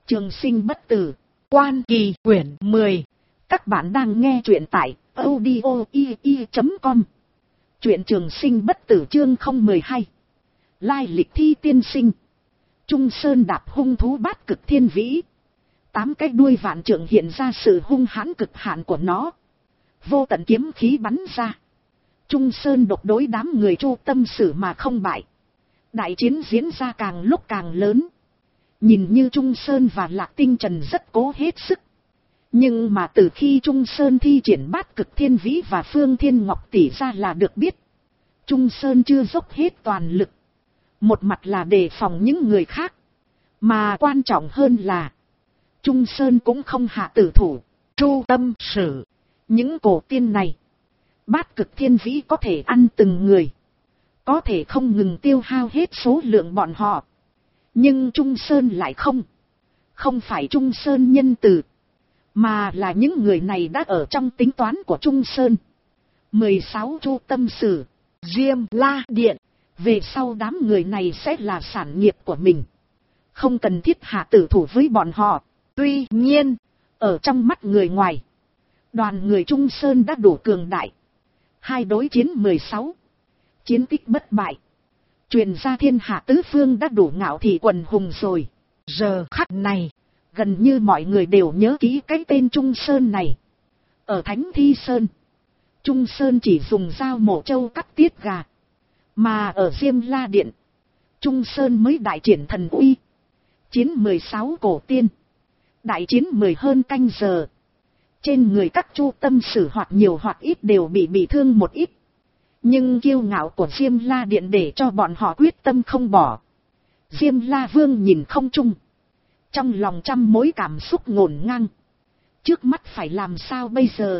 Trường sinh bất tử, Quan Kỳ quyển 10. Các bạn đang nghe truyện tại audio.com. Truyện Trường sinh bất tử chương 012. Lai lịch Thi tiên sinh. Trung Sơn đạp hung thú Bát Cực Thiên Vĩ. 8 cái đuôi vạn trượng hiện ra sự hung hãn cực hạn của nó. Vô tận kiếm khí bắn ra. Trung Sơn độc đối đám người Chu Tâm Sử mà không bại. Đại chiến diễn ra càng lúc càng lớn. Nhìn như Trung Sơn và Lạc Tinh Trần rất cố hết sức. Nhưng mà từ khi Trung Sơn thi triển Bát Cực Thiên Vĩ và Phương Thiên Ngọc Tỷ ra là được biết. Trung Sơn chưa dốc hết toàn lực. Một mặt là đề phòng những người khác. Mà quan trọng hơn là Trung Sơn cũng không hạ tử thủ. Chu Tâm Sử. Những cổ tiên này. Bát Cực Thiên Vĩ có thể ăn từng người. Có thể không ngừng tiêu hao hết số lượng bọn họ. Nhưng Trung Sơn lại không. Không phải Trung Sơn nhân từ. Mà là những người này đã ở trong tính toán của Trung Sơn. 16 Chu Tâm Sử. Diêm La Điện. Về sau đám người này sẽ là sản nghiệp của mình. Không cần thiết hạ tử thủ với bọn họ. Tuy nhiên, ở trong mắt người ngoài, đoàn người Trung Sơn đã đủ cường đại. 2 đối chiến 16. Chiến tích bất bại. Truyền ra thiên hạ tứ phương đã đủ ngạo thị quần hùng rồi. Giờ khắc này, gần như mọi người đều nhớ kỹ cái tên Trung Sơn này. Ở Thánh Thi Sơn, Trung Sơn chỉ dùng dao mổ trâu cắt tiết gà. Mà ở Diêm La Điện, Trung Sơn mới đại triển thần uy. Chiến 16 cổ tiên. Đại chiến 10 hơn canh giờ. Trên người các Chu Tâm Sử hoặc nhiều hoặc ít đều bị thương một ít. Nhưng kiêu ngạo của Diêm La Điện để cho bọn họ quyết tâm không bỏ. Diêm La Vương nhìn không trung. Trong lòng trăm mối cảm xúc ngổn ngang. Trước mắt phải làm sao bây giờ?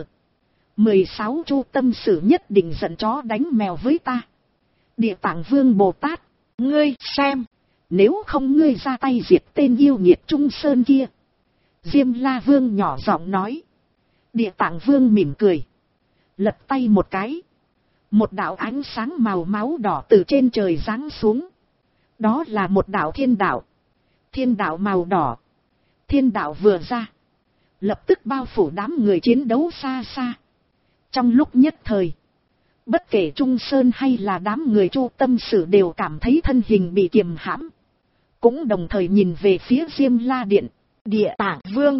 16 Chu Tâm Sử nhất định giận chó đánh mèo với ta. Địa Tạng Vương Bồ Tát, ngươi xem. Nếu không ngươi ra tay diệt tên yêu nghiệt Trung Sơn kia. Diêm La Vương nhỏ giọng nói. Địa Tạng Vương mỉm cười. Lật tay một cái. Một đạo ánh sáng màu máu đỏ từ trên trời giáng xuống. Đó là một đạo thiên đạo. Thiên đạo màu đỏ. Thiên đạo vừa ra. Lập tức bao phủ đám người chiến đấu xa xa. Trong lúc nhất thời. Bất kể Trung Sơn hay là đám người Chu Tâm Sử đều cảm thấy thân hình bị kiềm hãm. Cũng đồng thời nhìn về phía Diêm La Điện. Địa Tạng Vương.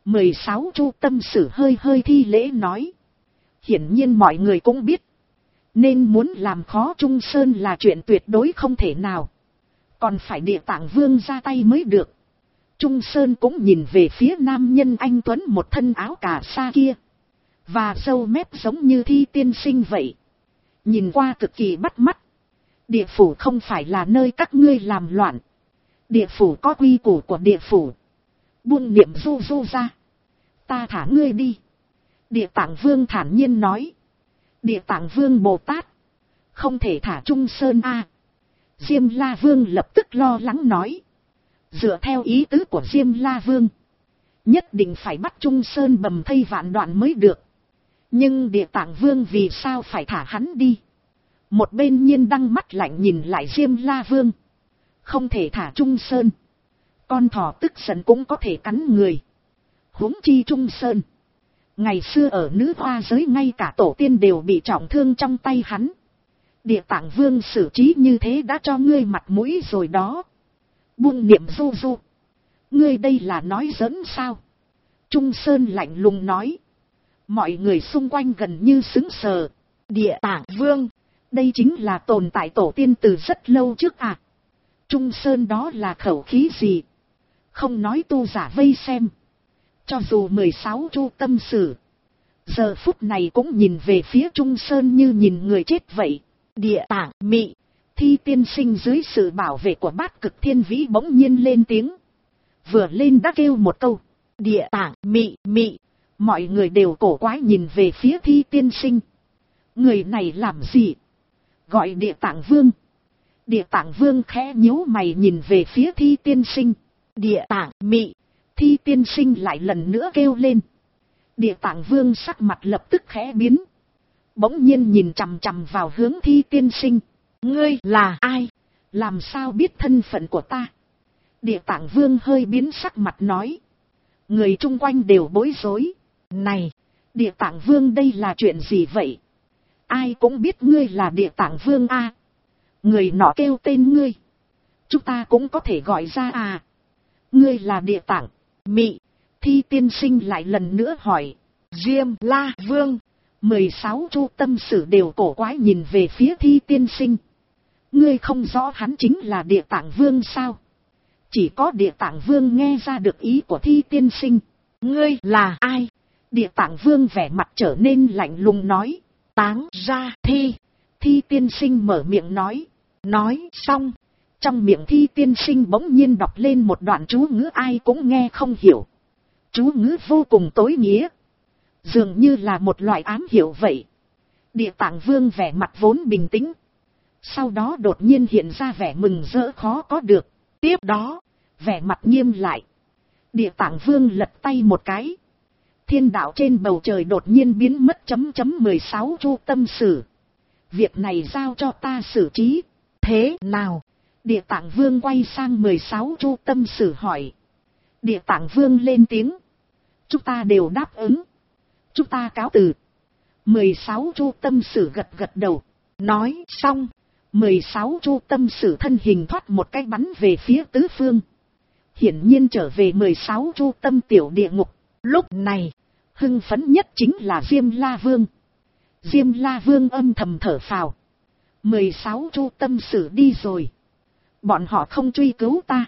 16 Chu Tâm Sử hơi thi lễ nói. Hiển nhiên mọi người cũng biết. Nên muốn làm khó Trung Sơn là chuyện tuyệt đối không thể nào. Còn phải Địa Tạng Vương ra tay mới được. Trung Sơn cũng nhìn về phía nam nhân anh tuấn một thân áo cà sa kia. Và râu mép giống như Thi tiên sinh vậy. Nhìn qua cực kỳ bắt mắt. Địa phủ không phải là nơi các ngươi làm loạn. Địa phủ có quy củ của địa phủ. Buông niệm du ra. Ta thả ngươi đi. Địa Tạng Vương thản nhiên nói. Địa Tạng Vương Bồ Tát. Không thể thả Trung Sơn a. Diêm La Vương lập tức lo lắng nói. Dựa theo ý tứ của Diêm La Vương. Nhất định phải bắt Trung Sơn bầm thây vạn đoạn mới được. Nhưng Địa Tạng Vương vì sao phải thả hắn đi? Một bên Nhiên Đăng mắt lạnh nhìn lại Diêm La Vương. Không thể thả Trung Sơn. Con thỏ tức giận cũng có thể cắn người. Huống chi Trung Sơn. Ngày xưa ở nữ hoa giới ngay cả tổ tiên đều bị trọng thương trong tay hắn. Địa Tạng Vương xử trí như thế đã cho ngươi mặt mũi rồi đó. Buông niệm du. Ngươi đây là nói giỡn sao? Trung Sơn lạnh lùng nói. Mọi người xung quanh gần như sững sờ. Địa Tạng Vương. Đây chính là tồn tại tổ tiên từ rất lâu trước à? Trung Sơn đó là khẩu khí gì? Không nói tu giả vây xem. Cho dù 16 Chu Tâm Sử. Giờ phút này cũng nhìn về phía Trung Sơn như nhìn người chết vậy. Địa Tạng Mị. Thi tiên sinh dưới sự bảo vệ của Bát Cực Thiên Vĩ bỗng nhiên lên tiếng. Vừa lên đã kêu một câu. Địa Tạng Mị. Mọi người đều cổ quái nhìn về phía Thi tiên sinh. Người này làm gì? Gọi Địa Tạng Vương. Địa Tạng Vương khẽ nhíu mày nhìn về phía Thi tiên sinh. Địa Tạng Mị. Thi tiên sinh lại lần nữa kêu lên. Địa Tạng Vương sắc mặt lập tức khẽ biến. Bỗng nhiên nhìn chằm chằm vào hướng Thi tiên sinh. Ngươi là ai? Làm sao biết thân phận của ta? Địa Tạng Vương hơi biến sắc mặt nói. Người chung quanh đều bối rối. Này, Địa Tạng Vương đây là chuyện gì vậy? Ai cũng biết ngươi là Địa Tạng Vương a. Người nọ kêu tên ngươi. Chúng ta cũng có thể gọi ra à. Ngươi là Địa Tạng Mị. Thi tiên sinh lại lần nữa hỏi. Diêm La Vương. 16 Chu Tâm Sử đều cổ quái nhìn về phía Thi tiên sinh. Ngươi không rõ hắn chính là Địa Tạng Vương sao? Chỉ có Địa Tạng Vương nghe ra được ý của Thi tiên sinh. Ngươi là ai? Địa Tạng Vương vẻ mặt trở nên lạnh lùng nói. Táng ra Thi. Thi tiên sinh mở miệng nói. Nói xong, trong miệng Thi tiên sinh bỗng nhiên đọc lên một đoạn chú ngữ ai cũng nghe không hiểu. Chú ngữ vô cùng tối nghĩa. Dường như là một loại ám hiệu vậy. Địa Tạng Vương vẻ mặt vốn bình tĩnh. Sau đó đột nhiên hiện ra vẻ mừng rỡ khó có được. Tiếp đó, vẻ mặt nghiêm lại. Địa Tạng Vương lật tay một cái. Thiên đạo trên bầu trời đột nhiên biến mất. 16 Chu Tâm Sử. Việc này giao cho ta xử trí. Thế nào? Địa Tạng Vương quay sang 16 Chu Tâm Sử hỏi. Địa Tạng Vương lên tiếng. Chúng ta đều đáp ứng. Chúng ta cáo từ. 16 Chu Tâm Sử gật gật đầu. Nói xong, 16 Chu Tâm Sử thân hình thoát một cái bắn về phía tứ phương. Hiển nhiên trở về 16 Chu Tâm tiểu địa ngục. Lúc này, hưng phấn nhất chính là Diêm La Vương. Diêm La Vương âm thầm thở phào. 16 Chu Tâm Sử đi rồi. Bọn họ không truy cứu ta.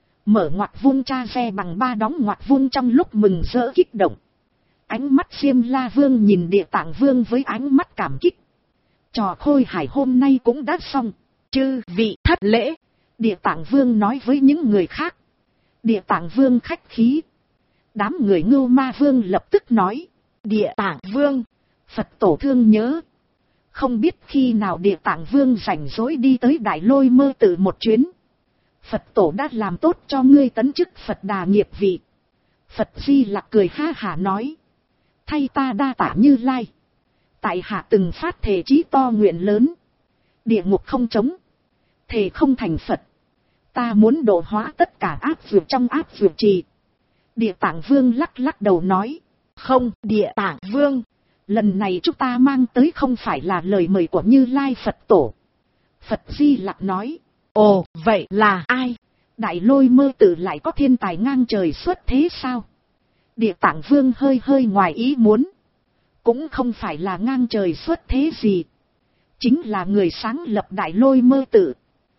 Mở ngoặc vuông cha xe bằng 3 đóng ngoặc vuông trong lúc mừng rỡ kích động. Ánh mắt Diêm La Vương nhìn Địa Tạng Vương với ánh mắt cảm kích. Trò khôi hài hôm nay cũng đã xong. Chư vị thất lễ. Địa Tạng Vương nói với những người khác. Địa Tạng Vương khách khí. Đám người Ngưu Ma Vương lập tức nói. Địa Tạng Vương, Phật tổ thương nhớ. Không biết khi nào Địa Tạng Vương rảnh rỗi đi tới Đại Lôi Mơ Tự một chuyến. Phật tổ đã làm tốt cho ngươi tấn chức Phật Đà nghiệp vị. Phật Di Lặc cười ha hả nói. Thay ta đa tạ Như Lai. Tại hạ từng phát thề chí to nguyện lớn. Địa ngục không trống. Thề không thành Phật. Ta muốn độ hóa tất cả ác vượt trong ác vượt trì. Địa Tạng Vương lắc lắc đầu nói. Không, Địa Tạng Vương. Lần này chúng ta mang tới không phải là lời mời của Như Lai Phật tổ. Phật Di Lặc nói. Ồ, vậy là ai? Đại Lôi Mơ Tự lại có thiên tài ngang trời xuất thế sao? Địa Tạng Vương hơi ngoài ý muốn. Cũng không phải là ngang trời xuất thế gì. Chính là người sáng lập Đại Lôi Mơ Tự.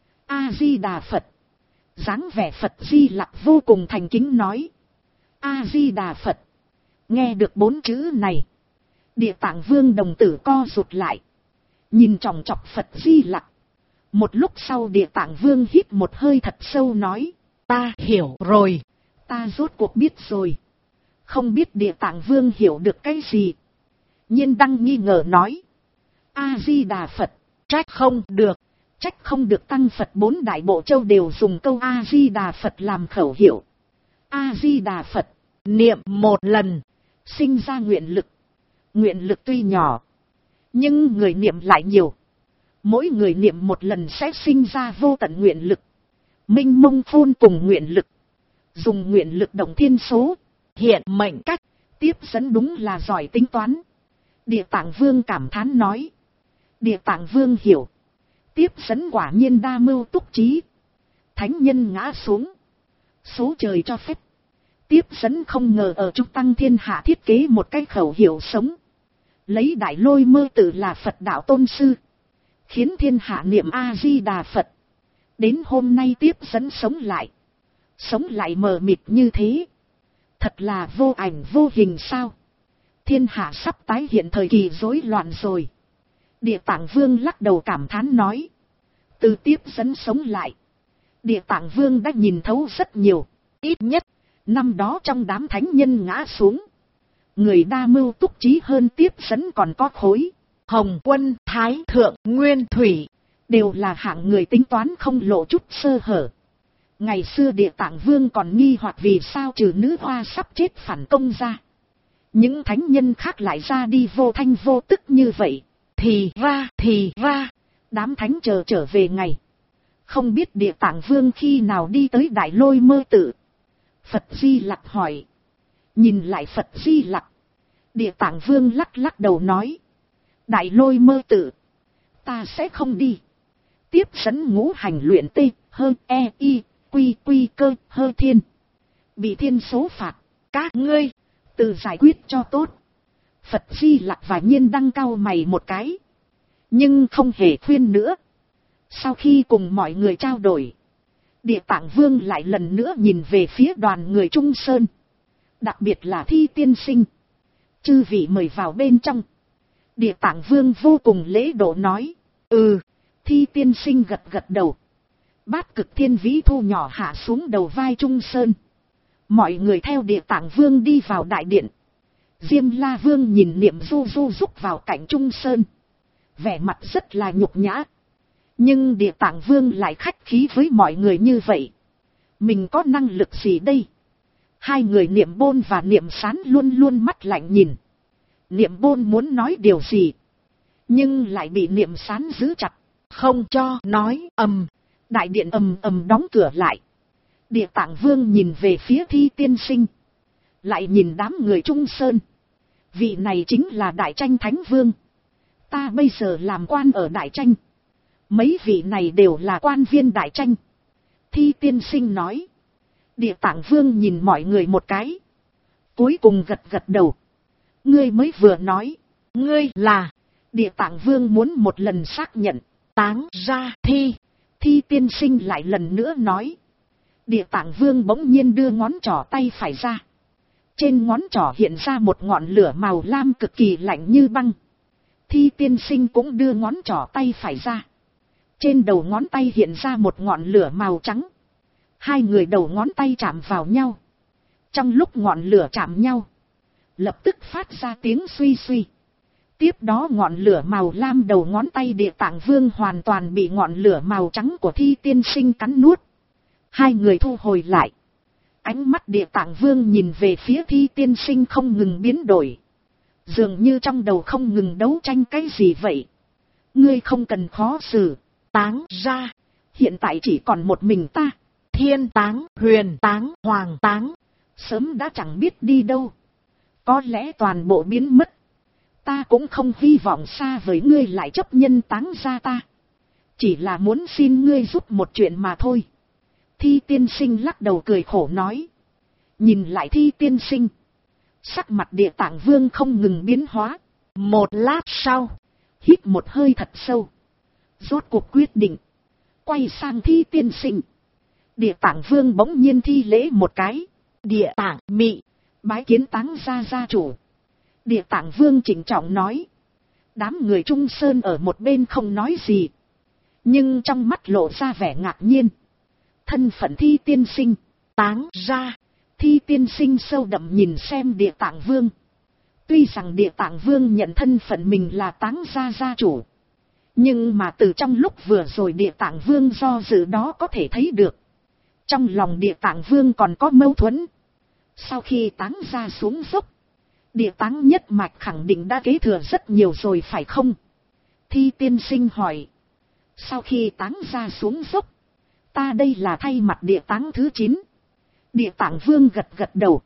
A-di-đà Phật. Dáng vẻ Phật Di Lặc vô cùng thành kính nói. A-di-đà Phật. Nghe được 4 chữ này. Địa Tạng Vương đồng tử co rụt lại. Nhìn chòng chọc Phật Di Lặc. Một lúc sau Địa Tạng Vương hít một hơi thật sâu nói. Ta hiểu rồi. Ta rốt cuộc biết rồi. Không biết Địa Tạng Vương hiểu được cái gì. Nhiên Đăng nghi ngờ nói. A-di-đà Phật. Trách không được. Trách không được Tăng Phật 4 Đại Bộ Châu đều dùng câu A-di-đà Phật làm khẩu hiệu. A-di-đà Phật. Niệm một lần. Sinh ra nguyện lực. Nguyện lực tuy nhỏ. Nhưng người niệm lại nhiều. Mỗi người niệm một lần sẽ sinh ra vô tận nguyện lực. Minh mông phun cùng nguyện lực. Dùng nguyện lực động thiên số. Hiện mệnh cách. Tiếp dẫn đúng là giỏi tính toán. Địa Tạng Vương cảm thán nói. Địa Tạng Vương hiểu. Tiếp dẫn quả nhiên đa mưu túc trí. Thánh nhân ngã xuống. Số trời cho phép. Tiếp dẫn không ngờ ở Trúc Tăng Thiên Hạ thiết kế một cái khẩu hiệu sống. Lấy Đại Lôi Mơ Tự là Phật đạo tôn sư. Khiến thiên hạ niệm A-di-đà Phật. Đến hôm nay tiếp dẫn sống lại. Sống lại mờ mịt như thế. Thật là vô ảnh vô hình sao. Thiên hạ sắp tái hiện thời kỳ rối loạn rồi. Địa Tạng Vương lắc đầu cảm thán nói. Từ tiếp dẫn sống lại. Địa Tạng Vương đã nhìn thấu rất nhiều. Ít nhất, năm đó trong đám thánh nhân ngã xuống. Người đa mưu túc trí hơn tiếp dẫn còn có Khối, Hồng Quân, Thái Thượng, Nguyên Thủy. Đều là hạng người tính toán không lộ chút sơ hở. Ngày xưa Địa Tạng Vương còn nghi hoặc vì sao trừ nữ hoa sắp chết phản công ra. Những thánh nhân khác lại ra đi vô thanh vô tức như vậy. Thì ra, đám thánh chờ trở về ngày. Không biết Địa Tạng Vương khi nào đi tới Đại Lôi Mơ Tự. Phật Di Lặc hỏi. Nhìn lại Phật Di Lặc, Địa Tạng Vương lắc lắc đầu nói. Đại Lôi Mơ Tự, ta sẽ không đi. Tiếp dẫn ngũ hành luyện T, hơn E, I, Quy, Quy cơ, hơ thiên. Bị thiên số phạt, các ngươi tự giải quyết cho tốt. Phật Di Lặc và Nhiên Đăng cau mày một cái, nhưng không hề khuyên nữa. Sau khi cùng mọi người trao đổi, Địa Tạng Vương lại lần nữa nhìn về phía đoàn người Trung Sơn. Đặc biệt là Thi tiên sinh. Chư vị mời vào bên trong. Địa Tạng Vương vô cùng lễ độ nói. Thi tiên sinh gật gật đầu. Bát Cực Thiên Vĩ thu nhỏ hạ xuống đầu vai Trung Sơn. Mọi người theo Địa Tạng Vương đi vào đại điện. Diêm La Vương nhìn Niệm Du Du rúc vào cạnh Trung Sơn, vẻ mặt rất là nhục nhã. Nhưng Địa Tạng Vương lại khách khí với mọi người như vậy. Mình có năng lực gì đây? Hai người Niệm Bôn và Niệm Sán luôn luôn mắt lạnh nhìn. Niệm Bôn muốn nói điều gì, nhưng lại bị Niệm Sán giữ chặt, không cho nói. Đại điện ầm ầm đóng cửa lại. Địa Tạng Vương nhìn về phía Thi tiên sinh, lại nhìn đám người Trung Sơn. Vị này chính là Đại Tranh Thánh Vương. Ta bây giờ làm quan ở Đại Tranh. Mấy vị này đều là quan viên Đại Tranh. Thi tiên sinh nói. Địa Tạng Vương nhìn mọi người một cái, cuối cùng gật gật đầu. Ngươi mới vừa nói, ngươi là... Địa Tạng Vương muốn một lần xác nhận. Táng ra Thi. Thi tiên sinh lại lần nữa nói. Địa Tạng Vương bỗng nhiên đưa ngón trỏ tay phải ra. Trên ngón trỏ hiện ra một ngọn lửa màu lam cực kỳ lạnh như băng. Thi tiên sinh cũng đưa ngón trỏ tay phải ra. Trên đầu ngón tay hiện ra một ngọn lửa màu trắng. Hai người đầu ngón tay chạm vào nhau. Trong lúc ngọn lửa chạm nhau, lập tức phát ra tiếng suy suy. Tiếp đó ngọn lửa màu lam đầu ngón tay Địa Tạng Vương hoàn toàn bị ngọn lửa màu trắng của Thi tiên sinh cắn nuốt. Hai người thu hồi lại. Ánh mắt Địa Tạng Vương nhìn về phía Thi tiên sinh không ngừng biến đổi. Dường như trong đầu không ngừng đấu tranh cái gì vậy. Ngươi không cần khó xử. Táng ra. Hiện tại chỉ còn một mình ta. Thiên Táng, Huyền Táng, Hoàng Táng. Sớm đã chẳng biết đi đâu. Có lẽ toàn bộ biến mất. Ta cũng không hy vọng xa với ngươi lại chấp nhân táng ra ta. Chỉ là muốn xin ngươi giúp một chuyện mà thôi. Thi tiên sinh lắc đầu cười khổ nói. Nhìn lại Thi tiên sinh, sắc mặt Địa Tạng Vương không ngừng biến hóa. Một lát sau, hít một hơi thật sâu, rốt cuộc quyết định, quay sang Thi tiên sinh. Địa Tạng Vương bỗng nhiên thi lễ một cái. Địa Tạng Mị, bái kiến Táng gia gia chủ. Địa Tạng Vương trịnh trọng nói. Đám người Trung Sơn ở một bên không nói gì, nhưng trong mắt lộ ra vẻ ngạc nhiên. Thân phận Thi tiên sinh, Táng ra. Thi tiên sinh sâu đậm nhìn xem Địa Tạng Vương. Tuy rằng Địa Tạng Vương nhận thân phận mình là Táng gia gia chủ, nhưng mà từ trong lúc vừa rồi Địa Tạng Vương do dự đó có thể thấy được, trong lòng Địa Tạng Vương còn có mâu thuẫn. Sau khi Táng gia xuống dốc, Địa Táng nhất mạch khẳng định đã kế thừa rất nhiều rồi phải không? Thi tiên sinh hỏi. Sau khi Táng gia xuống dốc, ta đây là thay mặt Địa Táng thứ 9. Địa Tạng Vương gật gật đầu.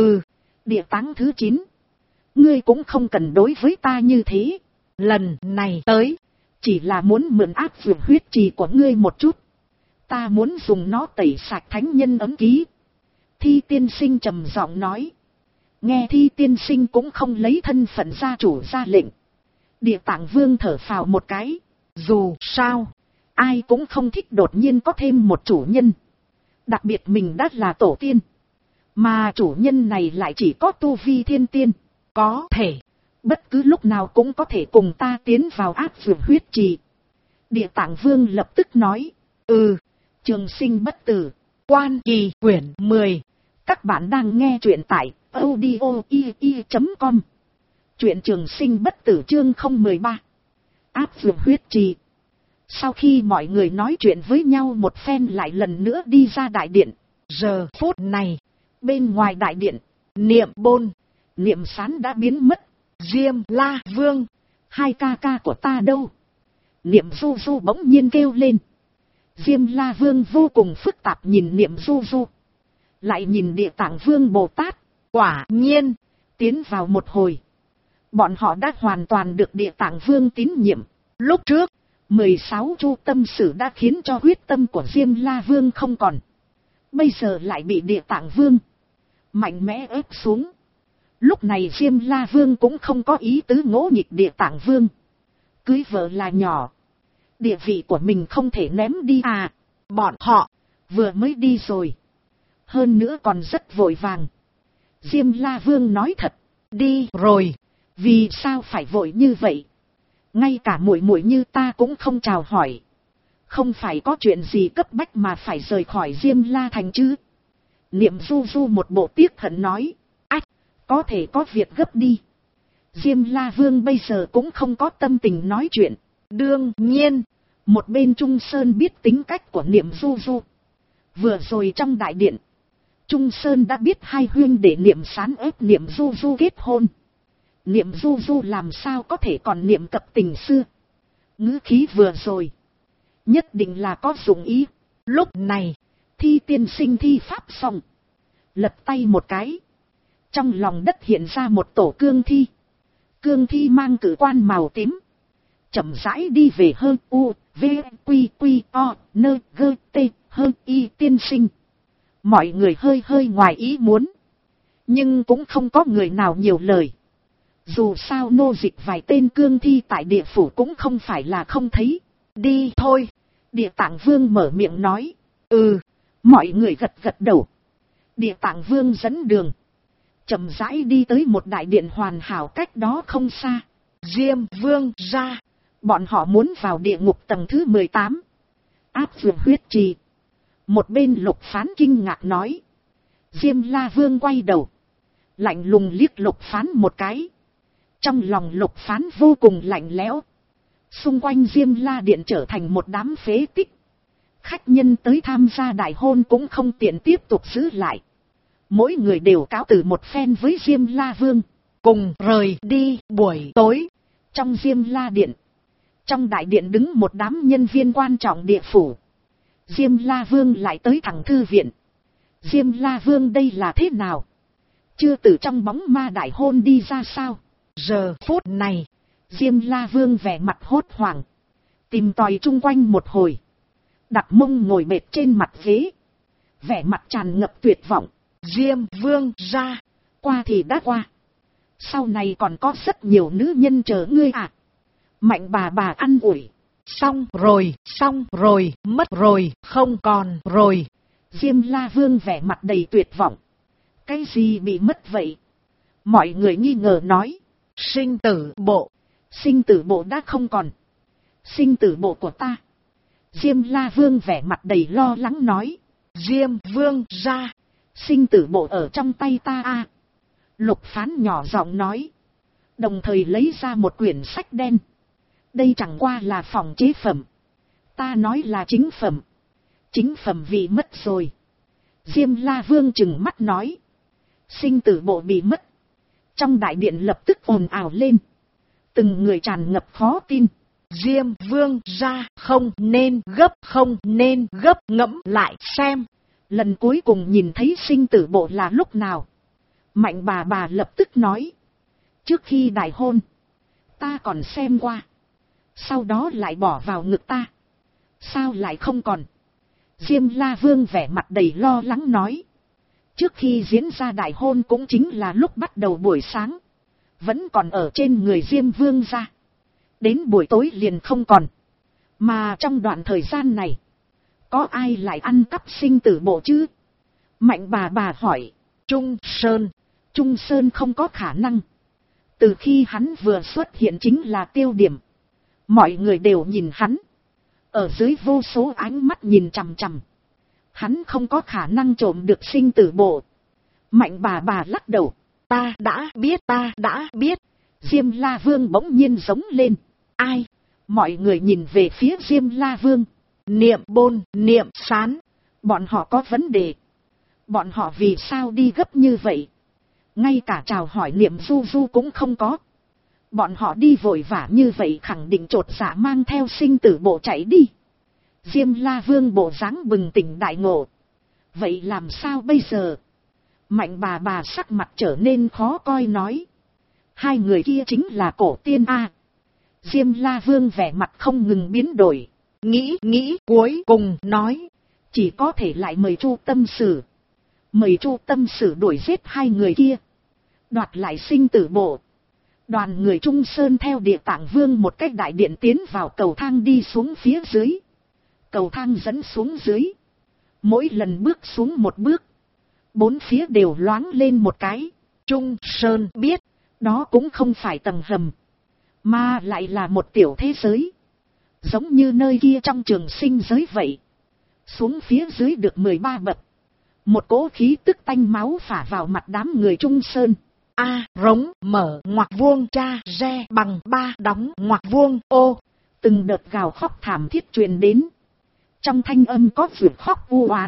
Địa Táng thứ 9. Ngươi cũng không cần đối với ta như thế. Lần này tới, chỉ là muốn mượn áp dụng huyết trì của ngươi một chút. Ta muốn dùng nó tẩy sạch thánh nhân ấm ký. Thi tiên sinh trầm giọng nói. Nghe Thi tiên sinh cũng không lấy thân phận gia chủ ra lệnh. Địa Tạng Vương thở phào một cái. Dù sao, ai cũng không thích đột nhiên có thêm một chủ nhân. Đặc biệt mình đã là tổ tiên, mà chủ nhân này lại chỉ có tu vi thiên tiên. Có thể, bất cứ lúc nào cũng có thể cùng ta tiến vào áp dụng huyết trì. Địa Tạng Vương lập tức nói. Trường sinh bất tử. Quan Kỳ quyển 10. Các bạn đang nghe truyện tại audio.com. Truyện Trường sinh bất tử chương 013. Áp dụng huyết trì. Sau khi mọi người nói chuyện với nhau một phen lại lần nữa đi ra đại điện. Giờ phút này, bên ngoài đại điện, Niệm Bôn, Niệm Sán đã biến mất. Diêm La Vương, hai ca ca của ta đâu? Niệm Du Du bỗng nhiên kêu lên. Diêm La Vương vô cùng phức tạp nhìn Niệm Du Du. Lại nhìn Địa Tạng Vương Bồ Tát. Quả nhiên, tiến vào một hồi. Bọn họ đã hoàn toàn được Địa Tạng Vương tín nhiệm. Lúc trước, 16 chu tâm sử đã khiến cho huyết tâm của Diêm La Vương không còn. Bây giờ lại bị Địa Tạng Vương mạnh mẽ ép xuống. Lúc này Diêm La Vương cũng không có ý tứ ngỗ nghịch Địa Tạng Vương. Cưới vợ là nhỏ. Địa vị của mình không thể ném đi à. Bọn họ vừa mới đi rồi. Hơn nữa còn rất vội vàng. Diêm La Vương nói thật. Đi rồi. Vì sao phải vội như vậy? Ngay cả muội muội như ta cũng không chào hỏi. Không phải có chuyện gì cấp bách mà phải rời khỏi Diêm La Thành chứ? Niệm Du Du một bộ tiếc hận nói. Ách, có thể có việc gấp đi. Diêm La Vương bây giờ cũng không có tâm tình nói chuyện. Đương nhiên, một bên Trung Sơn biết tính cách của Niệm Du Du. Vừa rồi trong đại điện, Trung Sơn đã biết hai huynh đệ Niệm Sán ép Niệm Du Du kết hôn. Niệm Du Du làm sao có thể còn niệm cập tình xưa. Ngữ khí vừa rồi, nhất định là có dụng ý. Lúc này, Thi tiên sinh thi pháp xong. Lật tay một cái. Trong lòng đất hiện ra một tổ cương thi. Cương thi mang cử quan màu tím. Chậm rãi đi về hơn u, v, quy, quy, o, nơ, gơ, tê, hơn y tiên sinh. Mọi người hơi hơi ngoài ý muốn. Nhưng cũng không có người nào nhiều lời. Dù sao nô dịch vài tên cương thi tại địa phủ cũng không phải là không thấy. Đi thôi. Địa Tạng Vương mở miệng nói. Mọi người gật gật đầu. Địa Tạng Vương dẫn đường. Chậm rãi đi tới một đại điện hoàn hảo cách đó không xa. Diêm Vương ra. Bọn họ muốn vào địa ngục tầng thứ 18. Áp dụng huyết trì. Một bên Lục Phán kinh ngạc nói. Diêm La Vương quay đầu. Lạnh lùng liếc Lục Phán một cái. Trong lòng Lục Phán vô cùng lạnh lẽo. Xung quanh Diêm La Điện trở thành một đám phế tích. Khách nhân tới tham gia đại hôn cũng không tiện tiếp tục giữ lại. Mỗi người đều cáo từ một phen với Diêm La Vương. Cùng rời đi. Buổi tối, trong Diêm La Điện. Trong đại điện đứng một đám nhân viên quan trọng địa phủ. Diêm La Vương lại tới thẳng thư viện. Diêm La Vương đây là thế nào? Chưa từ trong bóng ma đại hôn đi ra sao? Giờ phút này, Diêm La Vương vẻ mặt hốt hoảng. Tìm tòi chung quanh một hồi. Đặt mông ngồi bệt trên mặt ghế. Vẻ mặt tràn ngập tuyệt vọng. Diêm Vương ra. Qua thì đã qua. Sau này còn có rất nhiều nữ nhân chờ ngươi à. Mạnh bà ăn ủi. Xong rồi, mất rồi, không còn rồi. Diêm La Vương vẻ mặt đầy tuyệt vọng. Cái gì bị mất vậy? Mọi người nghi ngờ nói. Sinh tử bộ. Sinh tử bộ đã không còn. Sinh tử bộ của ta. Diêm La Vương vẻ mặt đầy lo lắng nói. Diêm Vương ra. Sinh tử bộ ở trong tay ta à. Lục Phán nhỏ giọng nói. Đồng thời lấy ra một quyển sách đen. Đây chẳng qua là phòng chế phẩm. Ta nói là chính phẩm. Chính phẩm vì mất rồi. Diêm La Vương trừng mắt nói. Sinh tử bộ bị mất. Trong đại điện lập tức ồn ào lên. Từng người tràn ngập khó tin. Diêm Vương ra không nên gấp ngẫm lại xem. Lần cuối cùng nhìn thấy sinh tử bộ là lúc nào? Mạnh bà lập tức nói. Trước khi đại hôn. Ta còn xem qua. Sau đó lại bỏ vào ngực ta. Sao lại không còn? Diêm La Vương vẻ mặt đầy lo lắng nói. Trước khi diễn ra đại hôn cũng chính là lúc bắt đầu buổi sáng. Vẫn còn ở trên người Diêm Vương ra. Đến buổi tối liền không còn. Mà trong đoạn thời gian này. Có ai lại ăn cắp sinh tử bộ chứ? Mạnh bà hỏi. Trung Sơn không có khả năng. Từ khi hắn vừa xuất hiện chính là tiêu điểm. Mọi người đều nhìn hắn. Ở dưới vô số ánh mắt nhìn chằm chằm. Hắn không có khả năng trộm được sinh tử bộ. Mạnh bà lắc đầu. Ta đã biết. Diêm La Vương bỗng nhiên giống lên. Ai? Mọi người nhìn về phía Diêm La Vương. Niệm Bôn, Niệm Sán. Bọn họ có vấn đề. Bọn họ vì sao đi gấp như vậy? Ngay cả chào hỏi Niệm Du Du cũng không có. Bọn họ đi vội vã như vậy khẳng định chột dạ mang theo sinh tử bộ chạy đi. Diêm La Vương bộ dáng bừng tỉnh đại ngộ. Vậy làm sao bây giờ? Mạnh bà sắc mặt trở nên khó coi nói. Hai người kia chính là cổ tiên A. Diêm La Vương vẻ mặt không ngừng biến đổi. Nghĩ cuối cùng nói. Chỉ có thể lại mời Chu Tâm Sử. Mời Chu Tâm Sử đuổi giết hai người kia. Đoạt lại sinh tử bộ. Đoàn người Trung Sơn theo Địa Tạng Vương một cách đại điện tiến vào cầu thang đi xuống phía dưới. Cầu thang dẫn xuống dưới. Mỗi lần bước xuống một bước. Bốn phía đều loáng lên một cái. Trung Sơn biết. Đó cũng không phải tầng hầm. Mà lại là một tiểu thế giới. Giống như nơi kia trong trường sinh giới vậy. Xuống phía dưới được 13 bậc. Một cỗ khí tức tanh máu phả vào mặt đám người Trung Sơn. A rống mở ngoặc vuông cha re bằng 3 đóng ngoặc vuông ô. Từng đợt gào khóc thảm thiết truyền đến. Trong thanh âm có vượt khóc u oán.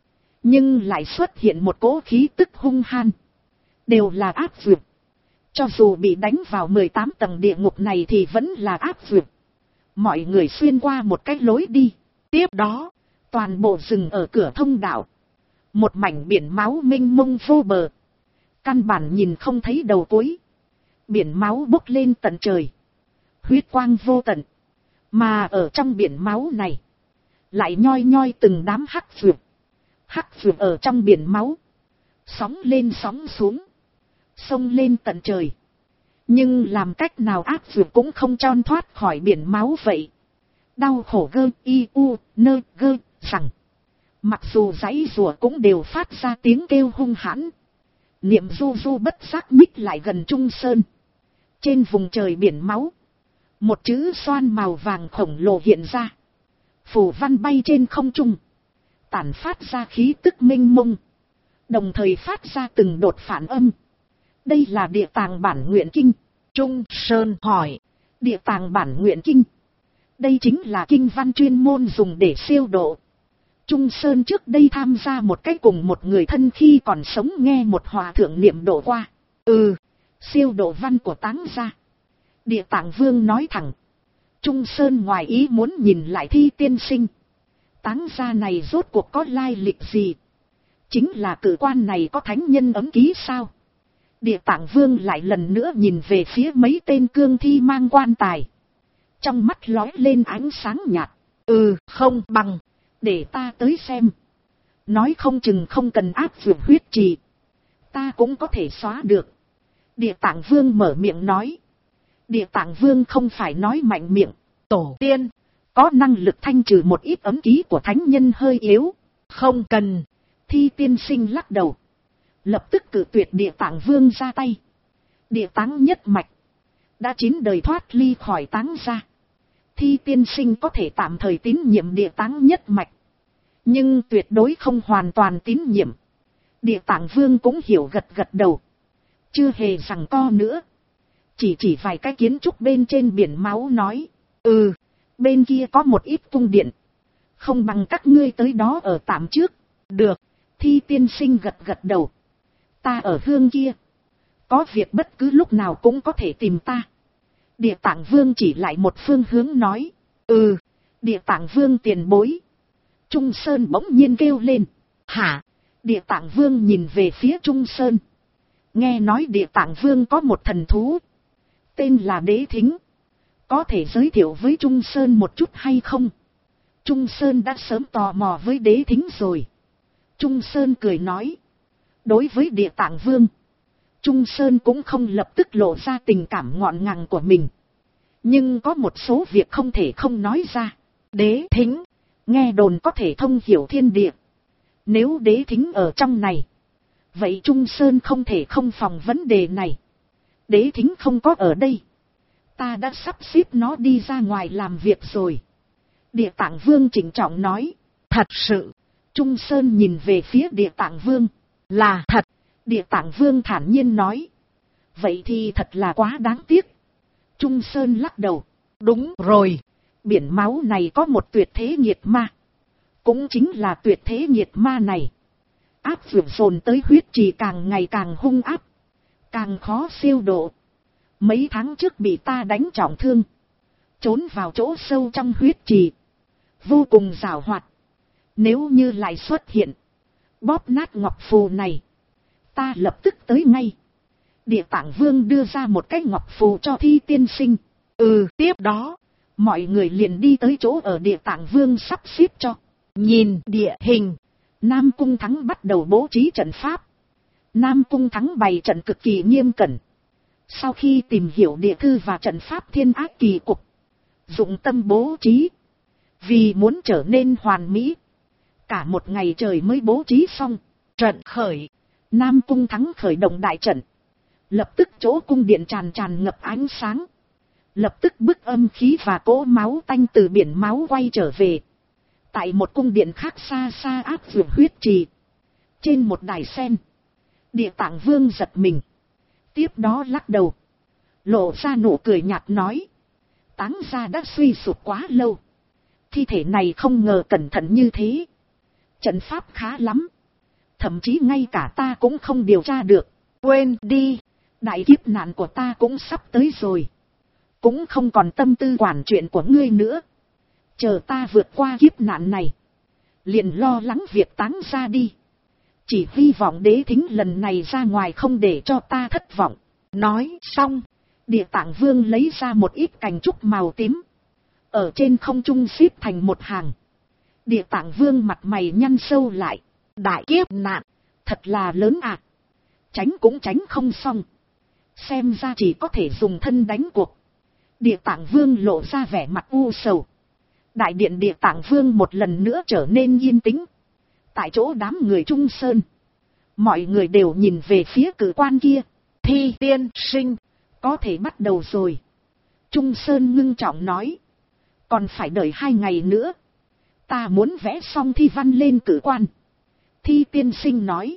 Nhưng lại xuất hiện một cỗ khí tức hung hăng. Đều là áp vượt. Cho dù bị đánh vào 18 tầng địa ngục này thì vẫn là áp vượt. Mọi người xuyên qua một cái lối đi. Tiếp đó, toàn bộ rừng ở cửa thông đạo. Một mảnh biển máu mênh mông vô bờ. Căn bản nhìn không thấy đầu cuối. Biển máu bốc lên tận trời. Huyết quang vô tận. Mà ở trong biển máu này, lại nhoi nhoi từng đám hắc vượt. Hắc vượt ở trong biển máu. Sóng lên sóng xuống. Sông lên tận trời. Nhưng làm cách nào áp vượt cũng không tròn thoát khỏi biển máu vậy. Đau khổ gơ y u nơ gơ rằng. Mặc dù giãy rùa cũng đều phát ra tiếng kêu hung hãn. Niệm du du bất giác nhích lại gần Trung Sơn. Trên vùng trời biển máu. Một chữ xoan màu vàng khổng lồ hiện ra. Phù văn bay trên không trung. Tản phát ra khí tức mênh mông. Đồng thời phát ra từng đột phản âm. Đây là Địa Tạng bản nguyện kinh. Trung Sơn hỏi. Địa Tạng bản nguyện kinh. Đây chính là kinh văn chuyên môn dùng để siêu độ. Trung Sơn trước đây tham gia một cách cùng một người thân khi còn sống nghe một hòa thượng niệm độ qua. Siêu độ văn của Táng gia. Địa Tạng Vương nói thẳng. Trung Sơn ngoài ý muốn nhìn lại Thi tiên sinh. Táng gia này rốt cuộc có lai lịch gì? Chính là cử quan này có thánh nhân ấm ký sao? Địa Tạng Vương lại lần nữa nhìn về phía mấy tên cương thi mang quan tài. Trong mắt lóe lên ánh sáng nhạt. Không bằng. Để ta tới xem. Nói không chừng không cần áp dụng huyết trì. Ta cũng có thể xóa được. Địa Tạng Vương mở miệng nói. Địa Tạng Vương không phải nói mạnh miệng. Tổ tiên. Có năng lực thanh trừ một ít ấm ký của thánh nhân hơi yếu. Không cần. Thi tiên sinh lắc đầu. Lập tức cử tuyệt Địa Tạng Vương ra tay. Địa Táng nhất mạch. Đã 9 đời thoát ly khỏi Táng gia. Thi tiên sinh có thể tạm thời tín nhiệm Địa Táng nhất mạch. Nhưng tuyệt đối không hoàn toàn tín nhiệm. Địa Tạng Vương cũng hiểu gật đầu. Chưa hề giằng co nữa. Chỉ vài cái kiến trúc bên trên biển máu nói. Bên kia có một ít cung điện. Không bằng các ngươi tới đó ở tạm trước. Được. Thi tiên sinh gật đầu. Ta ở hương kia. Có việc bất cứ lúc nào cũng có thể tìm ta. Địa Tạng Vương chỉ lại một phương hướng nói. Địa Tạng Vương tiền bối. Trung Sơn bỗng nhiên kêu lên. Hả? Địa Tạng Vương nhìn về phía Trung Sơn. Nghe nói Địa Tạng Vương có một thần thú. Tên là Đế Thính. Có thể giới thiệu với Trung Sơn một chút hay không? Trung Sơn đã sớm tò mò với Đế Thính rồi. Trung Sơn cười nói. Đối với Địa Tạng Vương, Trung Sơn cũng không lập tức lộ ra tình cảm ngọn ngành của mình. Nhưng có một số việc không thể không nói ra. Đế Thính, nghe đồn có thể thông hiểu thiên địa. Nếu Đế Thính ở trong này, vậy Trung Sơn không thể không phòng vấn đề này. Đế Thính không có ở đây. Ta đã sắp xếp nó đi ra ngoài làm việc rồi. Địa Tạng Vương trịnh trọng nói. Thật sự. Trung Sơn nhìn về phía Địa Tạng Vương. Là thật. Địa Tạng Vương thản nhiên nói. Vậy thì thật là quá đáng tiếc. Trung Sơn lắc đầu. Đúng rồi. Biển máu này có một tuyệt thế nghiệt ma. Cũng chính là tuyệt thế nghiệt ma này. Áp dụng dồn tới huyết trì càng ngày càng hung áp. Càng khó siêu độ. Mấy tháng trước bị ta đánh trọng thương. Trốn vào chỗ sâu trong huyết trì. vô cùng giàu hoạt. Nếu như lại xuất hiện, bóp nát ngọc phù này, ta lập tức tới ngay. Địa Tạng Vương đưa ra một cái ngọc phù cho Thi tiên sinh. Tiếp đó, mọi người liền đi tới chỗ ở Địa Tạng Vương sắp xếp cho. Nhìn địa hình, Nam Cung Thắng bắt đầu bố trí trận pháp. Nam Cung Thắng bày trận cực kỳ nghiêm cẩn. Sau khi tìm hiểu địa thư và trận pháp thiên ác kỳ cục, dụng tâm bố trí. Vì muốn trở nên hoàn mỹ, cả một ngày trời mới bố trí xong. Trận khởi, Nam Cung Thắng khởi động đại trận. Lập tức chỗ cung điện tràn ngập ánh sáng. Lập tức bức âm khí và cỗ máu tanh từ biển máu quay trở về. Tại một cung điện khác xa xa áp dụng huyết trì. Trên một đài sen, Địa Tạng Vương giật mình. Tiếp đó lắc đầu, lộ ra nụ cười nhạt nói. Táng gia đã suy sụp quá lâu. Thi thể này không ngờ cẩn thận như thế. Trận pháp khá lắm. Thậm chí ngay cả ta cũng không điều tra được. Quên đi, đại kiếp nạn của ta cũng sắp tới rồi. Cũng không còn tâm tư quản chuyện của ngươi nữa. Chờ ta vượt qua kiếp nạn này, liền lo lắng việc táng ra đi. Chỉ hy vọng Đế Thính lần này ra ngoài không để cho ta thất vọng. Nói xong, Địa Tạng Vương lấy ra một ít cành trúc màu tím. Ở trên không trung xếp thành một hàng. Địa Tạng Vương mặt mày nhăn sâu lại. Đại kiếp nạn, thật là lớn à. Tránh cũng tránh không xong. Xem ra chỉ có thể dùng thân đánh cuộc. Địa Tạng Vương lộ ra vẻ mặt u sầu. Đại điện Địa Tạng Vương một lần nữa trở nên yên tĩnh. Tại chỗ đám người Trung Sơn, mọi người đều nhìn về phía cử quan kia. Thi tiên sinh, có thể bắt đầu rồi. Trung Sơn ngưng trọng nói. Còn phải đợi 2 ngày nữa. Ta muốn vẽ xong thi văn lên cử quan. Thi tiên sinh nói.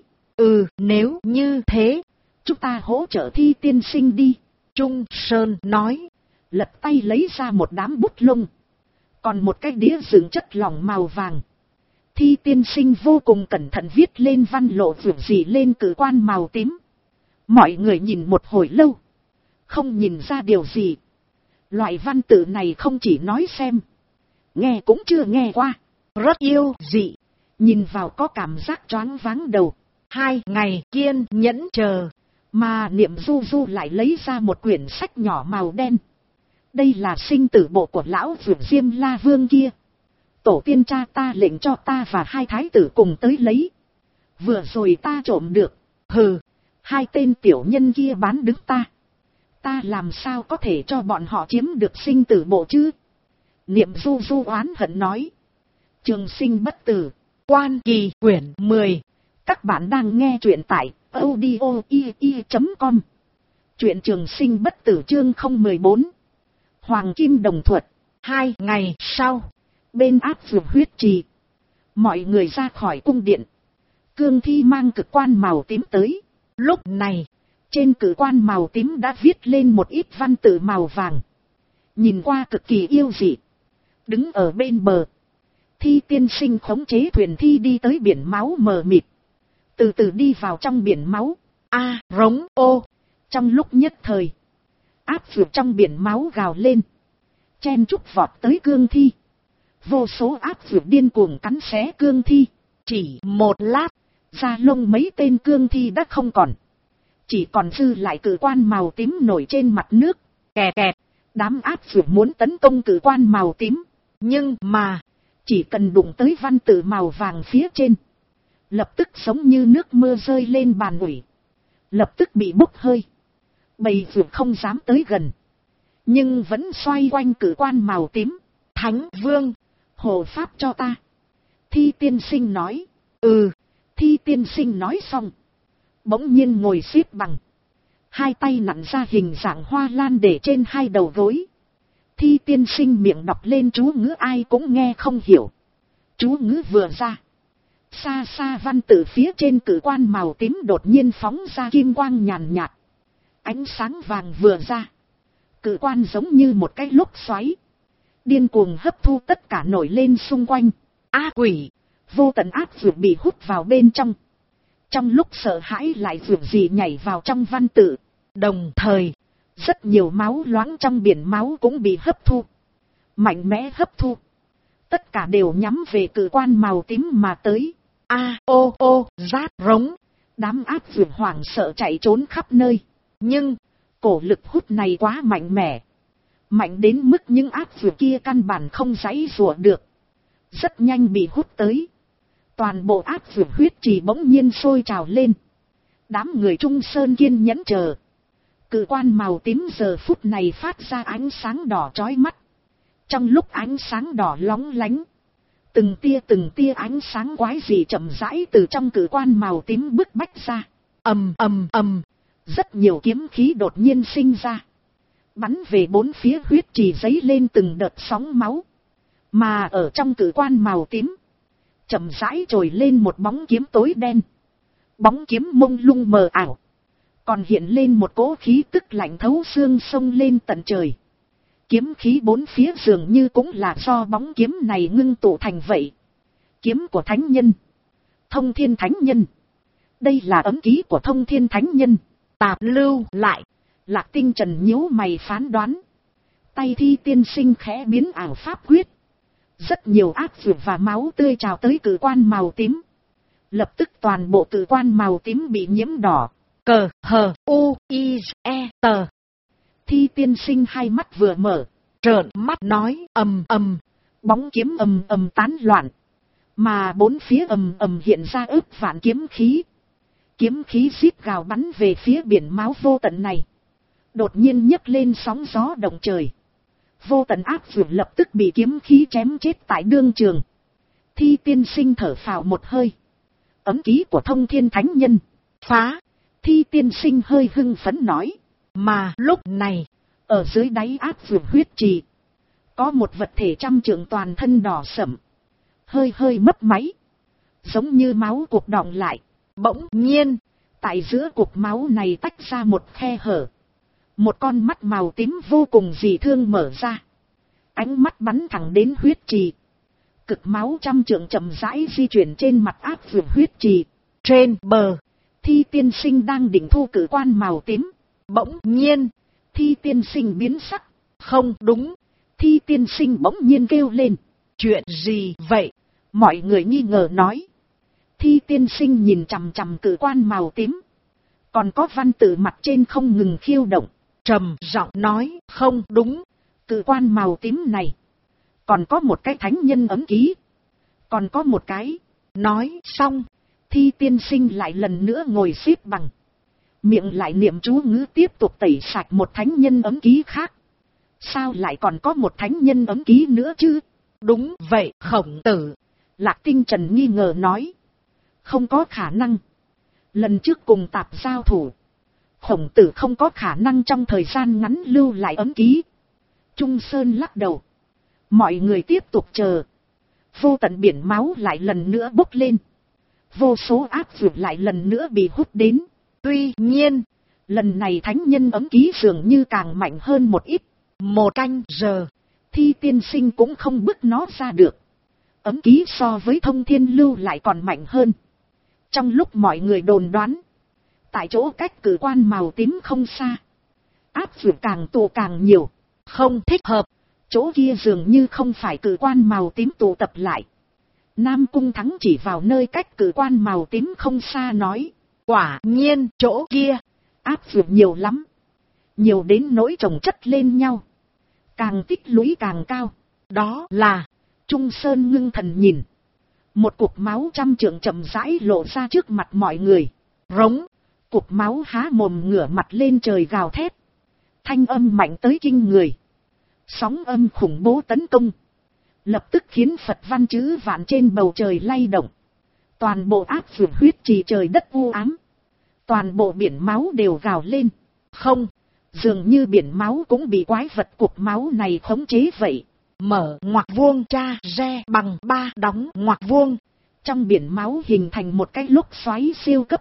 Nếu như thế, chúng ta hỗ trợ Thi tiên sinh đi. Trung Sơn nói. Lật tay lấy ra một đám bút lông. Còn một cái đĩa dựng chất lỏng màu vàng. Thi tiên sinh vô cùng cẩn thận viết lên văn lộ vượt gì lên cử quan màu tím. Mọi người nhìn một hồi lâu, không nhìn ra điều gì. Loại văn tự này không chỉ nói xem, nghe cũng chưa nghe qua. Rất yêu dị, nhìn vào có cảm giác choáng váng đầu. 2 ngày kiên nhẫn chờ, mà Niệm Du Du lại lấy ra một quyển sách nhỏ màu đen. Đây là sinh tử bộ của lão Vượng Diêm La Vương kia. Tổ tiên cha ta lệnh cho ta và 2 thái tử cùng tới lấy. Vừa rồi ta trộm được. 2 tên tiểu nhân kia bán đứng ta. Ta làm sao có thể cho bọn họ chiếm được sinh tử bộ chứ? Niệm Du Du oán hận nói. Trường sinh bất tử, Quan Kỳ quyển 10. Các bạn đang nghe truyện tại audio.ie.com. Truyện Trường Sinh bất tử chương 014. Hoàng Kim Đồng Thuật. 2 ngày sau, bên áp dụng huyết trì, mọi người ra khỏi cung điện. Cương Thi mang cực quan màu tím tới. Lúc này, trên cử quan màu tím đã viết lên một ít văn tự màu vàng. Nhìn qua cực kỳ yêu dị. Đứng ở bên bờ, Thi tiên sinh khống chế thuyền thi đi tới biển máu mờ mịt. Từ từ đi vào trong biển máu. Rống ô. Trong lúc nhất thời, áp vượt trong biển máu gào lên. Chen chúc vọt tới cương thi. Vô số áp vượt điên cuồng cắn xé cương thi. Chỉ một lát, da lông mấy tên cương thi đã không còn. Chỉ còn dư lại cử quan màu tím nổi trên mặt nước. Kẹt kẹt, đám áp vượt muốn tấn công cử quan màu tím. Nhưng mà, chỉ cần đụng tới văn tự màu vàng phía trên, lập tức giống như nước mưa rơi lên bàn ủi. Lập tức bị bốc hơi. Bầy vượt không dám tới gần, nhưng vẫn xoay quanh cử quan màu tím. Thánh Vương, hộ pháp cho ta. Thi tiên sinh nói. Thi tiên sinh nói xong, bỗng nhiên ngồi xếp bằng. 2 tay nặn ra hình dạng hoa lan để trên 2 đầu gối. Thi tiên sinh miệng đọc lên chú ngữ ai cũng nghe không hiểu. Chú ngữ vừa ra, xa xa văn tự phía trên cử quan màu tím đột nhiên phóng ra kim quang nhàn nhạt. Ánh sáng vàng vừa ra, cử quan giống như một cái lốc xoáy, điên cuồng hấp thu tất cả nổi lên xung quanh. Quỷ, vô tận áp vượt bị hút vào bên trong. Trong lúc sợ hãi lại vượt gì nhảy vào trong văn tự. Đồng thời, rất nhiều máu loãng trong biển máu cũng bị hấp thu. Mạnh mẽ hấp thu. Tất cả đều nhắm về cự quan màu tím mà tới. A ô ô rát rống. Đám ác vượt hoảng sợ chạy trốn khắp nơi. Nhưng, cổ lực hút này quá mạnh mẽ. Mạnh đến mức những ác vượt kia căn bản không giãy giụa được. Rất nhanh bị hút tới. Toàn bộ ác vượt huyết trì bỗng nhiên sôi trào lên. Đám người Trung Sơn kiên nhẫn chờ. Cự quan màu tím giờ phút này phát ra ánh sáng đỏ chói mắt. Trong lúc ánh sáng đỏ lóng lánh, từng tia ánh sáng quái dị chậm rãi từ trong cự quan màu tím bức bách ra. Ầm ầm ầm, rất nhiều kiếm khí đột nhiên sinh ra, bắn về bốn phía huyết trì dấy lên từng đợt sóng máu. Mà ở trong cự quan màu tím, chậm rãi trồi lên một bóng kiếm tối đen. Bóng kiếm mông lung mờ ảo, còn hiện lên một cỗ khí tức lạnh thấu xương xông lên tận trời. Kiếm khí bốn phía dường như cũng là do bóng kiếm này ngưng tụ thành vậy. Kiếm của thánh nhân, Thông Thiên Thánh Nhân. Đây là ấm ký của Thông Thiên Thánh Nhân. Tạp lưu lại. Lạc Tinh Trần nhíu mày phán đoán. Tay Thi Tiên Sinh khẽ biến ảo pháp quyết. Rất nhiều ác dược và máu tươi trào tới cự quan màu tím. Lập tức toàn bộ cự quan màu tím bị nhiễm đỏ. Cờ hờ u i e tờ. Thi Tiên Sinh hai mắt vừa mở, trợn mắt nói ầm ầm, bóng kiếm ầm ầm tán loạn, mà bốn phía ầm ầm hiện ra ức vạn kiếm khí. Kiếm khí rít gào bắn về phía biển máu vô tận này. Đột nhiên nhấc lên sóng gió động trời. Vô tận ác dược lập tức bị kiếm khí chém chết tại đương trường. Thi Tiên Sinh thở phào một hơi. Ấm ký của Thông Thiên Thánh Nhân phá. Thi Tiên Sinh hơi hưng phấn nói. Mà lúc này, ở dưới đáy ác vượt huyết trì, có một vật thể trăm trượng toàn thân đỏ sẫm, hơi hơi mấp máy, giống như máu cục đọng lại. Bỗng nhiên, tại giữa cục máu này tách ra một khe hở. Một con mắt màu tím vô cùng dị thương mở ra. Ánh mắt bắn thẳng đến huyết trì. Cực máu trăm trượng chậm rãi di chuyển trên mặt ác vượt huyết trì. Trên bờ, Thi Tiên Sinh đang định thu cự quan màu tím. Bỗng nhiên, Thi Tiên Sinh biến sắc. Không đúng, Thi Tiên Sinh bỗng nhiên kêu lên. Chuyện gì vậy? Mọi người nghi ngờ nói. Thi Tiên Sinh nhìn chằm chằm cự quan màu tím. Còn có văn tự mặt trên không ngừng khiêu động. Trầm giọng nói, không đúng, cự quan màu tím này còn có một cái thánh nhân ấm ký. Còn có một cái. Nói xong, Thi Tiên Sinh lại lần nữa ngồi xếp bằng. Miệng lại niệm chú ngữ tiếp tục tẩy sạch một thánh nhân ấm ký khác. Sao lại còn có một thánh nhân ấm ký nữa chứ? Đúng vậy, Khổng Tử. Lạc Tinh Trần nghi ngờ nói. Không có khả năng. Lần trước cùng Tạp giao thủ, Khổng Tử không có khả năng trong thời gian ngắn lưu lại ấm ký. Trung Sơn lắc đầu. Mọi người tiếp tục chờ. Vô tận biển máu lại lần nữa bốc lên. Vô số ác vượt lại lần nữa bị hút đến. Tuy nhiên, lần này thánh nhân ấm ký dường như càng mạnh hơn một ít. Một canh giờ, Thi Tiên Sinh cũng không bức nó ra được. Ấm ký so với Thông Thiên lưu lại còn mạnh hơn. Trong lúc mọi người đồn đoán, tại chỗ cách cự quan màu tím không xa, áp vượt càng tụ càng nhiều. Không thích hợp, chỗ kia dường như không phải cự quan màu tím tụ tập lại. Nam Cung Thắng chỉ vào nơi cách cự quan màu tím không xa nói. Quả nhiên chỗ kia, áp vượt nhiều lắm. Nhiều đến nỗi chồng chất lên nhau. Càng tích lũy càng cao. Đó là, Trung Sơn ngưng thần nhìn. Một cục máu trăm trượng chậm rãi lộ ra trước mặt mọi người. Rống, cục máu há mồm ngửa mặt lên trời gào thét. Thanh âm mạnh tới kinh người. Sóng âm khủng bố tấn công. Lập tức khiến Phật văn chữ vạn trên bầu trời lay động. Toàn bộ ác vượt huyết trì trời đất u ám. Toàn bộ biển máu đều gào lên. Không, dường như biển máu cũng bị quái vật cục máu này khống chế vậy. Mở ngoặc vuông tra re bằng 3 đóng ngoặc vuông. Trong biển máu hình thành một cái lốc xoáy siêu cấp.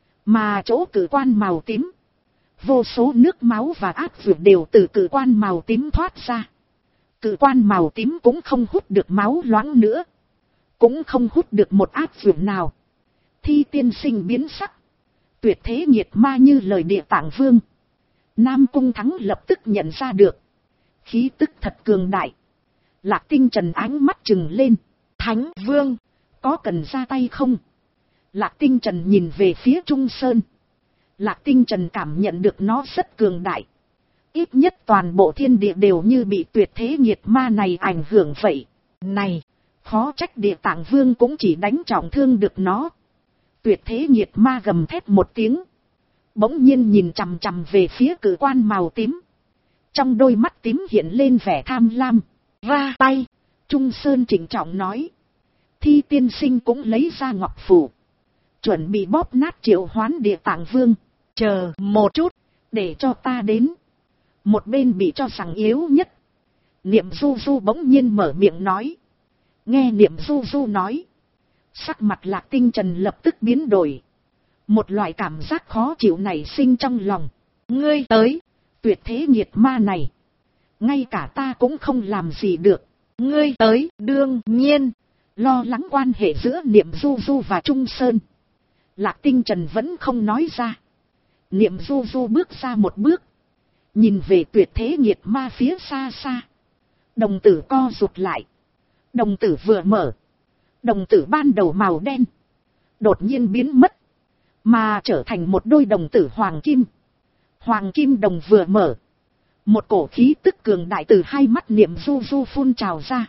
Mà chỗ cự quan màu tím, vô số nước máu và ác vượt đều từ cự quan màu tím thoát ra. Cự quan màu tím cũng không hút được máu loãng nữa. Cũng không hút được một ác vượt nào. Thi Tiên Sinh biến sắc. Tuyệt thế nhiệt ma như lời Địa Tạng Vương. Nam Cung Thắng lập tức nhận ra được. Khí tức thật cường đại. Lạc Tinh Trần ánh mắt trừng lên. Thánh Vương, có cần ra tay không? Lạc Tinh Trần nhìn về phía Trung Sơn. Lạc Tinh Trần cảm nhận được nó rất cường đại. Ít nhất toàn bộ thiên địa đều như bị tuyệt thế nhiệt ma này ảnh hưởng vậy. Này, khó trách Địa Tạng Vương cũng chỉ đánh trọng thương được nó. Tuyệt thế nhiệt ma gầm thét một tiếng. Bỗng nhiên nhìn chằm chằm về phía cử quan màu tím. Trong đôi mắt tím hiện lên vẻ tham lam. Ra tay, Trung Sơn trịnh trọng nói. Thi tiên sinh cũng lấy ra ngọc phù. Chuẩn bị bóp nát triệu hoán Địa Tạng Vương. Chờ một chút, để cho ta đến. Một bên bị cho rằng yếu nhất. Niệm Du Du bỗng nhiên mở miệng nói. Nghe Niệm Du Du nói. Sắc mặt Lạc Tinh Trần lập tức biến đổi. Một loại cảm giác khó chịu nảy sinh trong lòng. Ngươi tới, tuyệt thế nhiệt ma này. Ngay cả ta cũng không làm gì được. Ngươi tới, đương nhiên. Lo lắng quan hệ giữa Niệm Du Du và Trung Sơn. Lạc Tinh Trần vẫn không nói ra. Niệm Du Du bước ra một bước. Nhìn về tuyệt thế nhiệt ma phía xa xa. Đồng tử co rụt lại. Đồng tử vừa mở. Đồng tử ban đầu màu đen. Đột nhiên biến mất. Mà trở thành một đôi đồng tử hoàng kim. Hoàng kim đồng vừa mở. Một cổ khí tức cường đại từ hai mắt Niệm Du Du phun trào ra.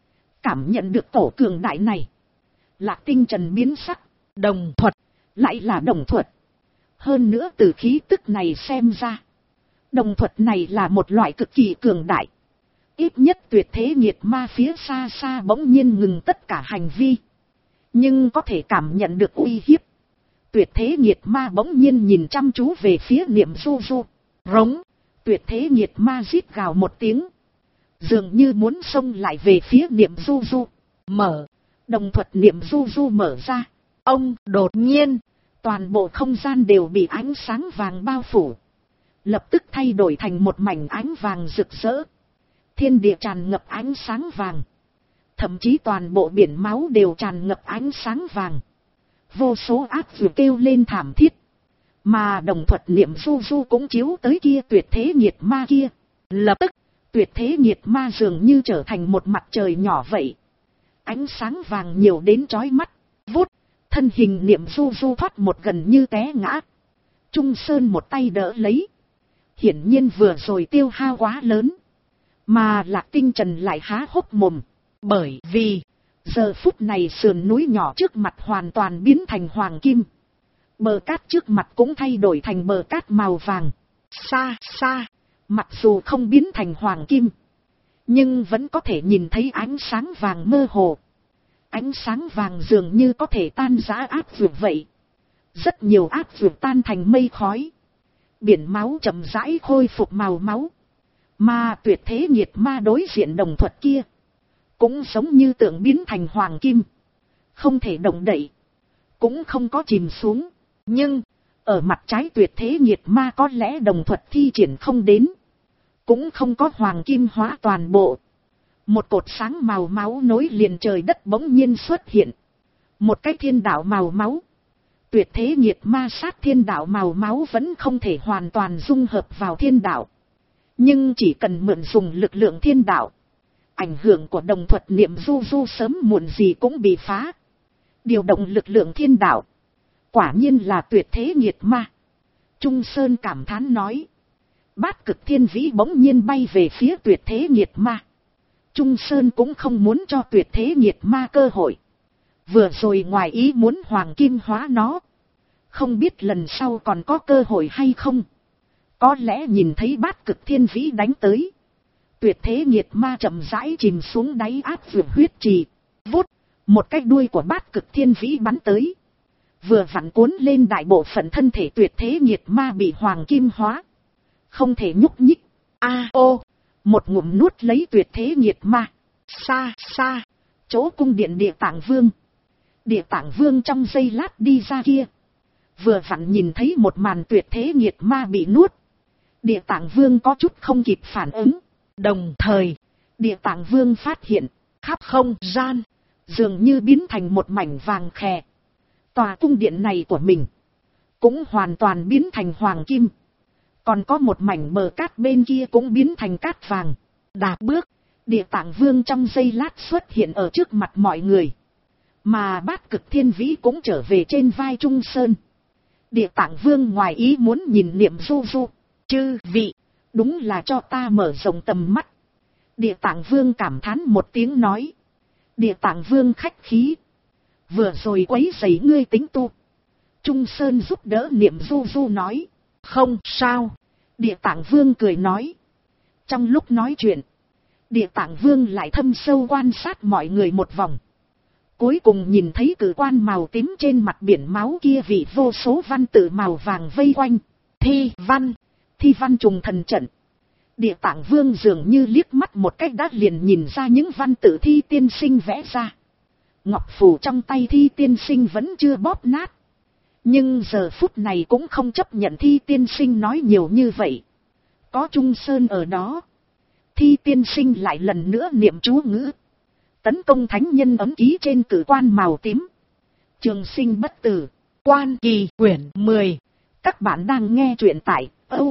Cảm nhận được cổ cường đại này. Lạc Tinh Trần biến sắc. Đồng thuật. Lại là đồng thuật. Hơn nữa từ khí tức này xem ra. Đồng thuật này là một loại cực kỳ cường đại. Ít nhất tuyệt thế nhiệt ma phía xa xa bỗng nhiên ngừng tất cả hành vi. Nhưng có thể cảm nhận được uy hiếp. Tuyệt thế nhiệt ma bỗng nhiên nhìn chăm chú về phía Niệm Du Du. Rống. Tuyệt thế nhiệt ma rít gào một tiếng. Dường như muốn xông lại về phía Niệm Du Du. Mở. Đồng thuật Niệm Du Du mở ra. Ông đột nhiên. Toàn bộ không gian đều bị ánh sáng vàng bao phủ. Lập tức thay đổi thành một mảnh ánh vàng rực rỡ. Thiên địa tràn ngập ánh sáng vàng. Thậm chí toàn bộ biển máu đều tràn ngập ánh sáng vàng. Vô số ác vừa kêu lên thảm thiết. Mà đồng thuật Niệm Du Du cũng chiếu tới kia tuyệt thế nhiệt ma kia. Lập tức, tuyệt thế nhiệt ma dường như trở thành một mặt trời nhỏ vậy. Ánh sáng vàng nhiều đến chói mắt. Vút, thân hình Niệm Du Du thoát một gần như té ngã. Trung Sơn một tay đỡ lấy. Hiển nhiên vừa rồi tiêu hao quá lớn. Mà Lạc Tinh Trần lại há hốc mồm. Bởi vì, giờ phút này sườn núi nhỏ trước mặt hoàn toàn biến thành hoàng kim. Bờ cát trước mặt cũng thay đổi thành bờ cát màu vàng. Xa xa, mặc dù không biến thành hoàng kim. Nhưng vẫn có thể nhìn thấy ánh sáng vàng mơ hồ. Ánh sáng vàng dường như có thể tan rã áp vượt vậy. Rất nhiều áp vượt tan thành mây khói. Biển máu chậm rãi khôi phục màu máu. Mà tuyệt thế nhiệt ma đối diện đồng thuật kia. Cũng giống như tượng biến thành hoàng kim. Không thể động đậy. Cũng không có chìm xuống. Nhưng, ở mặt trái tuyệt thế nhiệt ma có lẽ đồng thuật thi triển không đến. Cũng không có hoàng kim hóa toàn bộ. Một cột sáng màu máu nối liền trời đất bỗng nhiên xuất hiện. Một cái thiên đạo màu máu. Tuyệt thế nhiệt ma sát thiên đạo màu máu vẫn không thể hoàn toàn dung hợp vào thiên đạo. Nhưng chỉ cần mượn dùng lực lượng thiên đạo. Ảnh hưởng của đồng thuật Niệm Du Du sớm muộn gì cũng bị phá. Điều động lực lượng thiên đạo. Quả nhiên là tuyệt thế nhiệt ma. Trung Sơn cảm thán nói. Bát cực thiên vĩ bỗng nhiên bay về phía tuyệt thế nhiệt ma. Trung Sơn cũng không muốn cho tuyệt thế nhiệt ma cơ hội. Vừa rồi ngoài ý muốn hoàng kim hóa nó. Không biết lần sau còn có cơ hội hay không. Có lẽ nhìn thấy bát cực thiên vĩ đánh tới. Tuyệt thế nhiệt ma chậm rãi chìm xuống đáy áp vượt huyết trì. Vút, một cái đuôi của bát cực thiên vĩ bắn tới. Vừa vặn cuốn lên đại bộ phận thân thể tuyệt thế nhiệt ma bị hoàng kim hóa. Không thể nhúc nhích. Một ngụm nuốt lấy tuyệt thế nhiệt ma. Xa xa, chỗ cung điện Địa Tạng Vương. Địa Tạng Vương trong giây lát đi ra kia. Vừa vặn nhìn thấy một màn tuyệt thế nhiệt ma bị nuốt. Địa Tạng Vương có chút không kịp phản ứng. Đồng thời, Địa Tạng Vương phát hiện, khắp không gian, dường như biến thành một mảnh vàng khè. Tòa cung điện này của mình, cũng hoàn toàn biến thành hoàng kim. Còn có một mảnh bờ cát bên kia cũng biến thành cát vàng. Đạp bước, Địa Tạng Vương trong giây lát xuất hiện ở trước mặt mọi người. Mà Bát Cực Thiên Vĩ cũng trở về trên vai Trung Sơn. Địa Tạng Vương ngoài ý muốn nhìn Niệm Du Du. Chư vị, đúng là cho ta mở rộng tầm mắt. Địa Tạng Vương cảm thán một tiếng nói. Địa Tạng Vương khách khí. Vừa rồi quấy rầy ngươi tính tu. Trung Sơn giúp đỡ Niệm Du Du nói. Không sao. Địa Tạng Vương cười nói. Trong lúc nói chuyện, Địa Tạng Vương lại thâm sâu quan sát mọi người một vòng. Cuối cùng nhìn thấy cử quan màu tím trên mặt biển máu kia vị vô số văn tự màu vàng vây quanh. Thi văn trùng thần trận. Địa Tạng Vương dường như liếc mắt một cách đã liền nhìn ra những văn tự Thi tiên sinh vẽ ra. Ngọc phù trong tay Thi tiên sinh vẫn chưa bóp nát. Nhưng giờ phút này cũng không chấp nhận Thi tiên sinh nói nhiều như vậy. Có Trung Sơn ở đó. Thi tiên sinh lại lần nữa niệm chú ngữ. Tấn công thánh nhân ấm ký trên cử quan màu tím. Trường sinh bất tử. Quan Kỳ quyển 10. Các bạn đang nghe truyện tại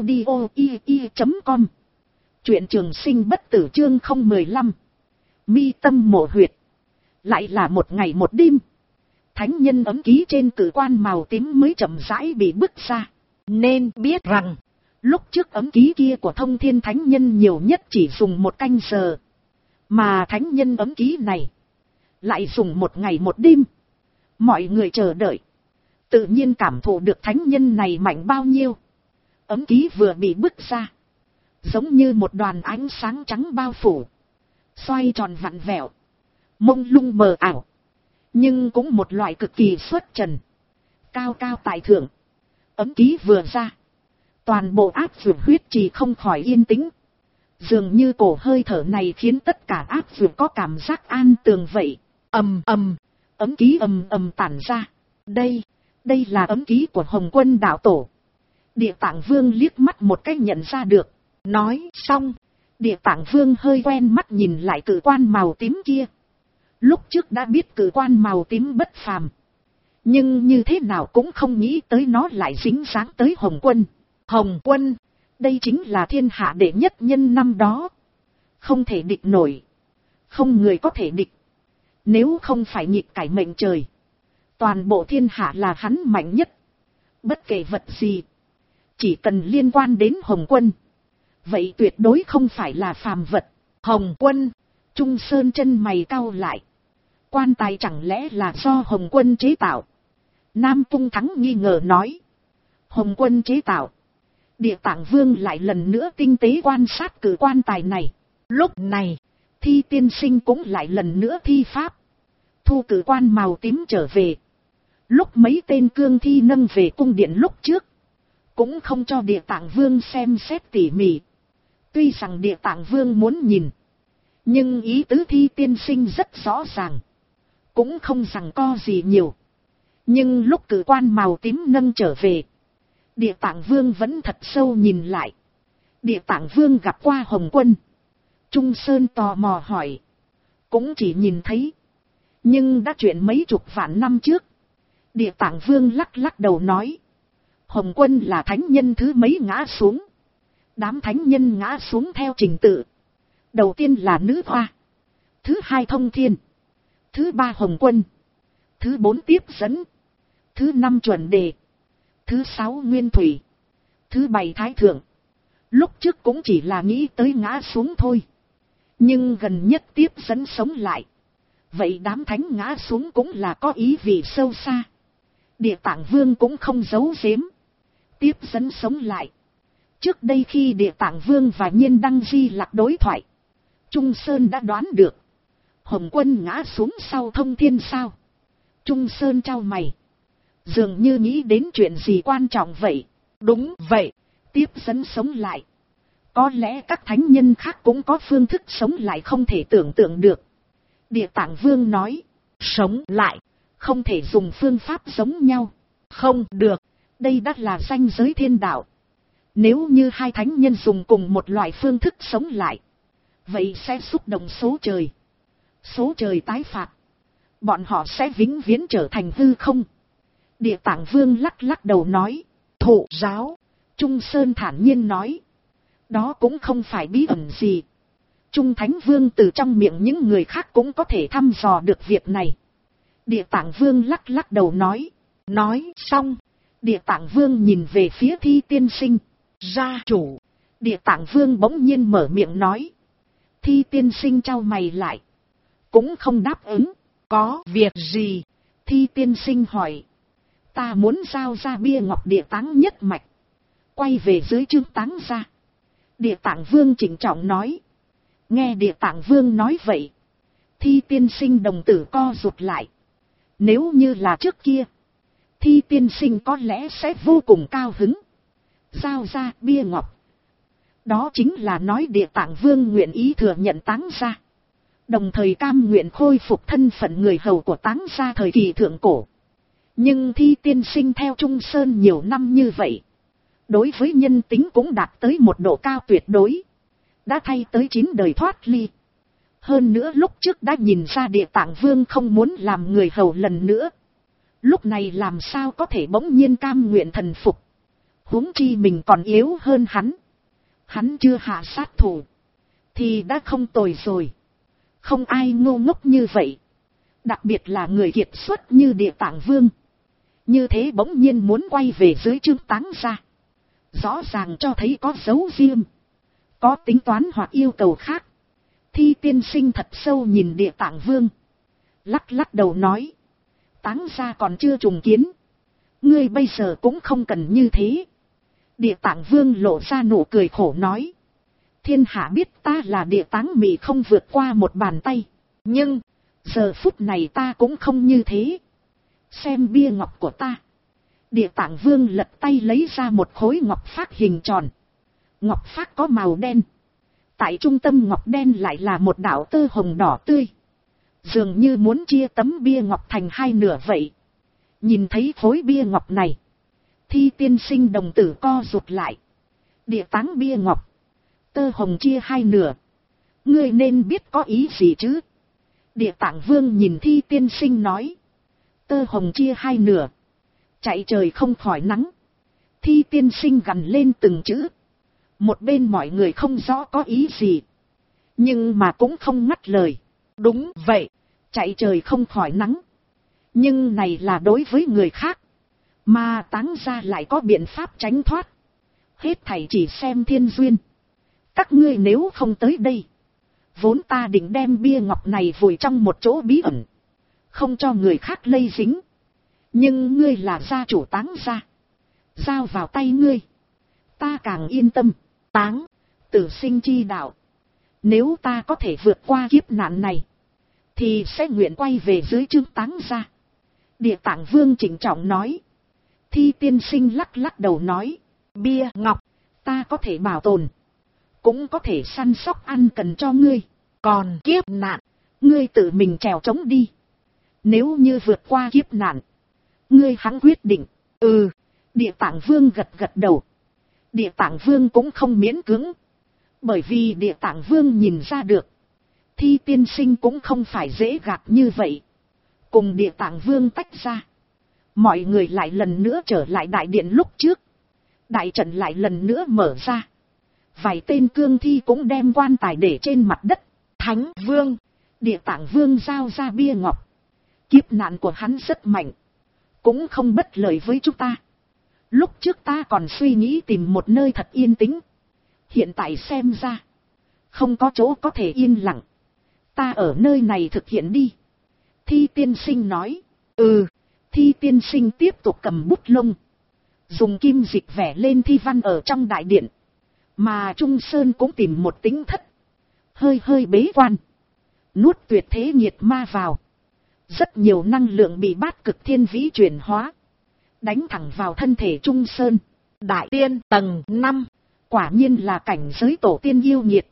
audio.com. Truyện Trường Sinh bất tử chương 015. Mi tâm mộ huyệt. Lại là một ngày một đêm. Thánh nhân ấm ký trên cử quan màu tím mới chậm rãi bị bứt ra. Nên biết rằng, lúc trước ấm ký kia của Thông Thiên Thánh Nhân nhiều nhất chỉ dùng 1 canh giờ. Mà thánh nhân ấm ký này lại dùng 1 ngày 1 đêm. Mọi người chờ đợi, tự nhiên cảm thụ được thánh nhân này mạnh bao nhiêu. Ấm ký vừa bị bứt ra, giống như một đoàn ánh sáng trắng bao phủ, xoay tròn vặn vẹo, mông lung mờ ảo, nhưng cũng một loại cực kỳ xuất trần, cao cao tại thượng. Ấm ký vừa ra, toàn bộ áp dụng huyết trì không khỏi yên tĩnh. Dường như cổ hơi thở này khiến tất cả áp dụng có cảm giác an tường vậy. Ầm ầm, ấm ký ầm ầm tản ra. Đây là ấm ký của Hồng Quân đạo tổ. Địa Tạng Vương liếc mắt một cách nhận ra được. Nói xong, Địa Tạng Vương hơi quen mắt nhìn lại cử quan màu tím kia. Lúc trước đã biết cử quan màu tím bất phàm, nhưng như thế nào cũng không nghĩ tới nó lại dính dáng tới Hồng Quân. Hồng Quân, đây chính là thiên hạ đệ nhất nhân năm đó. Không thể địch nổi. Không người có thể địch. Nếu không phải nhịp cải mệnh trời, toàn bộ thiên hạ là hắn mạnh nhất. Bất kể vật gì, chỉ cần liên quan đến Hồng Quân, vậy tuyệt đối không phải là phàm vật. Hồng Quân, Trung Sơn chân mày cau lại. Quan tài chẳng lẽ là do Hồng Quân chế tạo? Nam Cung Thắng nghi ngờ nói. Hồng Quân chế tạo. Địa Tạng Vương lại lần nữa tinh tế quan sát cử quan tài này. Lúc này, Thi tiên sinh cũng lại lần nữa thi pháp. Thu cử quan màu tím trở về. Lúc mấy tên cương thi nâng về cung điện lúc trước, cũng không cho Địa Tạng Vương xem xét tỉ mỉ. Tuy rằng Địa Tạng Vương muốn nhìn, nhưng ý tứ Thi tiên sinh rất rõ ràng. Cũng không rằng co gì nhiều. Nhưng lúc cử quan màu tím nâng trở về, Địa Tạng Vương vẫn thật sâu nhìn lại. Địa Tạng Vương gặp qua Hồng Quân. Trung Sơn tò mò hỏi. Cũng chỉ nhìn thấy, nhưng đã chuyện mấy chục vạn năm trước. Địa Tạng Vương lắc lắc đầu nói. Hồng Quân là thánh nhân thứ mấy ngã xuống. Đám thánh nhân ngã xuống theo trình tự. Đầu tiên là Nữ Hoa. Thứ 2 Thông Thiên. Thứ 3 Hồng Quân. Thứ 4 Tiếp Dẫn. Thứ 5 Chuẩn Đề. Thứ 6 Nguyên Thủy. Thứ 7 Thái Thượng. Lúc trước cũng chỉ là nghĩ tới ngã xuống thôi. Nhưng gần nhất Tiếp Dẫn sống lại. Vậy đám thánh ngã xuống cũng là có ý vị sâu xa. Địa Tạng Vương cũng không giấu giếm. Tiếp Dẫn sống lại. Trước đây khi Địa Tạng Vương và Nhiên Đăng Di Lặc đối thoại, Trung Sơn đã đoán được. Hồng Quân ngã xuống sau Thông Thiên sao? Trung Sơn chau mày. Dường như nghĩ đến chuyện gì quan trọng vậy. Đúng vậy, Tiếp Dẫn sống lại. Có lẽ các thánh nhân khác cũng có phương thức sống lại không thể tưởng tượng được. Địa Tạng Vương nói, sống lại, không thể dùng phương pháp giống nhau. Không được, đây đã là ranh giới thiên đạo. Nếu như hai thánh nhân dùng cùng một loại phương thức sống lại, vậy sẽ xúc động số trời. Số trời tái phạt, bọn họ sẽ vĩnh viễn trở thành hư không. Địa Tạng Vương lắc lắc đầu nói, thụ giáo. Trung Sơn thản nhiên nói, đó cũng không phải bí ẩn gì. Trung Thánh Vương từ trong miệng những người khác cũng có thể thăm dò được việc này. Địa Tạng Vương lắc lắc đầu nói. Nói xong, Địa Tạng Vương nhìn về phía Thi Tiên Sinh. Gia chủ. Địa Tạng Vương bỗng nhiên mở miệng nói. Thi Tiên Sinh chau mày lại. Cũng không đáp ứng. Có việc gì? Thi Tiên Sinh hỏi. Ta muốn giao ra bia ngọc Địa Táng nhất mạch. Quay về dưới Trương Táng ra. Địa Tạng Vương trịnh trọng nói. Nghe Địa Tạng Vương nói vậy. Thi Tiên Sinh đồng tử co rụt lại. Nếu như là trước kia. Thi Tiên Sinh có lẽ sẽ vô cùng cao hứng. Giao ra bia ngọc. Đó chính là nói Địa Tạng Vương nguyện ý thừa nhận Táng gia. Đồng thời cam nguyện khôi phục thân phận người hầu của Táng gia thời kỳ thượng cổ. Nhưng Thi Tiên Sinh theo Trung Sơn nhiều năm như vậy. Đối với nhân tính cũng đạt tới một độ cao tuyệt đối. Đã thay tới 9 đời thoát ly. Hơn nữa lúc trước đã nhìn ra Địa Tạng Vương không muốn làm người hầu lần nữa. Lúc này làm sao có thể bỗng nhiên cam nguyện thần phục. Huống chi mình còn yếu hơn hắn. Hắn chưa hạ sát thủ. Thì đã không tồi rồi. Không ai ngu ngốc như vậy. Đặc biệt là người kiệt xuất như Địa Tạng Vương. Như thế bỗng nhiên muốn quay về dưới Trương Táng ra. Rõ ràng cho thấy có dấu riêng. Có tính toán hoặc yêu cầu khác. Thi Tiên Sinh thật sâu nhìn Địa Tạng Vương. Lắc lắc đầu nói. Táng ra còn chưa trùng kiến. Ngươi bây giờ cũng không cần như thế. Địa Tạng Vương lộ ra nụ cười khổ nói. Thiên hạ biết ta là Địa Táng Mị không vượt qua một bàn tay. Nhưng, giờ phút này ta cũng không như thế. Xem bia ngọc của ta. Địa Tạng Vương lật tay lấy ra một khối ngọc phác hình tròn. Ngọc phác có màu đen. Tại trung tâm ngọc đen lại là một đạo tơ hồng đỏ tươi. Dường như muốn chia tấm bia ngọc thành hai nửa vậy. Nhìn thấy khối bia ngọc này. Thi Tiên Sinh đồng tử co rụt lại. Địa Táng bia ngọc. Tơ hồng chia hai nửa. Ngươi nên biết có ý gì chứ? Địa Tạng Vương nhìn Thi Tiên Sinh nói. Tơ hồng chia hai nửa. Chạy trời không khỏi nắng. Thi Tiên Sinh gằn lên từng chữ. Một bên mọi người không rõ có ý gì. Nhưng mà cũng không ngắt lời. Đúng vậy. Chạy trời không khỏi nắng. Nhưng này là đối với người khác. Mà Táng gia lại có biện pháp tránh thoát. Hết thảy chỉ xem thiên duyên. Các ngươi nếu không tới đây. Vốn ta định đem bia ngọc này vùi trong một chỗ bí ẩn. Không cho người khác lây dính. Nhưng ngươi là gia chủ Táng gia. Giao vào tay ngươi. Ta càng yên tâm. Táng, tử sinh chi đạo. Nếu ta có thể vượt qua kiếp nạn này. Thì sẽ nguyện quay về dưới Trương Táng gia. Địa Tạng Vương trịnh trọng nói. Thi Tiên Sinh lắc lắc đầu nói. Bia ngọc, ta có thể bảo tồn. Cũng có thể săn sóc ăn cần cho ngươi. Còn kiếp nạn, ngươi tự mình trèo trống đi. Nếu như vượt qua kiếp nạn, ngươi hãng quyết định. Ừ, Địa Tạng Vương gật gật đầu. Địa Tạng Vương cũng không miễn cưỡng. Bởi vì Địa Tạng Vương nhìn ra được. Thi Tiên Sinh cũng không phải dễ gạt như vậy. Cùng Địa Tạng Vương tách ra. Mọi người lại lần nữa trở lại đại điện lúc trước. Đại trận lại lần nữa mở ra. Vài tên cương thi cũng đem quan tài để trên mặt đất. Thánh Vương, Địa Tạng Vương giao ra bia ngọc. Kiếp nạn của hắn rất mạnh. Cũng không bất lợi với chúng ta. Lúc trước ta còn suy nghĩ tìm một nơi thật yên tĩnh. Hiện tại xem ra. Không có chỗ có thể yên lặng. Ta ở nơi này thực hiện đi. Thi Tiên Sinh nói. Ừ. Thi Tiên Sinh tiếp tục cầm bút lông. Dùng kim dịch vẽ lên thi văn ở trong đại điện. Mà Trung Sơn cũng tìm một tính thất. Hơi hơi bế quan. Nuốt tuyệt thế nhiệt ma vào. Rất nhiều năng lượng bị bát cực thiên vĩ chuyển hóa. Đánh thẳng vào thân thể Trung Sơn. Đại tiên tầng 5. Quả nhiên là cảnh giới tổ tiên yêu nhiệt.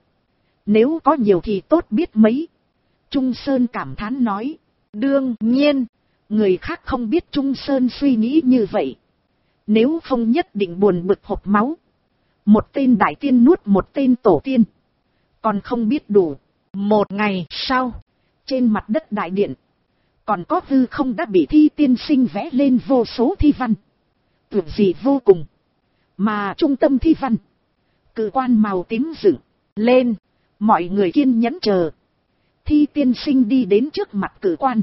Nếu có nhiều thì tốt biết mấy. Trung Sơn cảm thán nói. Đương nhiên. Người khác không biết Trung Sơn suy nghĩ như vậy. Nếu không nhất định buồn bực hộc máu. Một tên đại tiên nuốt một tên tổ tiên. Còn không biết đủ. Một ngày sau. Trên mặt đất đại điện. Còn có hư không đã bị Thi Tiên Sinh vẽ lên vô số thi văn. Tuyệt dị vô cùng. Mà trung tâm thi văn. Cự quan màu tím dựng lên. Mọi người kiên nhẫn chờ. Thi tiên sinh đi đến trước mặt cử quan.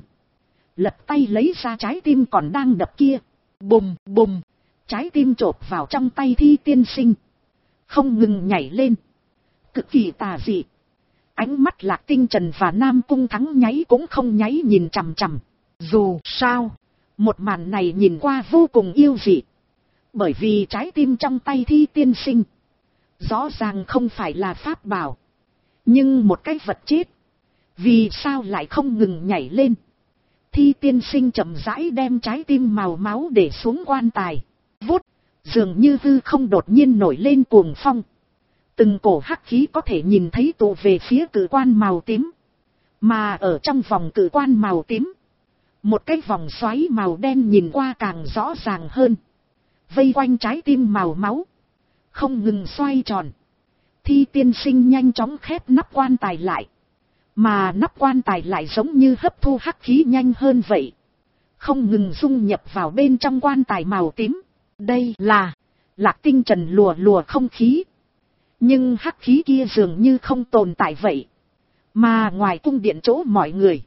Lật tay lấy ra trái tim còn đang đập kia. Bùm bùm. Trái tim chộp vào trong tay thi tiên sinh. Không ngừng nhảy lên. Cực kỳ tà dị. Ánh mắt Lạc Tinh Trần và Nam Cung Thắng nháy cũng không nháy nhìn chằm chằm. Dù sao, một màn này nhìn qua vô cùng yêu dị. Bởi vì trái tim trong tay thi tiên sinh rõ ràng không phải là pháp bảo, nhưng một cái vật chết. Vì sao lại không ngừng nhảy lên? Thi tiên sinh chậm rãi đem trái tim màu máu để xuống quan tài. Vút, dường như hư không đột nhiên nổi lên cuồng phong. Từng cổ hắc khí có thể nhìn thấy tụ về phía cử quan màu tím. Mà ở trong vòng cử quan màu tím, một cái vòng xoáy màu đen nhìn qua càng rõ ràng hơn. Vây quanh trái tim màu máu, không ngừng xoay tròn. Thi tiên sinh nhanh chóng khép nắp quan tài lại. Mà nắp quan tài lại giống như hấp thu hắc khí nhanh hơn vậy. Không ngừng dung nhập vào bên trong quan tài màu tím. Đây là Lạc Tinh Trần lùa không khí. Nhưng hắc khí kia dường như không tồn tại vậy. Mà ngoài cung điện chỗ mọi người,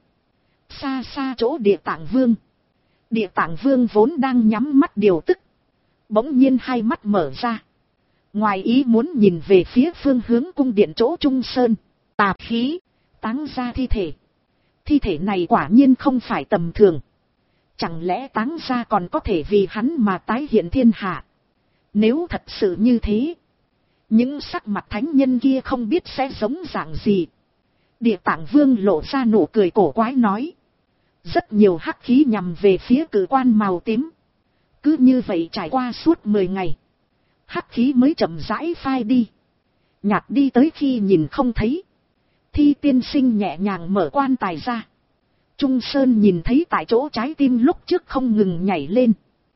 xa xa chỗ Địa Tạng Vương. Địa Tạng Vương vốn đang nhắm mắt điều tức, bỗng nhiên hai mắt mở ra. Ngoài ý muốn nhìn về phía phương hướng cung điện chỗ Trung Sơn. Tạp khí táng ra thi thể. Thi thể này quả nhiên không phải tầm thường. Chẳng lẽ táng ra còn có thể vì hắn mà tái hiện thiên hạ? Nếu thật sự như thế, những sắc mặt thánh nhân kia không biết sẽ giống dạng gì. Địa Tạng Vương lộ ra nụ cười cổ quái nói. Rất nhiều hắc khí nhằm về phía cử quan màu tím. Cứ như vậy trải qua suốt 10 ngày. Hắc khí mới chậm rãi phai đi. Nhạt đi tới khi nhìn không thấy. Thi tiên sinh nhẹ nhàng mở quan tài ra. Trung Sơn nhìn thấy tại chỗ trái tim lúc trước không ngừng nhảy lên.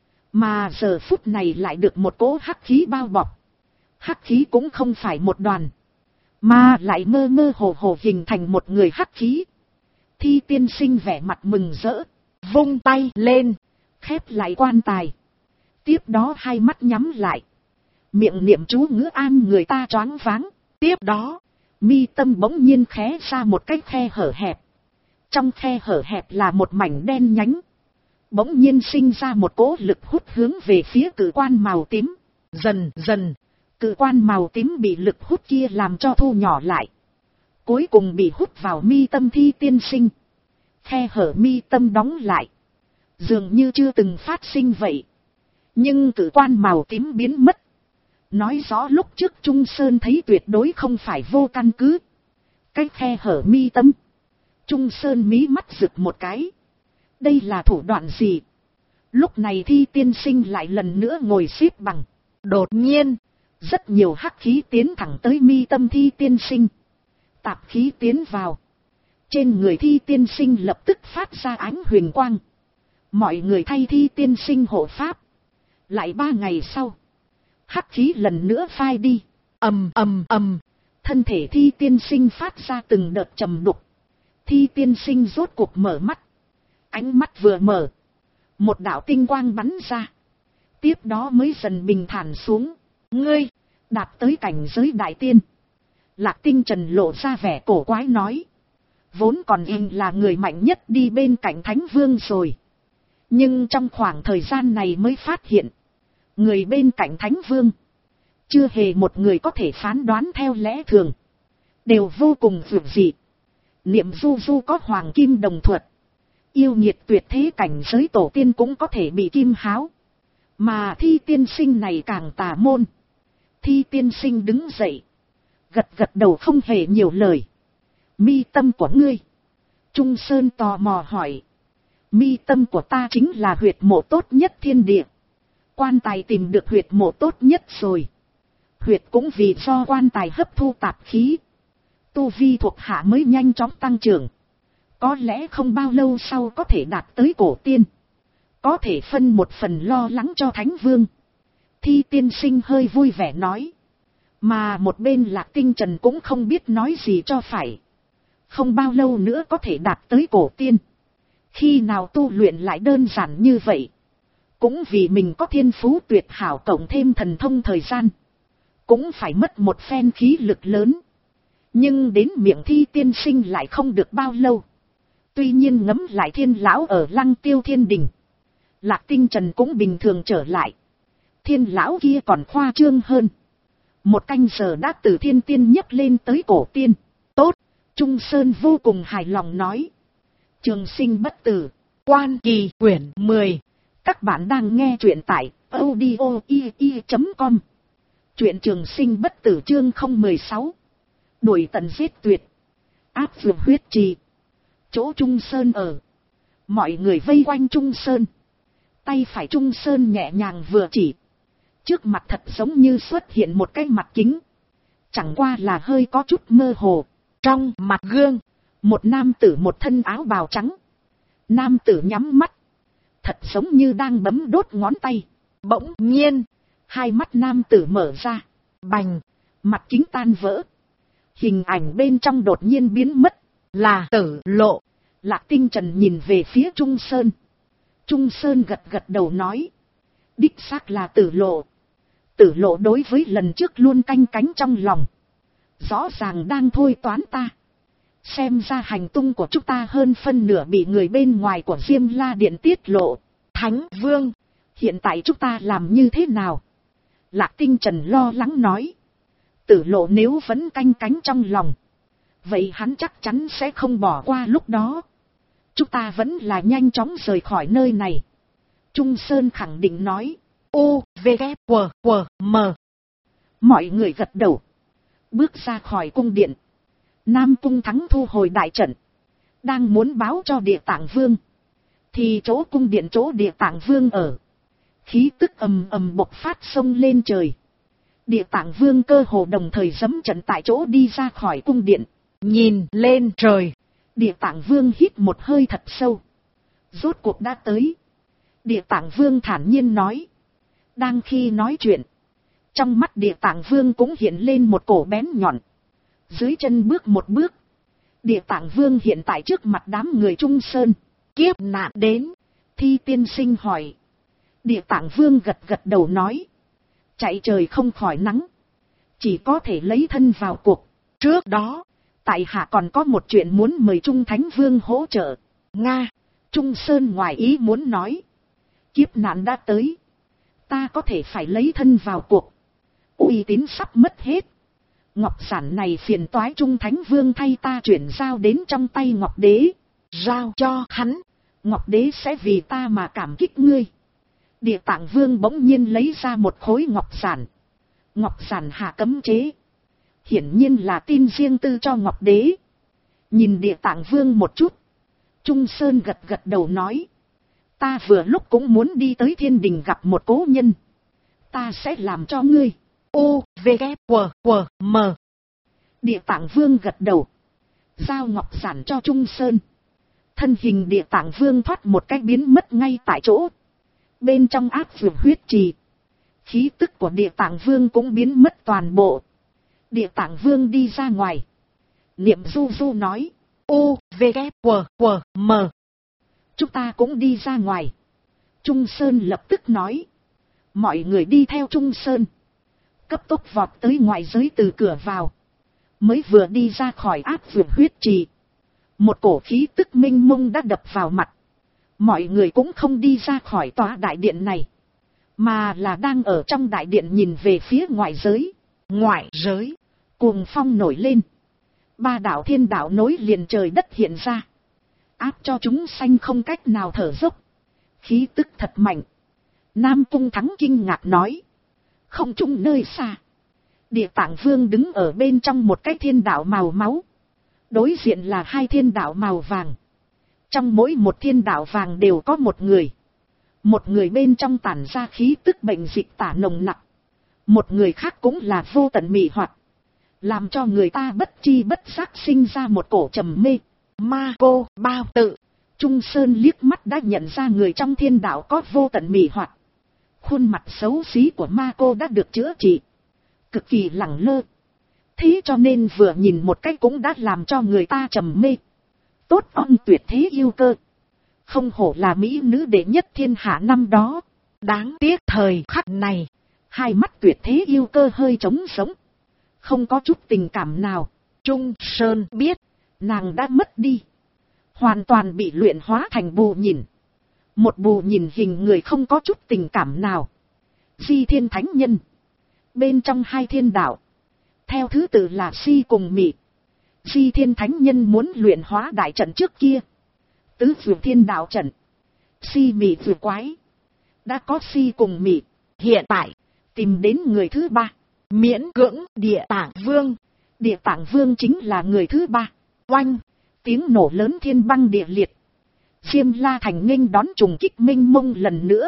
Mà giờ phút này lại được một cỗ hắc khí bao bọc. Hắc khí cũng không phải một đoàn, mà lại mơ mơ hồ hồ hình thành một người hắc khí. Thi tiên sinh vẻ mặt mừng rỡ, vung tay lên, khép lại quan tài. Tiếp đó hai mắt nhắm lại, miệng niệm chú ngữ an người ta choáng váng. Tiếp đó, mi tâm bỗng nhiên khé ra một cái khe hở hẹp. Trong khe hở hẹp là một mảnh đen nhánh. Bỗng nhiên sinh ra một cỗ lực hút hướng về phía cử quan màu tím. Dần dần, cử quan màu tím bị lực hút kia làm cho thu nhỏ lại. Cuối cùng bị hút vào mi tâm thi tiên sinh. Khe hở mi tâm đóng lại, dường như chưa từng phát sinh vậy. Nhưng cử quan màu tím biến mất. Nói rõ lúc trước Trung Sơn thấy tuyệt đối không phải vô căn cứ. Cái khe hở mi tâm. Trung Sơn mí mắt rực một cái. Đây là thủ đoạn gì? Lúc này thi tiên sinh lại lần nữa ngồi xếp bằng. Đột nhiên, rất nhiều hắc khí tiến thẳng tới mi tâm thi tiên sinh. Tạp khí tiến vào. Trên người thi tiên sinh lập tức phát ra ánh huyền quang. Mọi người thay thi tiên sinh hộ pháp. Lại 3 ngày sau, hắc khí lần nữa phai đi. Ầm ầm ầm, thân thể thi tiên sinh phát ra từng đợt trầm đục. Thi tiên sinh rốt cuộc mở mắt. Ánh mắt vừa mở, một đạo tinh quang bắn ra. Tiếp đó mới dần bình thản xuống. Ngươi đạt tới cảnh giới đại tiên. Lạc Tinh Trần lộ ra vẻ cổ quái nói. Vốn còn in là người mạnh nhất đi bên cạnh Thánh Vương rồi. Nhưng trong khoảng thời gian này mới phát hiện, người bên cạnh Thánh Vương, chưa hề một người có thể phán đoán theo lẽ thường. Đều vô cùng vượt dị. Niệm du du có hoàng kim đồng thuật. Yêu nghiệt tuyệt thế cảnh giới tổ tiên cũng có thể bị kim háo. Mà thi tiên sinh này càng tà môn. Thi tiên sinh đứng dậy, gật gật đầu không hề nhiều lời. Mi tâm của ngươi? Trung Sơn tò mò hỏi. Mi tâm của ta chính là huyệt mộ tốt nhất thiên địa. Quan tài tìm được huyệt mộ tốt nhất rồi. Huyệt cũng vì do quan tài hấp thu tạp khí. Tu vi thuộc hạ mới nhanh chóng tăng trưởng. Có lẽ không bao lâu sau có thể đạt tới cổ tiên. Có thể phân một phần lo lắng cho Thánh Vương. Thi tiên sinh hơi vui vẻ nói. Mà một bên Lạc Tinh Trần cũng không biết nói gì cho phải. Không bao lâu nữa có thể đạt tới cổ tiên. Khi nào tu luyện lại đơn giản như vậy. Cũng vì mình có thiên phú tuyệt hảo cộng thêm thần thông thời gian. Cũng phải mất một phen khí lực lớn. Nhưng đến miệng Thi tiên sinh lại không được bao lâu. Tuy nhiên ngẫm lại Thiên lão ở Lăng Tiêu Thiên Đình, Lạc Tinh Trần cũng bình thường trở lại. Thiên lão kia còn khoa trương hơn. Một canh giờ đã từ thiên tiên nhấc lên tới cổ tiên. Tốt, Trung Sơn vô cùng hài lòng nói. Trường sinh bất tử, Quan Kỳ quyển 10. Các bạn đang nghe truyện tại audio.com. Truyện Trường sinh bất tử chương 016. Đuổi tận giết tuyệt. Áp dụng huyết trì. Chỗ Trung Sơn ở. Mọi người vây quanh Trung Sơn. Tay phải Trung Sơn nhẹ nhàng vừa chỉ. Trước mặt thật giống như xuất hiện một cái mặt kính. Chẳng qua là hơi có chút mơ hồ. Trong mặt gương, một nam tử một thân áo bào trắng. Nam tử nhắm mắt. Thật giống như đang bấm đốt ngón tay. Bỗng nhiên, hai mắt nam tử mở ra. Bành, mặt kính tan vỡ. Hình ảnh bên trong đột nhiên biến mất. Là Tử Lộ. Lạc Tinh Trần nhìn về phía Trung Sơn. Trung Sơn gật gật đầu nói. Đích xác là Tử Lộ. Tử Lộ đối với lần trước luôn canh cánh trong lòng. Rõ ràng đang thôi toán ta. Xem ra hành tung của chúng ta hơn phân nửa bị người bên ngoài của Diêm La Điện tiết lộ. Thánh Vương, hiện tại chúng ta làm như thế nào? Lạc Tinh Trần lo lắng nói. Tử Lộ nếu vẫn canh cánh trong lòng, vậy hắn chắc chắn sẽ không bỏ qua lúc đó. Chúng ta vẫn là nhanh chóng rời khỏi nơi này. Trung Sơn khẳng định nói. U, V, K, W, M. Mọi người gật đầu. Bước ra khỏi cung điện. Nam Cung Thắng thu hồi đại trận. Đang muốn báo cho Địa Tạng Vương. Thì chỗ cung điện chỗ Địa Tạng Vương ở. Khí tức ầm ầm bộc phát sông lên trời. Địa Tạng Vương cơ hồ đồng thời giẫm trận tại chỗ đi ra khỏi cung điện. Nhìn lên trời. Địa Tạng Vương hít một hơi thật sâu. Rốt cuộc đã tới. Địa Tạng Vương thản nhiên nói. Đang khi nói chuyện, trong mắt Địa Tạng Vương cũng hiện lên một cổ bén nhọn. Dưới chân bước một bước. Địa Tạng Vương hiện tại trước mặt đám người Trung Sơn. Kiếp nạn đến. Thi tiên sinh hỏi. Địa Tạng Vương gật gật đầu nói. Chạy trời không khỏi nắng. Chỉ có thể lấy thân vào cuộc. Trước đó, tại hạ còn có một chuyện muốn mời Trung Thánh Vương hỗ trợ. Nga. Trung Sơn ngoài ý muốn nói. Kiếp nạn đã tới. Ta có thể phải lấy thân vào cuộc. Uy tín sắp mất hết. Ngọc giản này phiền toái Trung Thánh Vương thay ta chuyển giao đến trong tay Ngọc Đế. Giao cho hắn. Ngọc Đế sẽ vì ta mà cảm kích ngươi. Địa Tạng Vương bỗng nhiên lấy ra một khối ngọc giản. Ngọc giản hạ cấm chế. Hiển nhiên là tin riêng tư cho Ngọc Đế. Nhìn Địa Tạng Vương một chút. Trung Sơn gật gật đầu nói. Ta vừa lúc cũng muốn đi tới thiên đình gặp một cố nhân. Ta sẽ làm cho ngươi. U, V, K, W, M. Địa Tạng Vương gật đầu. Giao ngọc giản cho Trung Sơn. Thân hình Địa Tạng Vương thoát một cách biến mất ngay tại chỗ. Bên trong áp dụng huyết trì. Khí tức của Địa Tạng Vương cũng biến mất toàn bộ. Địa Tạng Vương đi ra ngoài. Niệm du du nói. U, V, K, W, M. Chúng ta cũng đi ra ngoài. Trung Sơn lập tức nói. Mọi người đi theo Trung Sơn. Cấp tốc vọt tới ngoài giới từ cửa vào. Mới vừa đi ra khỏi áp dụng huyết trì. Một cổ khí tức minh mông đã đập vào mặt. Mọi người cũng không đi ra khỏi tòa đại điện này. Mà là đang ở trong đại điện nhìn về phía ngoại giới. Ngoại giới. Cuồng phong nổi lên. Ba đạo thiên đạo nối liền trời đất hiện ra. Áp cho chúng sanh không cách nào thở dốc. Khí tức thật mạnh. Nam Cung Thắng kinh ngạc nói. Không trung nơi xa. Địa Tạng Vương đứng ở bên trong một cái thiên đạo màu máu. Đối diện là hai thiên đạo màu vàng. Trong mỗi một thiên đạo vàng đều có một người. Một người bên trong tản ra khí tức bệnh dịch tả nồng nặc. Một người khác cũng là vô tận mị hoặc. Làm cho người ta bất chi bất giác sinh ra một cổ trầm mê. Ma cô bao tự. Trung Sơn liếc mắt đã nhận ra người trong thiên đạo có vô tận mị hoặc. Khuôn mặt xấu xí của ma cô đã được chữa trị. Cực kỳ lẳng lơ. Thế cho nên vừa nhìn một cách cũng đã làm cho người ta trầm mê. Tốt on tuyệt thế yêu cơ. Không hổ là mỹ nữ đệ nhất thiên hạ năm đó. Đáng tiếc thời khắc này. Hai mắt tuyệt thế yêu cơ hơi trống sống. Không có chút tình cảm nào. Trung Sơn biết, nàng đã mất đi. Hoàn toàn bị luyện hóa thành bù nhìn. Một bù nhìn hình người không có chút tình cảm nào. Di Thiên Thánh Nhân. Bên trong hai thiên đạo. Theo thứ tự là Si cùng Mị. Di Thiên Thánh Nhân muốn luyện hóa đại trận trước kia. Tứ Vượt Thiên Đạo trận. Si Mị Vượt Quái. Đã có Si cùng Mị. Hiện tại, tìm đến người thứ ba. Miễn cưỡng Địa Tạng Vương. Địa Tạng Vương chính là người thứ ba. Oanh, tiếng nổ lớn thiên băng địa liệt. Diêm La Thành nghênh đón trùng kích mênh mông lần nữa.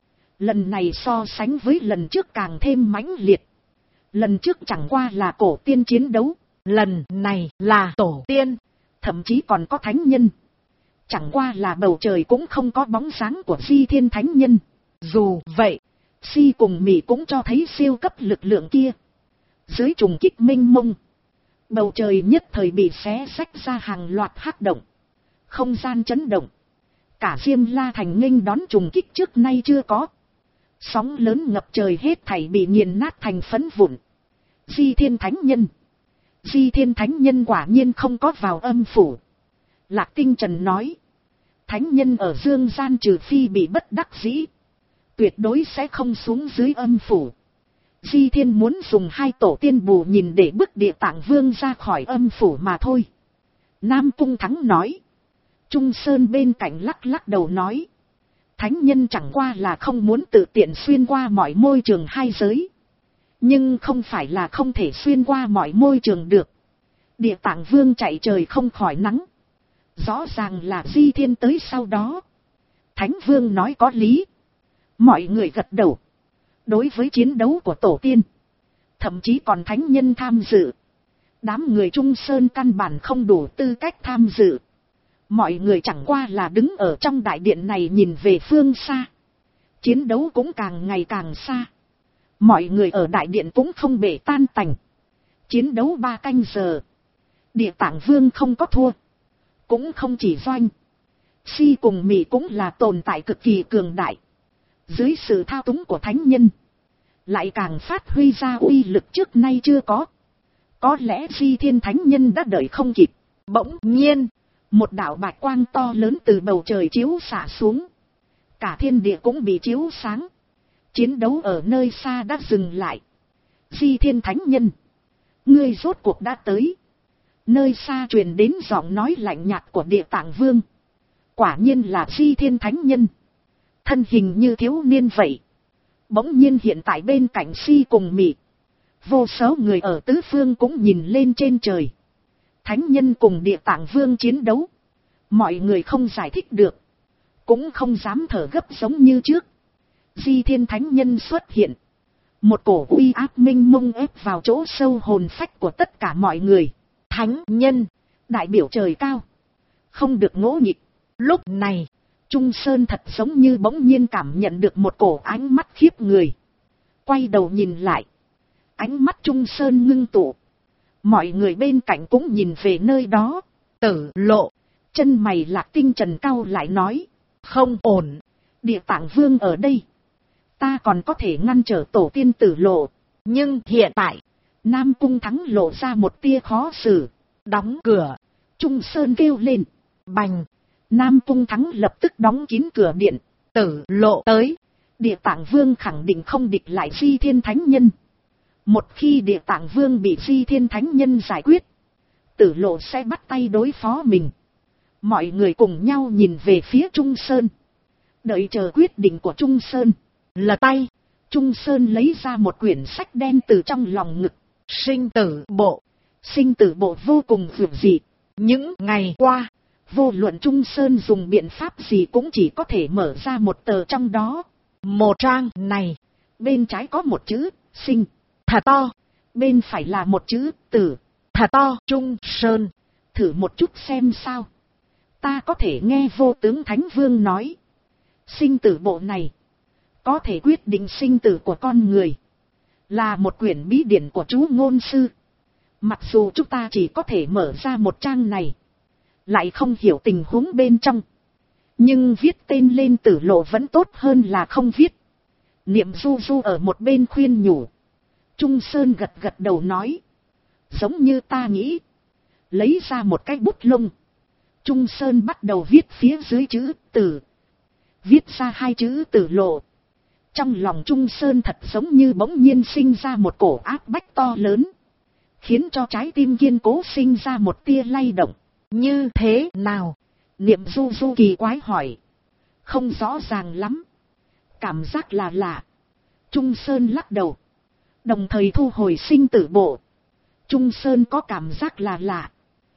Lần này so sánh với lần trước càng thêm mãnh liệt. Lần trước chẳng qua là cổ tiên chiến đấu. Lần này là tổ tiên. Thậm chí còn có thánh nhân. Chẳng qua là bầu trời cũng không có bóng dáng của Di Thiên Thánh Nhân. Dù vậy, Si cùng Mị cũng cho thấy siêu cấp lực lượng kia. Dưới trùng kích mênh mông, bầu trời nhất thời bị xé xách ra hàng loạt hắc động. Không gian chấn động. Cả Diêm La Thành nghênh đón trùng kích trước nay chưa có. Sóng lớn ngập trời hết thảy bị nghiền nát thành phấn vụn. Di Thiên Thánh Nhân. Di Thiên Thánh Nhân quả nhiên không có vào âm phủ. Lạc Tinh Trần nói. Thánh Nhân ở dương gian trừ phi bị bất đắc dĩ. Tuyệt đối sẽ không xuống dưới âm phủ. Di Thiên muốn dùng hai tổ tiên bù nhìn để bức Địa Tạng Vương ra khỏi âm phủ mà thôi. Nam Cung Thắng nói. Trung Sơn bên cạnh lắc lắc đầu nói. Thánh Nhân chẳng qua là không muốn tự tiện xuyên qua mọi môi trường hai giới. Nhưng không phải là không thể xuyên qua mọi môi trường được. Địa Tạng Vương chạy trời không khỏi nắng. Rõ ràng là Di Thiên tới sau đó. Thánh Vương nói có lý. Mọi người gật đầu. Đối với chiến đấu của tổ tiên, thậm chí còn thánh nhân tham dự, đám người Trung Sơn căn bản không đủ tư cách tham dự. Mọi người chẳng qua là đứng ở trong đại điện này nhìn về phương xa. Chiến đấu cũng càng ngày càng xa. Mọi người ở đại điện cũng không bể tan tành. Chiến đấu 3 canh giờ. Địa Tạng Vương không có thua. Cũng không chỉ Doanh. Si cùng Mị cũng là tồn tại cực kỳ cường đại. Dưới sự thao túng của thánh nhân, lại càng phát huy ra uy lực trước nay chưa có. Có lẽ Di Thiên Thánh Nhân đã đợi không kịp. Bỗng nhiên, một đạo bạch quang to lớn từ bầu trời chiếu xạ xuống. Cả thiên địa cũng bị chiếu sáng. Chiến đấu ở nơi xa đã dừng lại. Di Thiên Thánh Nhân, ngươi rốt cuộc đã tới. Nơi xa truyền đến giọng nói lạnh nhạt của Địa Tạng Vương. Quả nhiên là Di Thiên Thánh Nhân. Thân hình như thiếu niên vậy. Bỗng nhiên hiện tại bên cạnh Si cùng Mị. Vô số người ở tứ phương cũng nhìn lên trên trời. Thánh Nhân cùng Địa Tạng Vương chiến đấu. Mọi người không giải thích được. Cũng không dám thở gấp giống như trước. Di Thiên Thánh Nhân xuất hiện. Một cổ uy áp minh mông ép vào chỗ sâu hồn phách của tất cả mọi người. Thánh Nhân, đại biểu trời cao. Không được ngỗ nghịch. Lúc này, Trung Sơn thật giống như bỗng nhiên cảm nhận được một cổ ánh mắt khiếp người. Quay đầu nhìn lại. Ánh mắt Trung Sơn ngưng tụ. Mọi người bên cạnh cũng nhìn về nơi đó. Tử Lộ. Chân mày Lạc Tinh Trần cau lại nói. Không ổn. Địa Tạng Vương ở đây. Ta còn có thể ngăn trở tổ tiên Tử Lộ. Nhưng hiện tại, Nam Cung Thắng lộ ra một tia khó xử. Đóng cửa. Trung Sơn kêu lên. Bành. Nam Cung Thắng lập tức đóng kín cửa điện. Tử Lộ tới. Địa Tạng Vương khẳng định không địch lại Di Thiên Thánh Nhân. Một khi Địa Tạng Vương bị Di Thiên Thánh Nhân giải quyết, Tử Lộ sẽ bắt tay đối phó mình. Mọi người cùng nhau nhìn về phía Trung Sơn. Đợi chờ quyết định của Trung Sơn. Lật tay, Trung Sơn lấy ra một quyển sách đen từ trong lòng ngực. Sinh tử bộ. Sinh tử bộ vô cùng vượt dị. Những ngày qua, vô luận Trung Sơn dùng biện pháp gì cũng chỉ có thể mở ra một tờ trong đó. Một trang này, bên trái có một chữ, sinh, thật to. Bên phải là một chữ, tử, thật to. Trung Sơn, thử một chút xem sao. Ta có thể nghe Vô Tướng Thánh Vương nói. Sinh tử bộ này, có thể quyết định sinh tử của con người. Là một quyển bí điển của chú ngôn sư. Mặc dù chúng ta chỉ có thể mở ra một trang này, lại không hiểu tình huống bên trong. Nhưng viết tên lên Tử Lộ vẫn tốt hơn là không viết. Niệm Du Du ở một bên khuyên nhủ. Trung Sơn gật gật đầu nói. Giống như ta nghĩ, lấy ra một cái bút lông. Trung Sơn bắt đầu viết phía dưới chữ Tử. Viết ra 2 chữ Tử Lộ. Trong lòng Trung Sơn thật giống như bỗng nhiên sinh ra một cổ áp bách to lớn. Khiến cho trái tim kiên cố sinh ra một tia lay động. Như thế nào? Niệm Du Du kỳ quái hỏi. Không rõ ràng lắm. Cảm giác là lạ. Trung Sơn lắc đầu. Đồng thời thu hồi sinh tử bộ. Trung Sơn có cảm giác là lạ.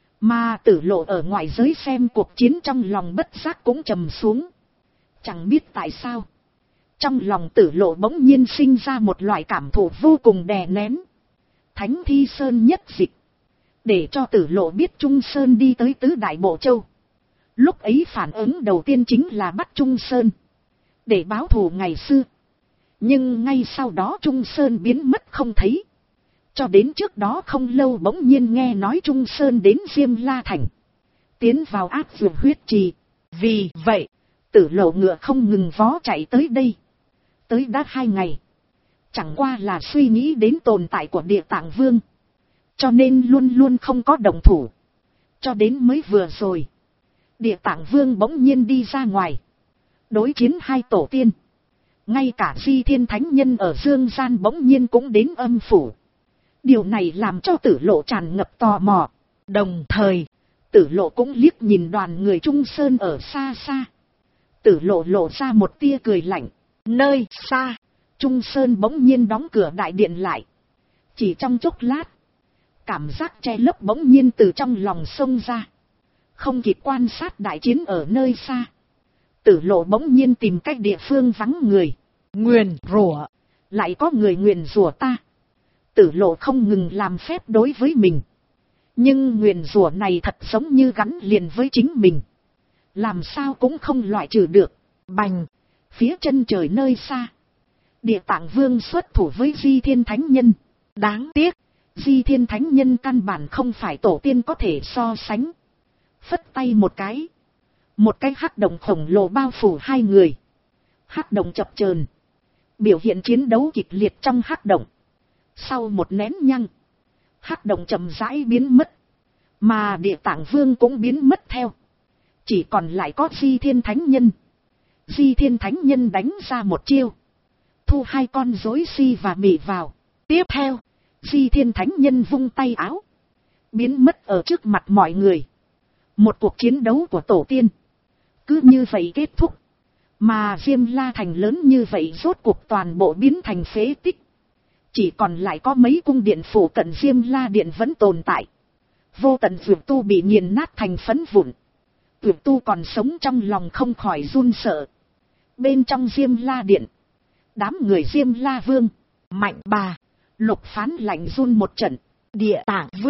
Mà Tử Lộ ở ngoại giới xem cuộc chiến trong lòng bất giác cũng trầm xuống. Chẳng biết tại sao. Trong lòng Tử Lộ bỗng nhiên sinh ra một loại cảm thụ vô cùng đè nén. Thánh Thi Sơn nhất dịch. Để cho Tử Lộ biết Trung Sơn đi tới Tứ Đại Bộ Châu. Lúc ấy phản ứng đầu tiên chính là bắt Trung Sơn. Để báo thù ngày xưa. Nhưng ngay sau đó Trung Sơn biến mất không thấy. Cho đến trước đó không lâu bỗng nhiên nghe nói Trung Sơn đến Diêm La Thành. Tiến vào Ác Dược Huyết Trì. Vì vậy, Tử Lộ ngựa không ngừng vó chạy tới đây. Tới đã 2 ngày. Chẳng qua là suy nghĩ đến tồn tại của Địa Tạng Vương. Cho nên luôn luôn không có động thủ. Cho đến mới vừa rồi. Địa Tạng Vương bỗng nhiên đi ra ngoài. Đối chiến 2 tổ tiên. Ngay cả Di Thiên Thánh Nhân ở Dương Gian bỗng nhiên cũng đến âm phủ. Điều này làm cho Tử Lộ tràn ngập tò mò. Đồng thời, Tử Lộ cũng liếc nhìn đoàn người Trung Sơn ở xa xa. Tử Lộ lộ ra một tia cười lạnh. Nơi xa, Trung Sơn bỗng nhiên đóng cửa đại điện lại. Chỉ trong chốc lát, cảm giác che lấp bỗng nhiên từ trong lòng xông ra. Không kịp quan sát đại chiến ở nơi xa. Tử Lộ bỗng nhiên tìm cách địa phương vắng người. Nguyền rủa, lại có người nguyền rủa ta. Tử Lộ không ngừng làm phép đối với mình. Nhưng nguyền rủa này thật giống như gắn liền với chính mình. Làm sao cũng không loại trừ được. Bành, phía chân trời nơi xa. Địa Tạng Vương xuất thủ với Di Thiên Thánh Nhân. Đáng tiếc, Di Thiên Thánh Nhân căn bản không phải tổ tiên có thể so sánh. Phất tay một cái. Một cái hắc động khổng lồ bao phủ 2 người. Hắc động chập chờn, biểu hiện chiến đấu kịch liệt trong hắc động. Sau một nén nhăng, hắc động chậm rãi biến mất. Mà Địa Tạng Vương cũng biến mất theo. Chỉ còn lại có Di Thiên Thánh Nhân. Di Thiên Thánh Nhân đánh ra một chiêu. Thu 2 con rối si và mị vào. Tiếp theo, Di Thiên Thánh Nhân vung tay áo. Biến mất ở trước mặt mọi người. Một cuộc chiến đấu của tổ tiên. Cứ như vậy kết thúc. Mà Diêm La Thành lớn như vậy rốt cuộc toàn bộ biến thành phế tích. Chỉ còn lại có mấy cung điện phủ cận Diêm La Điện vẫn tồn tại. Vô tận Dược Tu bị nghiền nát thành phấn vụn. Dược Tu còn sống trong lòng không khỏi run sợ. Bên trong Diêm La Điện, đám người Diêm La Vương, Mạnh Bà, Lục Phán lạnh run một trận. Địa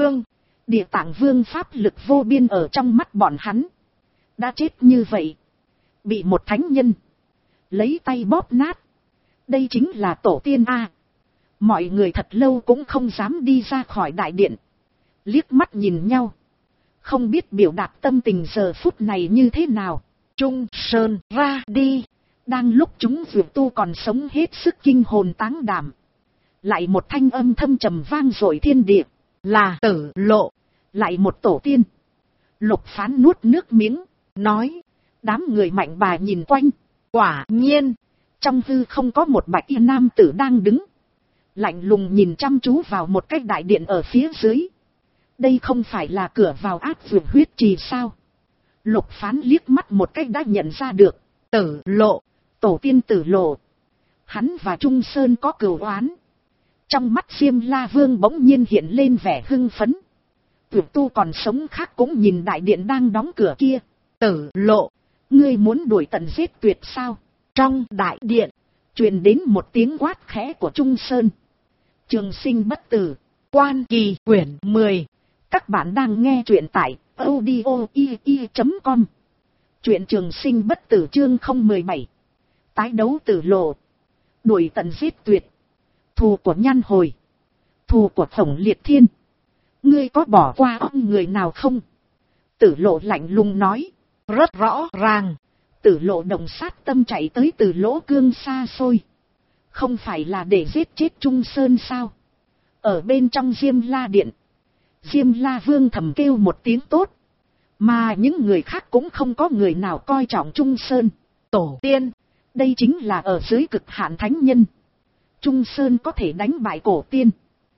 Tạng Vương pháp lực vô biên ở trong mắt bọn hắn. Đã chết như vậy, bị một thánh nhân lấy tay bóp nát. Đây chính là tổ tiên a. Mọi người thật lâu cũng không dám đi ra khỏi đại điện. Liếc mắt nhìn nhau, không biết biểu đạt tâm tình giờ phút này như thế nào. Trung Sơn ra đi. Đang lúc chúng Dược Tu còn sống hết sức kinh hồn táng đảm, lại một thanh âm thâm trầm vang dội thiên địa. Là Tử Lộ. Lại một tổ tiên. Lục Phán nuốt nước miếng, nói. Đám người Mạnh Bà nhìn quanh. Quả nhiên, trong hư không có một bạch y nam tử đang đứng. Lạnh lùng nhìn chăm chú vào một cái đại điện ở phía dưới. Đây không phải là cửa vào Ác Dược Huyết Trì sao? Lục Phán liếc mắt một cách đã nhận ra được. Tử Lộ, tổ tiên Tử Lộ. Hắn và Trung Sơn có cừu oán. Trong mắt Diêm La Vương bỗng nhiên hiện lên vẻ hưng phấn. Dược Tu còn sống khác cũng nhìn đại điện đang đóng cửa kia. Tử Lộ, ngươi muốn đuổi tận giết tuyệt sao? Trong đại điện, truyền đến một tiếng quát khẽ của Trung Sơn. Trường Sinh bất tử, Quan Kỳ quyển 10. Các bạn đang nghe truyện tại audio.com. Truyện Trường Sinh bất tử chương 017. Tái đấu Tử Lộ, đuổi tận giết tuyệt. Thù của Nhan Hồi, thù của Khổng Liệt Thiên, ngươi có bỏ qua ông người nào không? Tử Lộ lạnh lùng nói. Rất rõ ràng. Tử Lộ đồng sát tâm chạy tới từ Lỗ Cương xa xôi. Không phải là để giết chết Trung Sơn sao? Ở bên trong Diêm La Điện, Diêm La Vương thầm kêu một tiếng tốt. Mà những người khác cũng không có người nào coi trọng Trung Sơn. Tổ tiên, đây chính là ở dưới cực hạn thánh nhân. Trung Sơn có thể đánh bại cổ tiên.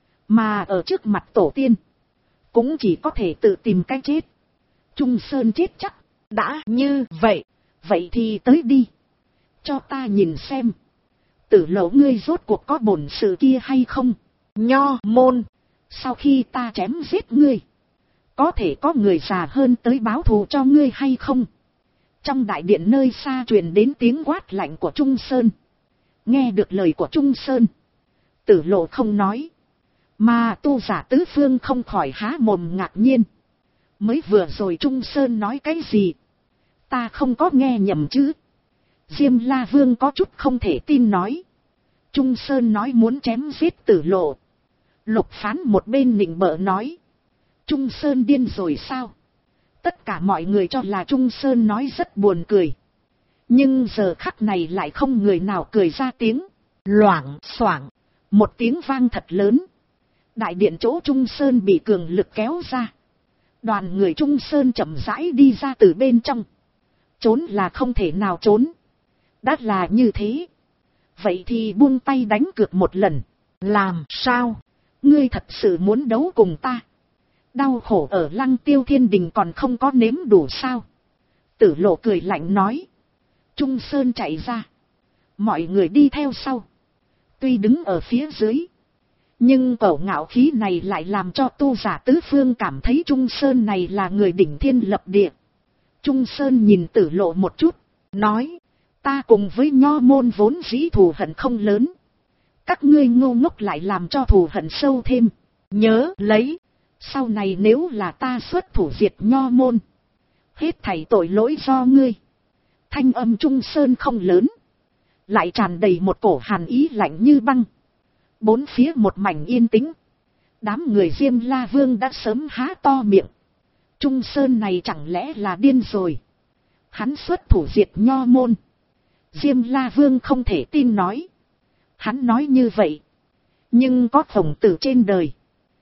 Mà ở trước mặt tổ tiên, cũng chỉ có thể tự tìm cái chết. Trung Sơn chết chắc. Đã như vậy, vậy thì tới đi. Cho ta nhìn xem. Tử Lộ ngươi rốt cuộc có bổn sự kia hay không? Nho môn, sau khi ta chém giết ngươi, có thể có người già hơn tới báo thù cho ngươi hay không? Trong đại điện nơi xa truyền đến tiếng quát lạnh của Trung Sơn. Nghe được lời của Trung Sơn, Tử Lộ không nói, mà tu giả tứ phương không khỏi há mồm ngạc nhiên. Mới vừa rồi Trung Sơn nói cái gì? Ta không có nghe nhầm chứ? Diêm La Vương có chút không thể tin nói. Trung Sơn nói muốn chém giết Tử Lộ. Lục Phán một bên nịnh bợ nói. Trung Sơn điên rồi sao? Tất cả mọi người cho là Trung Sơn nói rất buồn cười. Nhưng giờ khắc này lại không người nào cười ra tiếng. Loảng xoảng, một tiếng vang thật lớn. Đại điện chỗ Trung Sơn bị cường lực kéo ra. Đoàn người Trung Sơn chậm rãi đi ra từ bên trong. Trốn là không thể nào trốn. Đã là như thế, vậy thì buông tay đánh cược một lần. Làm sao? Ngươi thật sự muốn đấu cùng ta? Đau khổ ở Lăng Tiêu Thiên Đình còn không có nếm đủ sao? Tử Lộ cười lạnh nói. Trung Sơn chạy ra, mọi người đi theo sau. Tuy đứng ở phía dưới, nhưng cẩu ngạo khí này lại làm cho tu giả tứ phương cảm thấy Trung Sơn này là người đỉnh thiên lập địa. Trung Sơn nhìn Tử Lộ một chút, nói. Ta cùng với Nho môn vốn dĩ thù hận không lớn. Các ngươi ngu ngốc lại làm cho thù hận sâu thêm. Nhớ lấy, sau này nếu là ta xuất thủ diệt Nho môn, hết thảy tội lỗi do ngươi. Thanh âm Trung Sơn không lớn, lại tràn đầy một cổ hàn ý lạnh như băng. Bốn phía một mảnh yên tĩnh. Đám người Diêm La Vương đã sớm há to miệng. Trung Sơn này chẳng lẽ là điên rồi? Hắn xuất thủ diệt Nho môn. Diêm La Vương không thể tin nói. Hắn nói như vậy, nhưng có Khổng Tử trên đời,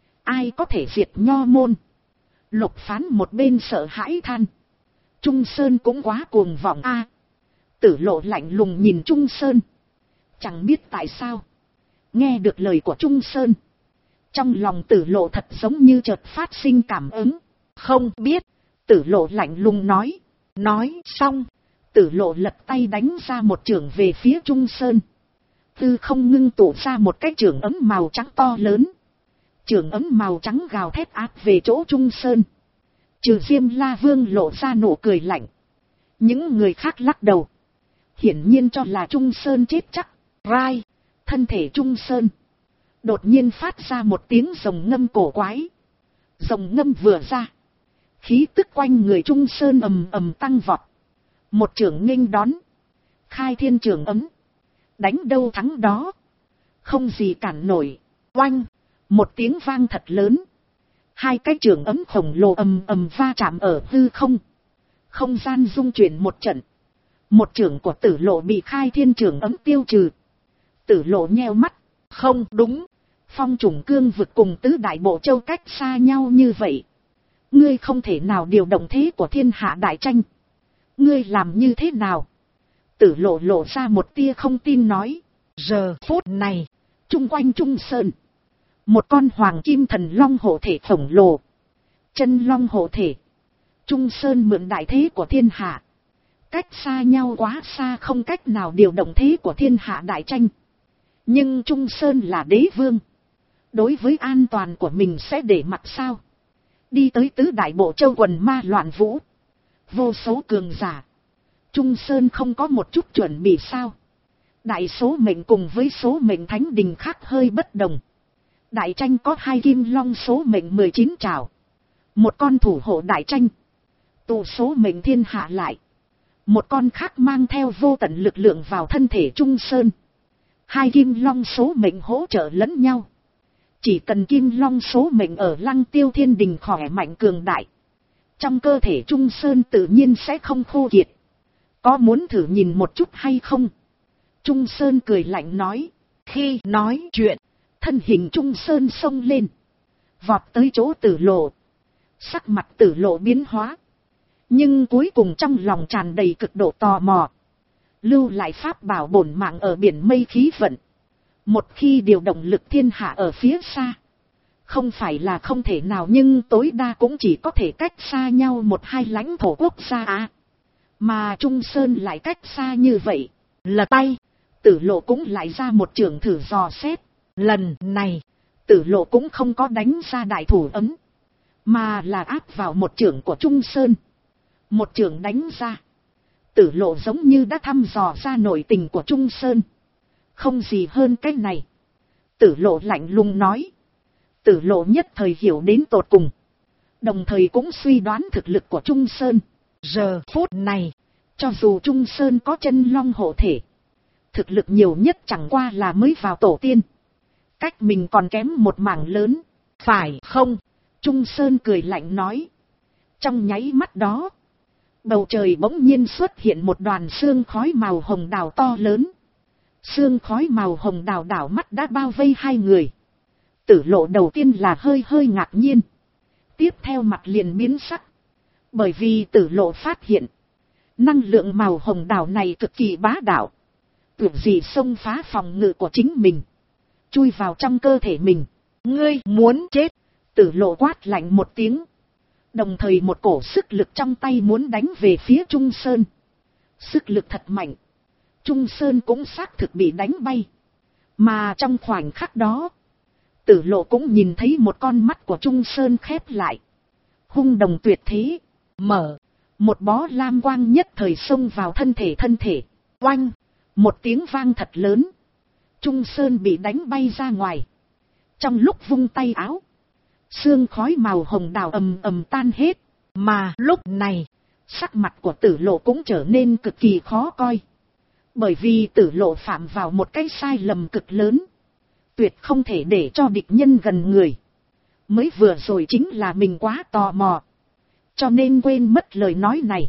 ai có thể diệt Nho môn? Lục Phán một bên sợ hãi than. Trung Sơn cũng quá cuồng vọng a. Tử Lộ lạnh lùng nhìn Trung Sơn. Chẳng biết tại sao, nghe được lời của Trung Sơn, trong lòng Tử Lộ thật giống như chợt phát sinh cảm ứng. Không biết. Tử Lộ lạnh lùng nói. Nói xong, Tử Lộ lật tay đánh ra một chưởng về phía Trung Sơn. Tư không ngưng tụ ra một cái chưởng ấm màu trắng to lớn. Chưởng ấm màu trắng gào thét áp về chỗ Trung Sơn. Trừ Diêm La Vương lộ ra nụ cười lạnh, những người khác lắc đầu, hiển nhiên cho là Trung Sơn chết chắc. Rai, thân thể Trung Sơn đột nhiên phát ra một tiếng rồng ngâm cổ quái. Rồng ngâm vừa ra, khí tức quanh người Trung Sơn ầm ầm tăng vọt. Một chưởng nghênh đón, khai thiên chưởng ấm, đánh đâu thắng đó, không gì cản nổi. Oanh, một tiếng vang thật lớn. Hai cái chưởng ấm khổng lồ ầm ầm va chạm ở hư không. Không gian rung chuyển một trận. Một chưởng của Tử Lộ bị khai thiên chưởng ấm tiêu trừ. Tử Lộ nheo mắt. Không đúng, Phong Trùng Cương vực cùng tứ đại bộ châu cách xa nhau như vậy. Ngươi không thể nào điều động thế của thiên hạ đại tranh. Ngươi làm như thế nào? Tử Lộ lộ ra một tia không tin nói. Giờ phút này, chung quanh Trung Sơn, một con hoàng kim thần long hộ thể khổng lồ, chân long hộ thể. Trung Sơn mượn đại thế của thiên hạ, cách xa nhau quá xa, không cách nào điều động thế của thiên hạ đại tranh. Nhưng Trung Sơn là đế vương, đối với an toàn của mình sẽ để mặt sao? Đi tới tứ đại bộ châu quần ma loạn vũ, vô số cường giả, Trung Sơn không có một chút chuẩn bị sao? Đại số mệnh cùng với số mệnh thánh đình khác hơi bất đồng. Đại tranh có hai kim long số mệnh 19 trảo, một con thủ hộ đại tranh, tụ số mệnh thiên hạ lại. Một con khác mang theo vô tận lực lượng vào thân thể Trung Sơn. Hai kim long số mệnh hỗ trợ lẫn nhau. Chỉ cần kim long số mệnh ở Lăng Tiêu Thiên Đình khỏe mạnh cường đại, trong cơ thể Trung Sơn tự nhiên sẽ không khô kiệt. Có muốn thử nhìn một chút hay không? Trung Sơn cười lạnh nói. Khi nói chuyện, thân hình Trung Sơn xông lên, vọt tới chỗ Tử Lộ. Sắc mặt Tử Lộ biến hóa, nhưng cuối cùng trong lòng tràn đầy cực độ tò mò. Lưu lại pháp bảo bổn mạng ở biển mây khí vận. Một khi điều động lực thiên hạ ở phía xa, không phải là không thể nào, nhưng tối đa cũng chỉ có thể cách xa nhau một hai lãnh thổ quốc gia à. Mà Trung Sơn lại cách xa như vậy. Lật tay, Tử Lộ cũng lại ra một chưởng thử dò xét. Lần này, Tử Lộ cũng không có đánh ra đại thủ ấm, mà là áp vào một chưởng của Trung Sơn. Một chưởng đánh ra, Tử Lộ giống như đã thăm dò ra nội tình của Trung Sơn. Không gì hơn cái này. Tử Lộ lạnh lùng nói. Tử Lộ nhất thời hiểu đến tột cùng, đồng thời cũng suy đoán thực lực của Trung Sơn. Giờ phút này, cho dù Trung Sơn có chân long hộ thể, thực lực nhiều nhất chẳng qua là mới vào tổ tiên. Cách mình còn kém một mảng lớn, phải không? Trung Sơn cười lạnh nói. Trong nháy mắt đó, bầu trời bỗng nhiên xuất hiện một đoàn sương khói màu hồng đào to lớn. Sương khói màu hồng đào đảo mắt đã bao vây hai người. Tử Lộ đầu tiên là hơi ngạc nhiên, tiếp theo mặt liền biến sắc. Bởi vì Tử Lộ phát hiện, năng lượng màu hồng đào này cực kỳ bá đạo, tưởng gì xông phá phòng ngự của chính mình, chui vào trong cơ thể mình. Ngươi muốn chết! Tử Lộ quát lạnh một tiếng, đồng thời một cổ sức lực trong tay muốn đánh về phía Trung Sơn. Sức lực thật mạnh, Trung Sơn cũng xác thực bị đánh bay. Mà trong khoảnh khắc đó, Tử Lộ cũng nhìn thấy một con mắt của Trung Sơn khép lại, hung đồng tuyệt thế, mở, một bó lam quang nhất thời xông vào thân thể. Oanh, một tiếng vang thật lớn, Trung Sơn bị đánh bay ra ngoài. Trong lúc vung tay áo, sương khói màu hồng đào ầm tan hết. Mà lúc này, sắc mặt của Tử Lộ cũng trở nên cực kỳ khó coi. Bởi vì Tử Lộ phạm vào một cái sai lầm cực lớn, tuyệt không thể để cho địch nhân gần người. Mới vừa rồi chính là mình quá tò mò, cho nên quên mất lời nói này,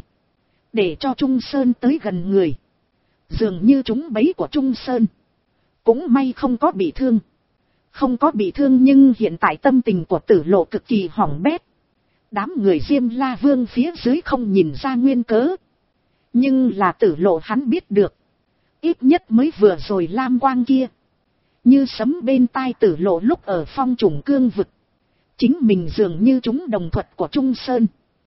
để cho Trung Sơn tới gần người. Dường như trúng bẫy của Trung Sơn, cũng may không có bị thương. Không có bị thương, nhưng hiện tại tâm tình của Tử Lộ cực kỳ hỏng bét. Đám người Diêm La Vương phía dưới không nhìn ra nguyên cớ, nhưng là Tử Lộ hắn biết được. Ít nhất mới vừa rồi lam quang kia như sấm bên tai Tử Lộ lúc ở Phong Trùng Cương vực. Chính mình dường như trúng đồng thuật của Trung Sơn,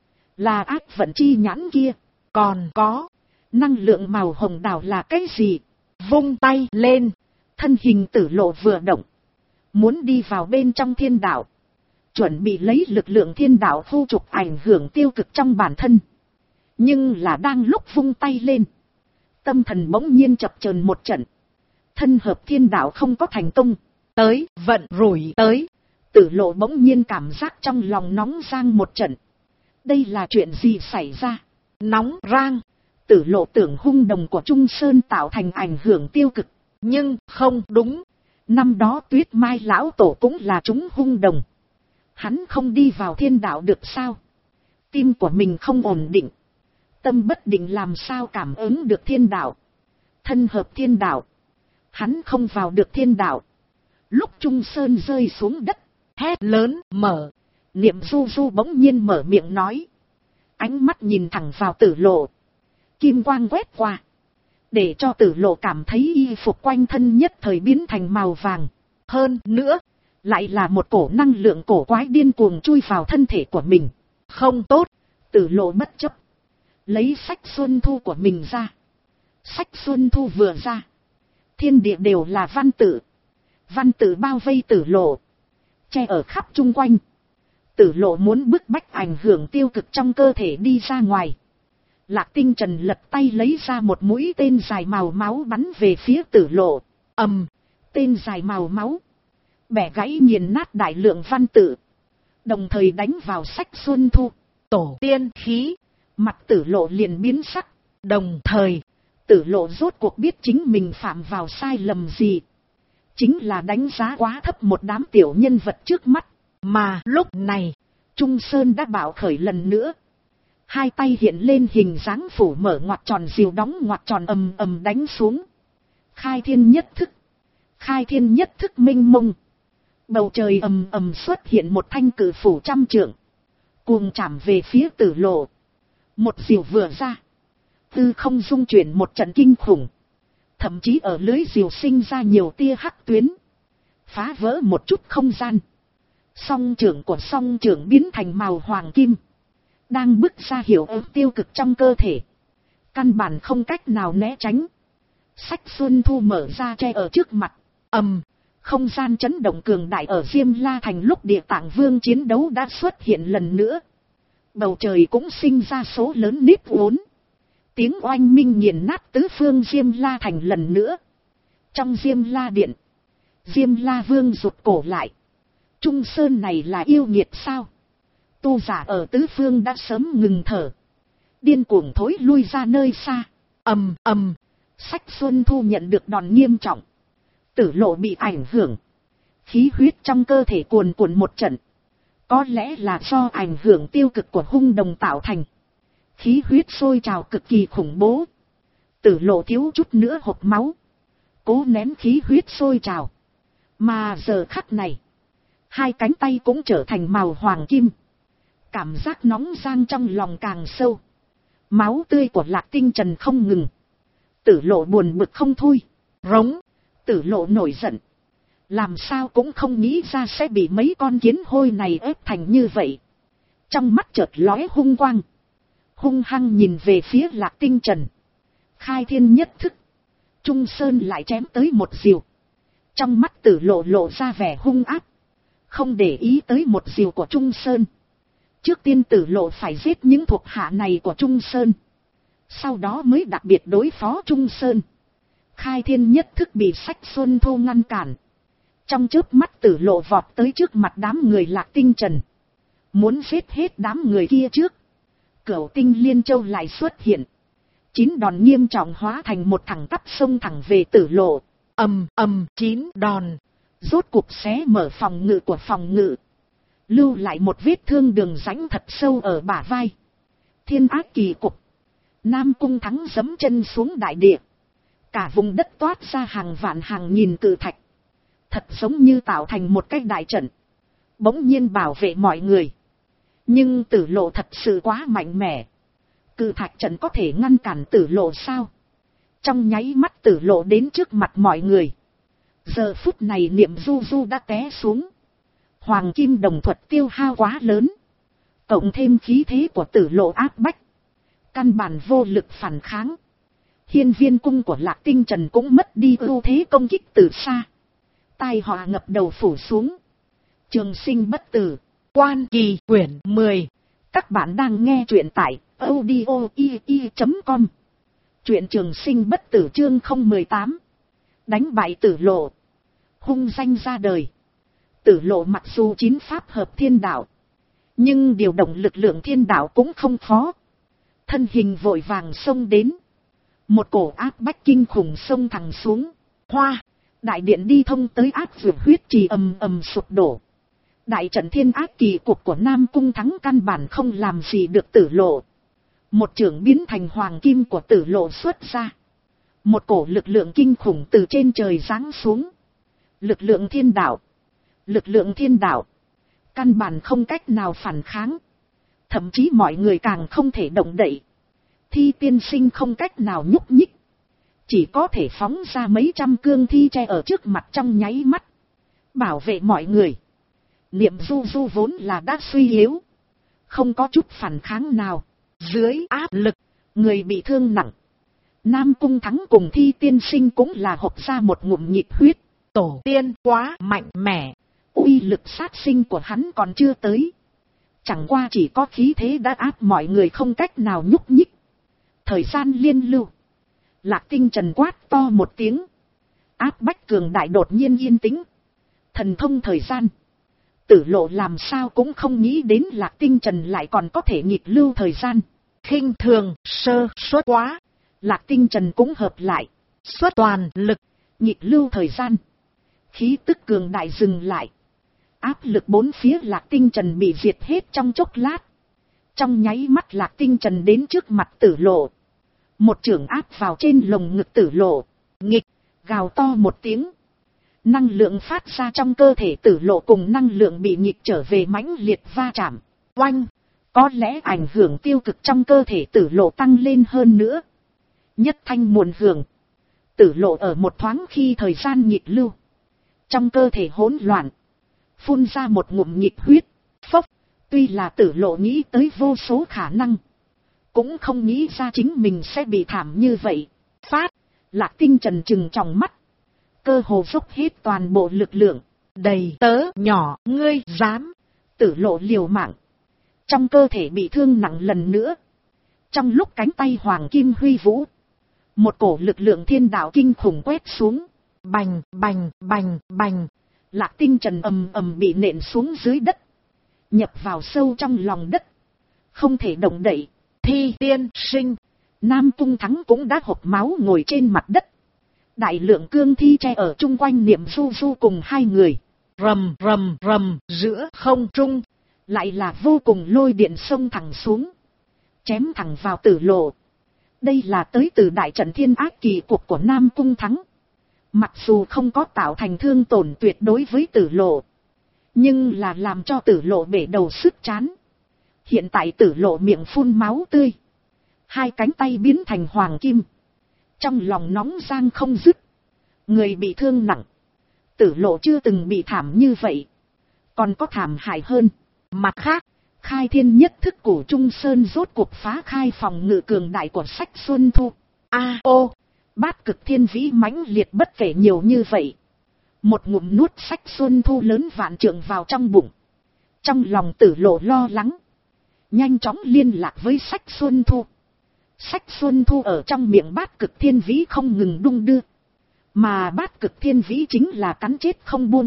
là ác vận chi nhãn kia. Còn có, năng lượng màu hồng đào là cái gì? Vung tay lên, thân hình Tử Lộ vừa động, muốn đi vào bên trong thiên đạo, chuẩn bị lấy lực lượng thiên đạo khu trục ảnh hưởng tiêu cực trong bản thân. Nhưng là đang lúc vung tay lên, tâm thần bỗng nhiên chập chờn một trận, thân hợp thiên đạo không có thành công. Tới, vận rủi tới. Tử Lộ bỗng nhiên cảm giác trong lòng nóng rang một trận. Đây là chuyện gì xảy ra? Nóng rang. Tử Lộ tưởng hung đồng của Trung Sơn tạo thành ảnh hưởng tiêu cực, nhưng không đúng. Năm đó Tuyết Mai lão tổ cũng là chúng hung đồng, hắn không đi vào thiên đạo được sao? Tim của mình không ổn định, tâm bất định, làm sao cảm ứng được thiên đạo? Thân hợp thiên đạo, hắn không vào được thiên đạo. Lúc Trung Sơn rơi xuống đất, hét lớn mở, Niệm Du Du bỗng nhiên mở miệng nói, ánh mắt nhìn thẳng vào Tử Lộ, kim quang quét qua, để cho Tử Lộ cảm thấy y phục quanh thân nhất thời biến thành màu vàng. Hơn nữa, lại là một cổ năng lượng cổ quái điên cuồng chui vào thân thể của mình. Không tốt! Tử Lộ bất chấp, lấy sách Xuân Thu của mình ra. Sách Xuân Thu vừa ra, thiên địa đều là văn tự. Văn tự bao vây Tử Lộ, che ở khắp chung quanh. Tử Lộ muốn bức bách ảnh hưởng tiêu cực trong cơ thể đi ra ngoài. Lạc Tinh Trần lật tay lấy ra một mũi tên dài màu máu bắn về phía Tử Lộ. Tên dài màu máu bẻ gãy nghiền nát đại lượng văn tự, đồng thời đánh vào sách Xuân Thu. Tổ tiên khí, mặt Tử Lộ liền biến sắc. Đồng thời, Tử Lộ rốt cuộc biết chính mình phạm vào sai lầm gì. Chính là đánh giá quá thấp một đám tiểu nhân vật trước mắt. Mà lúc này, Trung Sơn đã bạo khởi lần nữa. Hai tay hiện lên hình dáng phủ mở ngoặc tròn, diều đóng ngoặc tròn, ầm đánh xuống. Khai thiên nhất thức. Khai thiên nhất thức mênh mông, Bầu trời ầm ầm xuất hiện một thanh cự phủ 100 trượng. Cuồng chạm về phía Tử Lộ. Một diều vừa ra. Tư không dung chuyển một trận kinh khủng. Thậm chí ở lưới diều sinh ra nhiều tia hắc tuyến. Phá vỡ một chút không gian. Song trưởng của song trưởng biến thành màu hoàng kim. Đang bứt ra hiệu ứng tiêu cực trong cơ thể. Căn bản không cách nào né tránh. Sách Xuân Thu mở ra che ở trước mặt. Không gian chấn động cường đại ở Diêm La Thành lúc Địa Tạng Vương chiến đấu đã xuất hiện lần nữa. Bầu trời cũng sinh ra số lớn nếp uốn. Tiếng oanh minh nghiền nát tứ phương Diêm La Thành lần nữa. Trong Diêm La Điện, Diêm La Vương rụt cổ lại. Trung Sơn này là yêu nghiệt sao? Tu giả ở tứ phương đã sớm ngừng thở. Điên cuồng thối lui ra nơi xa. Sách Xuân Thu nhận được đòn nghiêm trọng. Tử Lộ bị ảnh hưởng. Khí huyết trong cơ thể cuồn cuộn một trận. Có lẽ là do ảnh hưởng tiêu cực của hung đồng tạo thành. Khí huyết sôi trào cực kỳ khủng bố. Tử Lộ thiếu chút nữa hộc máu. Cố nén khí huyết sôi trào. Mà giờ khắc này, hai cánh tay cũng trở thành màu hoàng kim. Cảm giác nóng rang trong lòng càng sâu. Máu tươi của Lạc Tinh Trần không ngừng. Tử Lộ buồn bực không thôi. Rống. Tử Lộ nổi giận. Làm sao cũng không nghĩ ra sẽ bị mấy con kiến hôi này ép thành như vậy. Trong mắt chợt lóe hung quang. Hung hăng nhìn về phía Lạc Tinh Trần. Khai thiên nhất thức. Trung Sơn lại chém tới một diều. Trong mắt Tử Lộ lộ ra vẻ hung ác. Không để ý tới một diều của Trung Sơn. Trước tiên Tử Lộ phải giết những thuộc hạ này của Trung Sơn. Sau đó mới đặc biệt đối phó Trung Sơn. Khai thiên nhất thức bị Sách Xuân Thu ngăn cản. Trong chớp mắt Tử Lộ vọt tới trước mặt đám người Lạc Tinh Trần. Muốn giết hết đám người kia trước. Cửu Tinh Liên Châu lại xuất hiện. 9 đòn nghiêm trọng hóa thành một thẳng tắp sông thẳng về Tử Lộ. 9 đòn. Rốt cục xé mở phòng ngự của phòng ngự. Lưu lại một vết thương đường rãnh thật sâu ở bả vai. Thiên ác kỳ cục. Nam Cung Thắng giẫm chân xuống đại địa. Cả vùng đất toát ra hàng vạn hàng nghìn cự thạch. Thật giống như tạo thành một cái đại trận. Bỗng nhiên bảo vệ mọi người. Nhưng Tử Lộ thật sự quá mạnh mẽ. Cự thạch trận có thể ngăn cản Tử Lộ sao? Trong nháy mắt Tử Lộ đến trước mặt mọi người. Giờ phút này Niệm Du Du đã té xuống. Hoàng kim đồng thuật tiêu hao quá lớn. Cộng thêm khí thế của Tử Lộ áp bách. Căn bản vô lực phản kháng. Hiên Viên cung của Lạc Tinh Trần cũng mất đi ưu thế công kích từ xa. Tai họa ngập đầu phủ xuống. Trường sinh bất tử. Quan Kỳ quyển 10. Các bạn đang nghe truyện tại audio.com. Truyện Trường Sinh bất tử chương 018. Đánh bại Tử Lộ. Hung danh ra đời. Tử Lộ mặc dù 9 pháp hợp thiên đạo. Nhưng điều động lực lượng thiên đạo cũng không khó. Thân hình vội vàng xông đến. Một cổ áp bách kinh khủng xông thẳng xuống. Hoa. Đại điện đi thông tới áp dược huyết trì ầm ầm sụp đổ. Đại trận thiên ác kỳ cục của Nam Cung Thắng căn bản không làm gì được Tử Lộ. Một chưởng biến thành hoàng kim của Tử Lộ xuất ra. Một cổ lực lượng kinh khủng từ trên trời giáng xuống. Lực lượng thiên đạo. Lực lượng thiên đạo. Căn bản không cách nào phản kháng. Thậm chí mọi người càng không thể động đậy. Thi tiên sinh không cách nào nhúc nhích. Chỉ có thể phóng ra mấy trăm cương thi che ở trước mặt trong nháy mắt. Bảo vệ mọi người. Niệm Du Du vốn là đã suy yếu. Không có chút phản kháng nào. Dưới áp lực, người bị thương nặng. Nam Cung Thắng cùng Thi tiên sinh cũng là hộc ra một ngụm nhiệt huyết. Tổ tiên quá mạnh mẽ. Uy lực sát sinh của hắn còn chưa tới. Chẳng qua chỉ có khí thế đã áp mọi người không cách nào nhúc nhích. Thời gian liên lưu. Lạc Tinh Trần quát to một tiếng. Áp bách cường đại đột nhiên yên tĩnh. Thần thông thời gian. Tử Lộ làm sao cũng không nghĩ đến Lạc Tinh Trần lại còn có thể nghịch lưu thời gian. Khinh thường, sơ suất quá. Lạc Tinh Trần cũng hợp lại. Xuất toàn lực, nghịch lưu thời gian. Khí tức cường đại dừng lại. Áp lực bốn phía Lạc Tinh Trần bị diệt hết trong chốc lát. Trong nháy mắt Lạc Tinh Trần đến trước mặt Tử Lộ. Một chưởng áp vào trên lồng ngực Tử Lộ. Nghịch, gào to một tiếng. Năng lượng phát ra trong cơ thể Tử Lộ cùng năng lượng bị nhịp trở về mãnh liệt va chạm. Oanh! Có lẽ ảnh hưởng tiêu cực trong cơ thể Tử Lộ tăng lên hơn nữa. Nhất thanh muộn hưởng. Tử Lộ ở một thoáng khi thời gian nhịp lưu. Trong cơ thể hỗn loạn. Phun ra một ngụm nhịp huyết. Phốc! Tuy là Tử Lộ nghĩ tới vô số khả năng. Cũng không nghĩ ra chính mình sẽ bị thảm như vậy. Phát! Lạc Tinh trần trừng tròng mắt. Cơ hồ dốc hết toàn bộ lực lượng. Đầy tớ nhỏ, ngươi dám. Tử Lộ liều mạng. Trong cơ thể bị thương nặng lần nữa. Trong lúc cánh tay hoàng kim huy vũ. Một cổ lực lượng thiên đạo kinh khủng quét xuống. Bành, bành, bành, bành. Lạc Tinh trần ầm ầm bị nện xuống dưới đất. Nhập vào sâu trong lòng đất. Không thể động đậy. Thi tiên sinh. Nam Cung Thắng cũng đã hộc máu ngồi trên mặt đất. Đại lượng cương thi che ở chung quanh Niệm Du Du cùng hai người. Rầm rầm rầm giữa không trung. Lại là vô cùng lôi điện xông thẳng xuống. Chém thẳng vào Tử Lộ. Đây là tới từ đại trận thiên ác kỳ cuộc của Nam Cung Thắng. Mặc dù không có tạo thành thương tổn tuyệt đối với Tử Lộ. Nhưng là làm cho Tử Lộ bể đầu sức chán. Hiện tại Tử Lộ miệng phun máu tươi. Hai cánh tay biến thành hoàng kim. Trong lòng nóng giang không dứt. Người bị thương nặng. Tử Lộ chưa từng bị thảm như vậy. Còn có thảm hại hơn. Mặt khác, khai thiên nhất thức của Trung Sơn rốt cuộc phá khai phòng ngự cường đại của Sách Xuân Thu. Bát cực thiên vĩ mãnh liệt bất kể nhiều như vậy. Một ngụm nuốt Sách Xuân Thu lớn vạn trượng vào trong bụng. Trong lòng Tử Lộ lo lắng. Nhanh chóng liên lạc với Sách Xuân Thu. Sách Xuân Thu ở trong miệng bát cực thiên vĩ không ngừng đung đưa. Mà bát cực thiên vĩ chính là cắn chết không buông.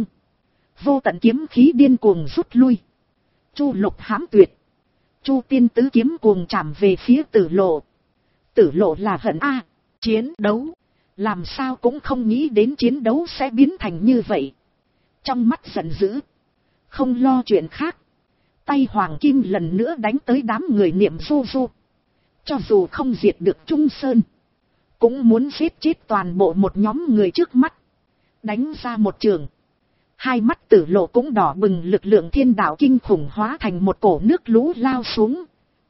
Vô tận kiếm khí điên cuồng rút lui. Chu Lục hãm tuyệt. Chu Tiên tứ kiếm cuồng chạm về phía Tử Lộ. Tử Lộ là hận chiến đấu. Làm sao cũng không nghĩ đến chiến đấu sẽ biến thành như vậy. Trong mắt giận dữ. Không lo chuyện khác. Tay hoàng kim lần nữa đánh tới đám người Niệm Du Du. Cho dù không diệt được Trung Sơn. Cũng muốn giết chết toàn bộ một nhóm người trước mắt. Đánh ra một trường. Hai mắt Tử Lộ cũng đỏ bừng, lực lượng thiên đạo kinh khủng hóa thành một cổ nước lũ lao xuống.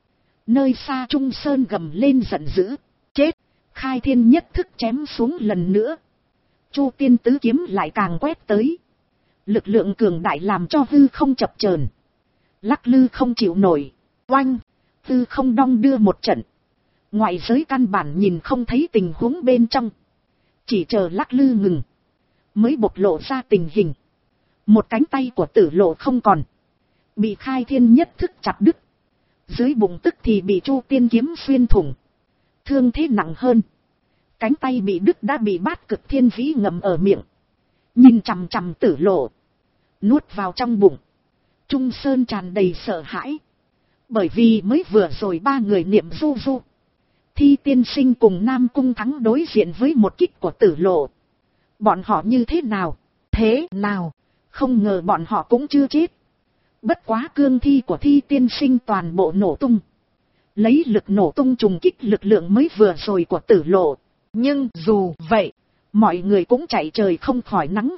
Nơi xa Trung Sơn gầm lên giận dữ. Chết! Khai thiên nhất thức chém xuống lần nữa. Chu Tiên tứ kiếm lại càng quét tới. Lực lượng cường đại làm cho hư không chập chờn, lắc lư không chịu nổi. Oanh! Hư không đong đưa một trận. Ngoại giới căn bản nhìn không thấy tình huống bên trong. Chỉ chờ lắc lư ngừng. Mới bộc lộ ra tình hình. Một cánh tay của Tử Lộ không còn. Bị khai thiên nhất thức chặt đứt. Dưới bụng tức thì bị Chu Tiên kiếm xuyên thủng. Thương thế nặng hơn. Cánh tay bị đứt đã bị bát cực thiên vĩ ngậm ở miệng. Nhìn chằm chằm Tử Lộ. Nuốt vào trong bụng. Trung Sơn tràn đầy sợ hãi. Bởi vì mới vừa rồi ba người Niệm Du Du, Thi tiên sinh cùng Nam Cung Thắng đối diện với một kích của Tử Lộ. Bọn họ như thế nào? Thế nào? Không ngờ bọn họ cũng chưa chết. Bất quá cương thi của Thi tiên sinh toàn bộ nổ tung. Lấy lực nổ tung trùng kích lực lượng mới vừa rồi của Tử Lộ. Nhưng dù vậy, mọi người cũng chạy trời không khỏi nắng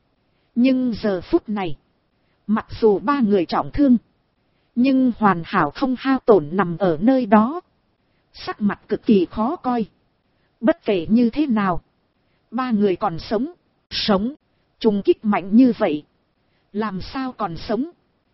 Nhưng giờ phút này, mặc dù ba người trọng thương, nhưng hoàn hảo không hao tổn nằm ở nơi đó. Sắc mặt cực kỳ khó coi. Bất kể như thế nào, ba người còn sống. Sống, trùng kích mạnh như vậy, làm sao còn sống?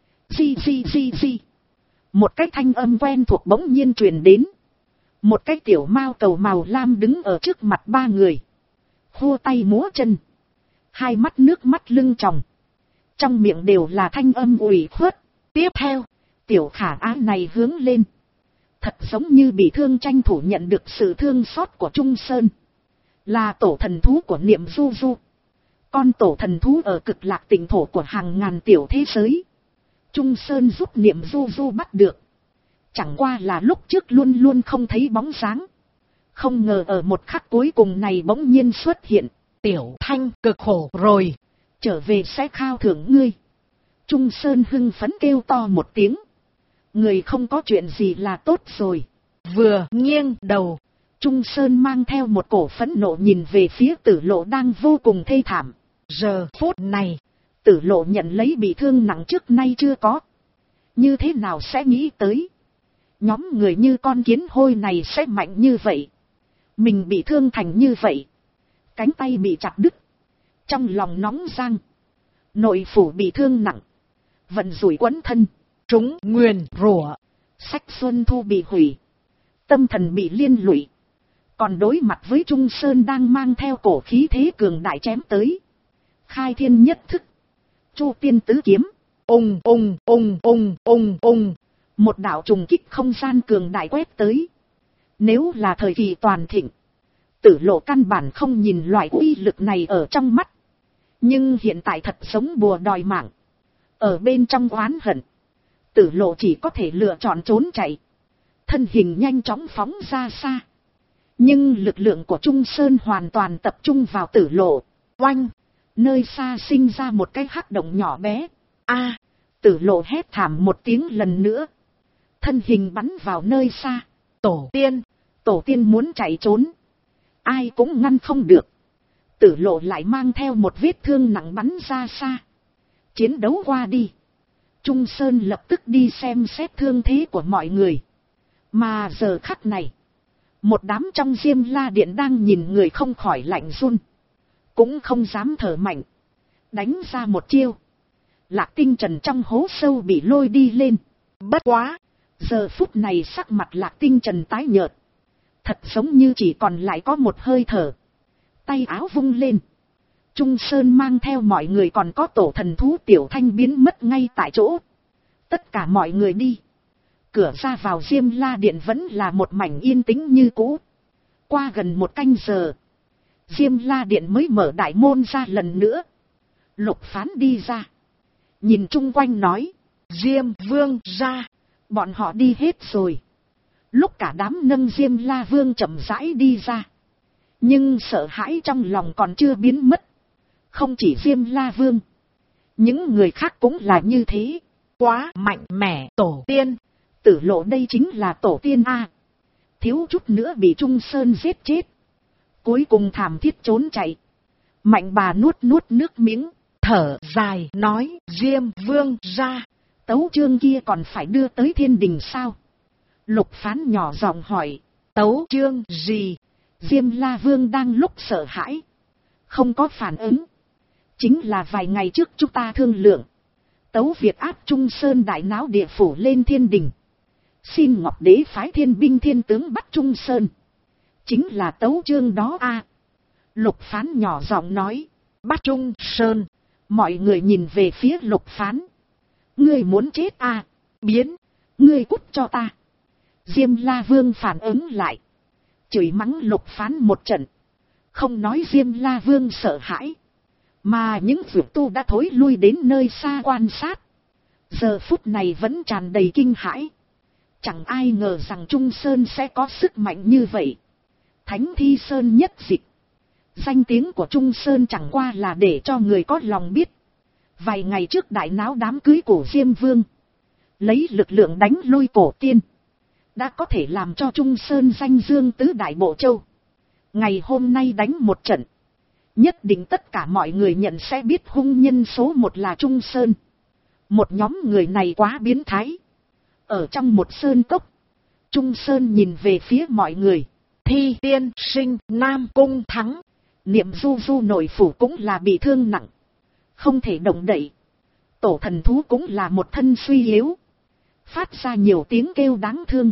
Di. Một cái thanh âm quen thuộc bỗng nhiên truyền đến. Một cái tiểu mao cầu màu lam đứng ở trước mặt ba người. Khua tay múa chân. Hai mắt nước mắt lưng tròng. Trong miệng đều là thanh âm ủy khuất. Tiếp theo, tiểu khả ái này hướng lên. Thật giống như bị thương tranh thủ nhận được sự thương xót của Trung Sơn. Là tổ thần thú của Niệm Du Du. Con tổ thần thú ở cực lạc tỉnh thổ của hàng ngàn tiểu thế giới. Trung Sơn giúp Niệm Du Du bắt được. Chẳng qua là lúc trước luôn luôn không thấy bóng dáng. Không ngờ ở một khắc cuối cùng này bỗng nhiên xuất hiện. Tiểu Thanh cực khổ rồi. Trở về sẽ khao thưởng ngươi. Trung Sơn hưng phấn kêu to một tiếng. Người không có chuyện gì là tốt rồi. Vừa nghiêng đầu, Trung Sơn mang theo một cổ phẫn nộ nhìn về phía Tử Lộ đang vô cùng thê thảm. giờ phút này, Tử Lộ nhận lấy bị thương nặng trước nay chưa có. Như thế nào sẽ nghĩ tới? Nhóm người như con kiến hôi này sẽ mạnh như vậy. Mình bị thương thành như vậy. Cánh tay bị chặt đứt. Trong lòng nóng rang. Nội phủ bị thương nặng. Vận rủi quấn thân. Trúng nguyền rủa. Sách xuân thu bị hủy. Tâm thần bị liên lụy. Còn đối mặt với Trung Sơn đang mang theo cổ khí thế cường đại chém tới. Khai thiên nhất thức. Chu tiên tứ kiếm. Ùng ùng ùng ùng ùng ùng. Một đạo trùng kích không gian cường đại quét tới. Nếu là thời kỳ toàn thịnh, Tử Lộ căn bản không nhìn loại uy lực này ở trong mắt. Nhưng hiện tại thật sống bùa đòi mạng. Ở bên trong oán hận, Tử Lộ chỉ có thể lựa chọn trốn chạy. Thân hình nhanh chóng phóng ra xa. Nhưng lực lượng của Trung Sơn hoàn toàn tập trung vào Tử Lộ. Oanh! Nơi xa sinh ra một cái hắc động nhỏ bé. A! Tử Lộ hét thảm một tiếng lần nữa. Thân hình bắn vào nơi xa. Tổ tiên muốn chạy trốn. Ai cũng ngăn không được. Tử Lộ lại mang theo một vết thương nặng bắn ra xa. Chiến đấu qua đi. Trung Sơn lập tức đi xem xét thương thế của mọi người. Mà giờ khắc này, một đám trong Diêm La Điện đang nhìn người không khỏi lạnh run. Cũng không dám thở mạnh. Đánh ra một chiêu. Lạc Tinh Trần trong hố sâu bị lôi đi lên. Bất quá! Giờ phút này sắc mặt Lạc Tinh Trần tái nhợt. Thật giống như chỉ còn lại có một hơi thở. Tay áo vung lên. Trung Sơn mang theo mọi người còn có tổ thần thú Tiểu Thanh biến mất ngay tại chỗ. Tất cả mọi người đi. Cửa ra vào Diêm La Điện vẫn là một mảnh yên tĩnh như cũ. Qua gần một canh giờ, Diêm La Điện mới mở đại môn ra lần nữa. Lục Phán đi ra. Nhìn chung quanh nói. Diêm Vương ra. Bọn họ đi hết rồi. Lúc cả đám nâng Diêm La Vương chậm rãi đi ra. Nhưng sợ hãi trong lòng còn chưa biến mất. Không chỉ Diêm La Vương. Những người khác cũng là như thế. Quá mạnh mẽ. Tổ tiên. Tử Lộ đây chính là tổ tiên A. Thiếu chút nữa bị Trung Sơn giết chết. Cuối cùng thảm thiết trốn chạy. Mạnh bà nuốt nước miếng. Thở dài nói. Diêm Vương ra. Tấu chương kia còn phải đưa tới thiên đình sao? Lục Phán nhỏ giọng hỏi. Tấu chương gì? Diêm La Vương đang lúc sợ hãi. Không có phản ứng. Chính là vài ngày trước chúng ta thương lượng. Tấu việc áp Trung Sơn đại náo địa phủ lên thiên đình. Xin Ngọc Đế phái thiên binh thiên tướng bắt Trung Sơn. Chính là tấu chương đó a. Lục Phán nhỏ giọng nói. Bắt Trung Sơn. Mọi người nhìn về phía Lục Phán. Ngươi muốn chết a? Biến. Ngươi cút cho ta. Diêm La Vương phản ứng lại. Chửi mắng Lục Phán một trận. Không nói Diêm La Vương sợ hãi. Mà những vượt tu đã thối lui đến nơi xa quan sát. Giờ phút này vẫn tràn đầy kinh hãi. Chẳng ai ngờ rằng Trung Sơn sẽ có sức mạnh như vậy. Thánh Thi Sơn nhất dịch. Danh tiếng của Trung Sơn chẳng qua là để cho người có lòng biết. Vài ngày trước đại náo đám cưới của Diêm Vương. Lấy lực lượng đánh lui cổ tiên. Đã có thể làm cho Trung Sơn danh dương tứ đại bộ châu. Ngày hôm nay đánh một trận. Nhất định tất cả mọi người nhận sẽ biết hung nhân số một là Trung Sơn. Một nhóm người này quá biến thái. Ở trong một sơn cốc. Trung Sơn nhìn về phía mọi người. Thi tiên sinh Nam Cung thắng. Niệm Du Du nội phủ cũng là bị thương nặng. Không thể động đậy. Tổ thần thú cũng là một thân suy yếu. Phát ra nhiều tiếng kêu đáng thương.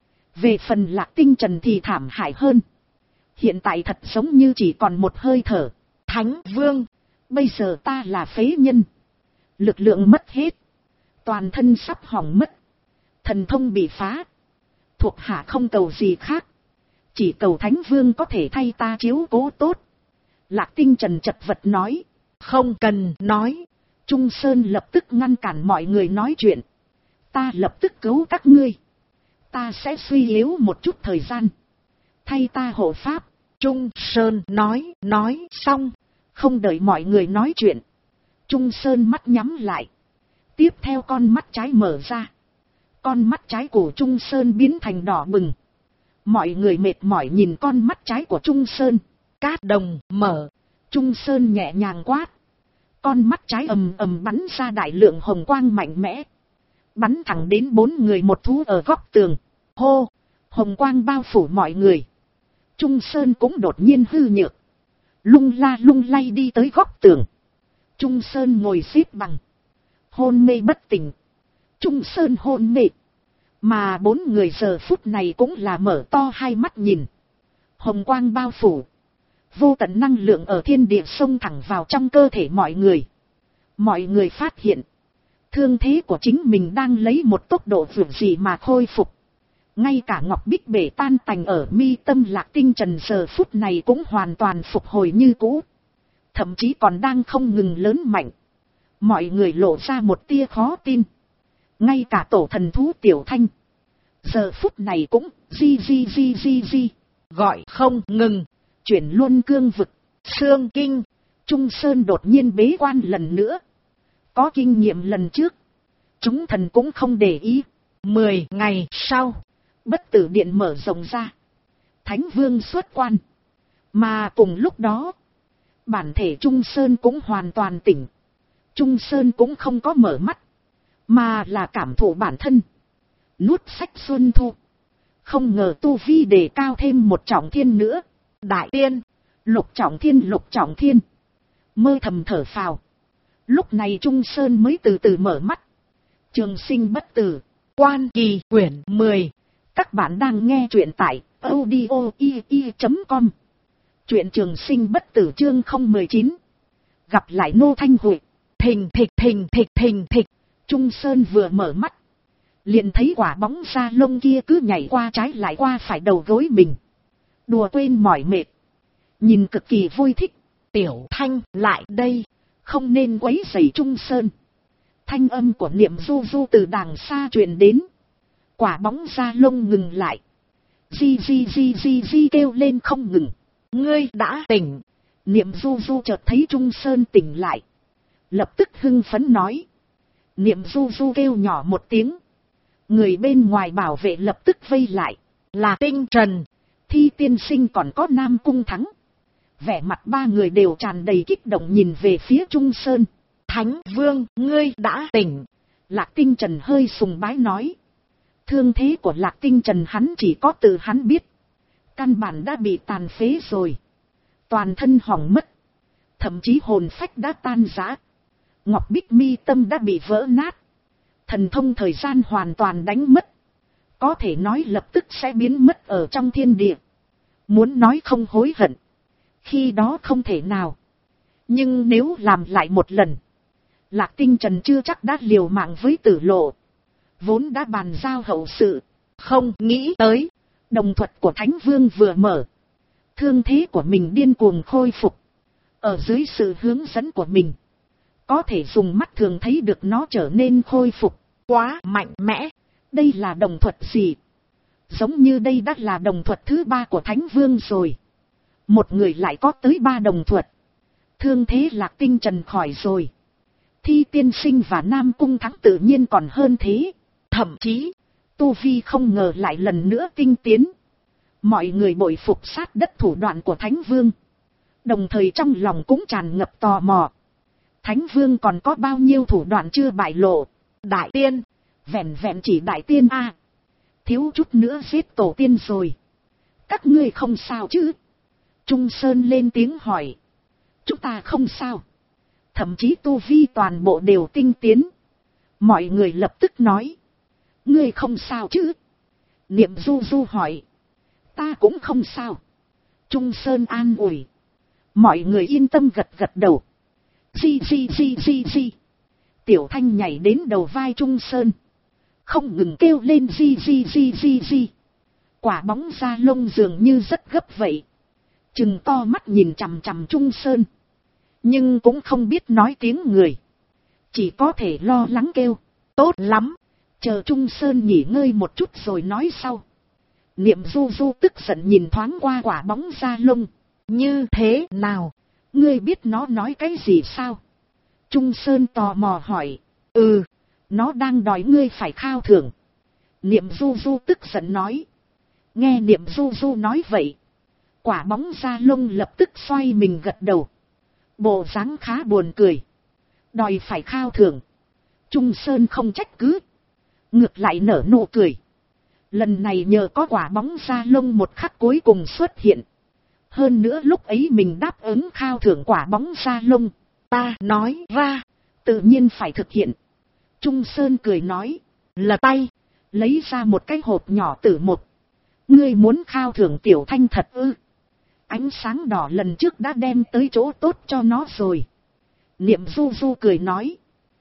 Về phần Lạc Tinh Trần thì thảm hại hơn. Hiện tại thật giống như chỉ còn một hơi thở. Thánh Vương. Bây giờ ta là phế nhân. Lực lượng mất hết. Toàn thân sắp hỏng mất. Thần thông bị phá. Thuộc hạ không cầu gì khác. Chỉ cầu Thánh Vương có thể thay ta chiếu cố tốt. Lạc Tinh Trần chật vật nói. Không cần nói. Trung Sơn lập tức ngăn cản mọi người nói chuyện. Ta lập tức cứu các ngươi. Ta sẽ suy yếu một chút thời gian. Thay ta hộ pháp. Trung Sơn nói xong. Không đợi mọi người nói chuyện. Trung Sơn mắt nhắm lại. Tiếp theo con mắt trái mở ra. Con mắt trái của Trung Sơn biến thành đỏ bừng. Mọi người mệt mỏi nhìn con mắt trái của Trung Sơn. Cát đồng mở. Trung Sơn nhẹ nhàng quát. Con mắt trái ầm ầm bắn ra đại lượng hồng quang mạnh mẽ. Bắn thẳng đến 4 người một thú ở góc tường. Hô! Hồng quang bao phủ mọi người. Trung Sơn cũng đột nhiên hư nhược. Lung la lung lay đi tới góc tường. Trung Sơn ngồi xếp bằng. Hôn mê bất tỉnh. Trung Sơn hôn mê. Mà 4 người giờ phút này cũng là mở to hai mắt nhìn. Hồng quang bao phủ. Vô tận năng lượng ở thiên địa xông thẳng vào trong cơ thể mọi người. Mọi người phát hiện. Thương thế của chính mình đang lấy một tốc độ vượt dị mà khôi phục. Ngay cả ngọc bích bể tan tành ở mi tâm Lạc Tinh Trần giờ phút này cũng hoàn toàn phục hồi như cũ. Thậm chí còn đang không ngừng lớn mạnh. Mọi người lộ ra một tia khó tin. Ngay cả tổ thần thú Tiểu Thanh. Giờ phút này cũng di gọi không ngừng. Chuyển luân cương vực, xương kinh. Trung Sơn đột nhiên bế quan lần nữa. Có kinh nghiệm lần trước. Chúng thần cũng không để ý. 10 ngày sau. Bất tử điện mở rộng ra. Thánh Vương xuất quan. Mà cùng lúc đó. Bản thể Trung Sơn cũng hoàn toàn tỉnh. Trung Sơn cũng không có mở mắt. Mà là cảm thụ bản thân. Nuốt sách xuân thu. Không ngờ tu vi đề cao thêm một trọng thiên nữa. Đại tiên. Lục trọng thiên. Mơ thầm thở phào. Lúc này Trung Sơn mới từ từ mở mắt. Trường sinh bất tử. Quan kỳ quyển 10. Các bạn đang nghe truyện tại audio.com. Truyện trường sinh bất tử chương 019. Gặp lại Nô Thanh Huệ. Thình thịch. Trung Sơn vừa mở mắt. Liền thấy quả bóng da lông kia cứ nhảy qua trái lại qua phải đầu gối mình. Đùa quên mỏi mệt. Nhìn cực kỳ vui thích. Tiểu Thanh lại đây. Không nên quấy rầy Trung Sơn. Thanh âm của Niệm Du Du từ đàng xa truyền đến. Quả bóng da lông ngừng lại. Di kêu lên không ngừng. Ngươi đã tỉnh. Niệm Du Du chợt thấy Trung Sơn tỉnh lại. Lập tức hưng phấn nói. Niệm Du Du kêu nhỏ một tiếng. Người bên ngoài bảo vệ lập tức vây lại. Là Tinh Trần, Thi tiên sinh còn có Nam Cung Thắng. Vẻ mặt ba người đều tràn đầy kích động nhìn về phía Trung Sơn. Thánh Vương, ngươi đã tỉnh. Lạc Tinh Trần hơi sùng bái nói. Thương thế của Lạc Tinh Trần hắn chỉ có tự hắn biết. Căn bản đã bị tàn phế rồi. Toàn thân hỏng mất. Thậm chí hồn phách đã tan rã. Ngọc bích mi tâm đã bị vỡ nát. Thần thông thời gian hoàn toàn đánh mất. Có thể nói lập tức sẽ biến mất ở trong thiên địa. Muốn nói không hối hận. Khi đó không thể nào. Nhưng nếu làm lại một lần. Lạc Tinh Trần chưa chắc đã liều mạng với Tử Lộ. Vốn đã bàn giao hậu sự. Không nghĩ tới. Đồng thuật của Thánh Vương vừa mở. Thương thế của mình điên cuồng khôi phục. Ở dưới sự hướng dẫn của mình. Có thể dùng mắt thường thấy được nó trở nên khôi phục. Quá mạnh mẽ. Đây là đồng thuật gì? Giống như đây đã là đồng thuật thứ 3 của Thánh Vương rồi. Một người lại có tới 3 đồng thuật. Thương thế Lạc Tinh Trần khỏi rồi. Thi tiên sinh và Nam Cung Thắng tự nhiên còn hơn thế. Thậm chí, Tu Vi không ngờ lại lần nữa tinh tiến. Mọi người bội phục sát đất thủ đoạn của Thánh Vương. Đồng thời trong lòng cũng tràn ngập tò mò. Thánh Vương còn có bao nhiêu thủ đoạn chưa bại lộ. Đại tiên, vẹn chỉ đại tiên a. Thiếu chút nữa giết tổ tiên rồi. Các ngươi không sao chứ? Trung Sơn lên tiếng hỏi. Chúng ta không sao. Thậm chí tu vi toàn bộ đều tinh tiến. Mọi người lập tức nói. Ngươi không sao chứ? Niệm Du Du hỏi. Ta cũng không sao. Trung Sơn an ủi. Mọi người yên tâm gật đầu. Di. Tiểu Thanh nhảy đến đầu vai Trung Sơn. Không ngừng kêu lên di. Quả bóng da lông dường như rất gấp vậy. Trừng to mắt nhìn chằm chằm Trung Sơn. Nhưng cũng không biết nói tiếng người. Chỉ có thể lo lắng kêu. Tốt lắm. Chờ Trung Sơn nghỉ ngơi một chút rồi nói sau. Niệm Du Du tức giận nhìn thoáng qua quả bóng da lông. Như thế nào? Ngươi biết nó nói cái gì sao? Trung Sơn tò mò hỏi. Nó đang đòi ngươi phải khao thưởng. Niệm Du Du tức giận nói. Nghe Niệm Du Du nói vậy. Quả bóng da lông lập tức xoay mình gật đầu. Bộ dáng khá buồn cười. Đòi phải khao thưởng. Trung Sơn không trách cứ. Ngược lại nở nụ cười. Lần này nhờ có quả bóng da lông một khắc cuối cùng xuất hiện. Hơn nữa lúc ấy mình đáp ứng khao thưởng quả bóng da lông. Ta nói ra, tự nhiên phải thực hiện. Trung Sơn cười nói, lật tay, lấy ra một cái hộp nhỏ tử một. Ngươi muốn khao thưởng Tiểu Thanh thật ư? Ánh sáng đỏ lần trước đã đem tới chỗ tốt cho nó rồi. Niệm Du Du cười nói,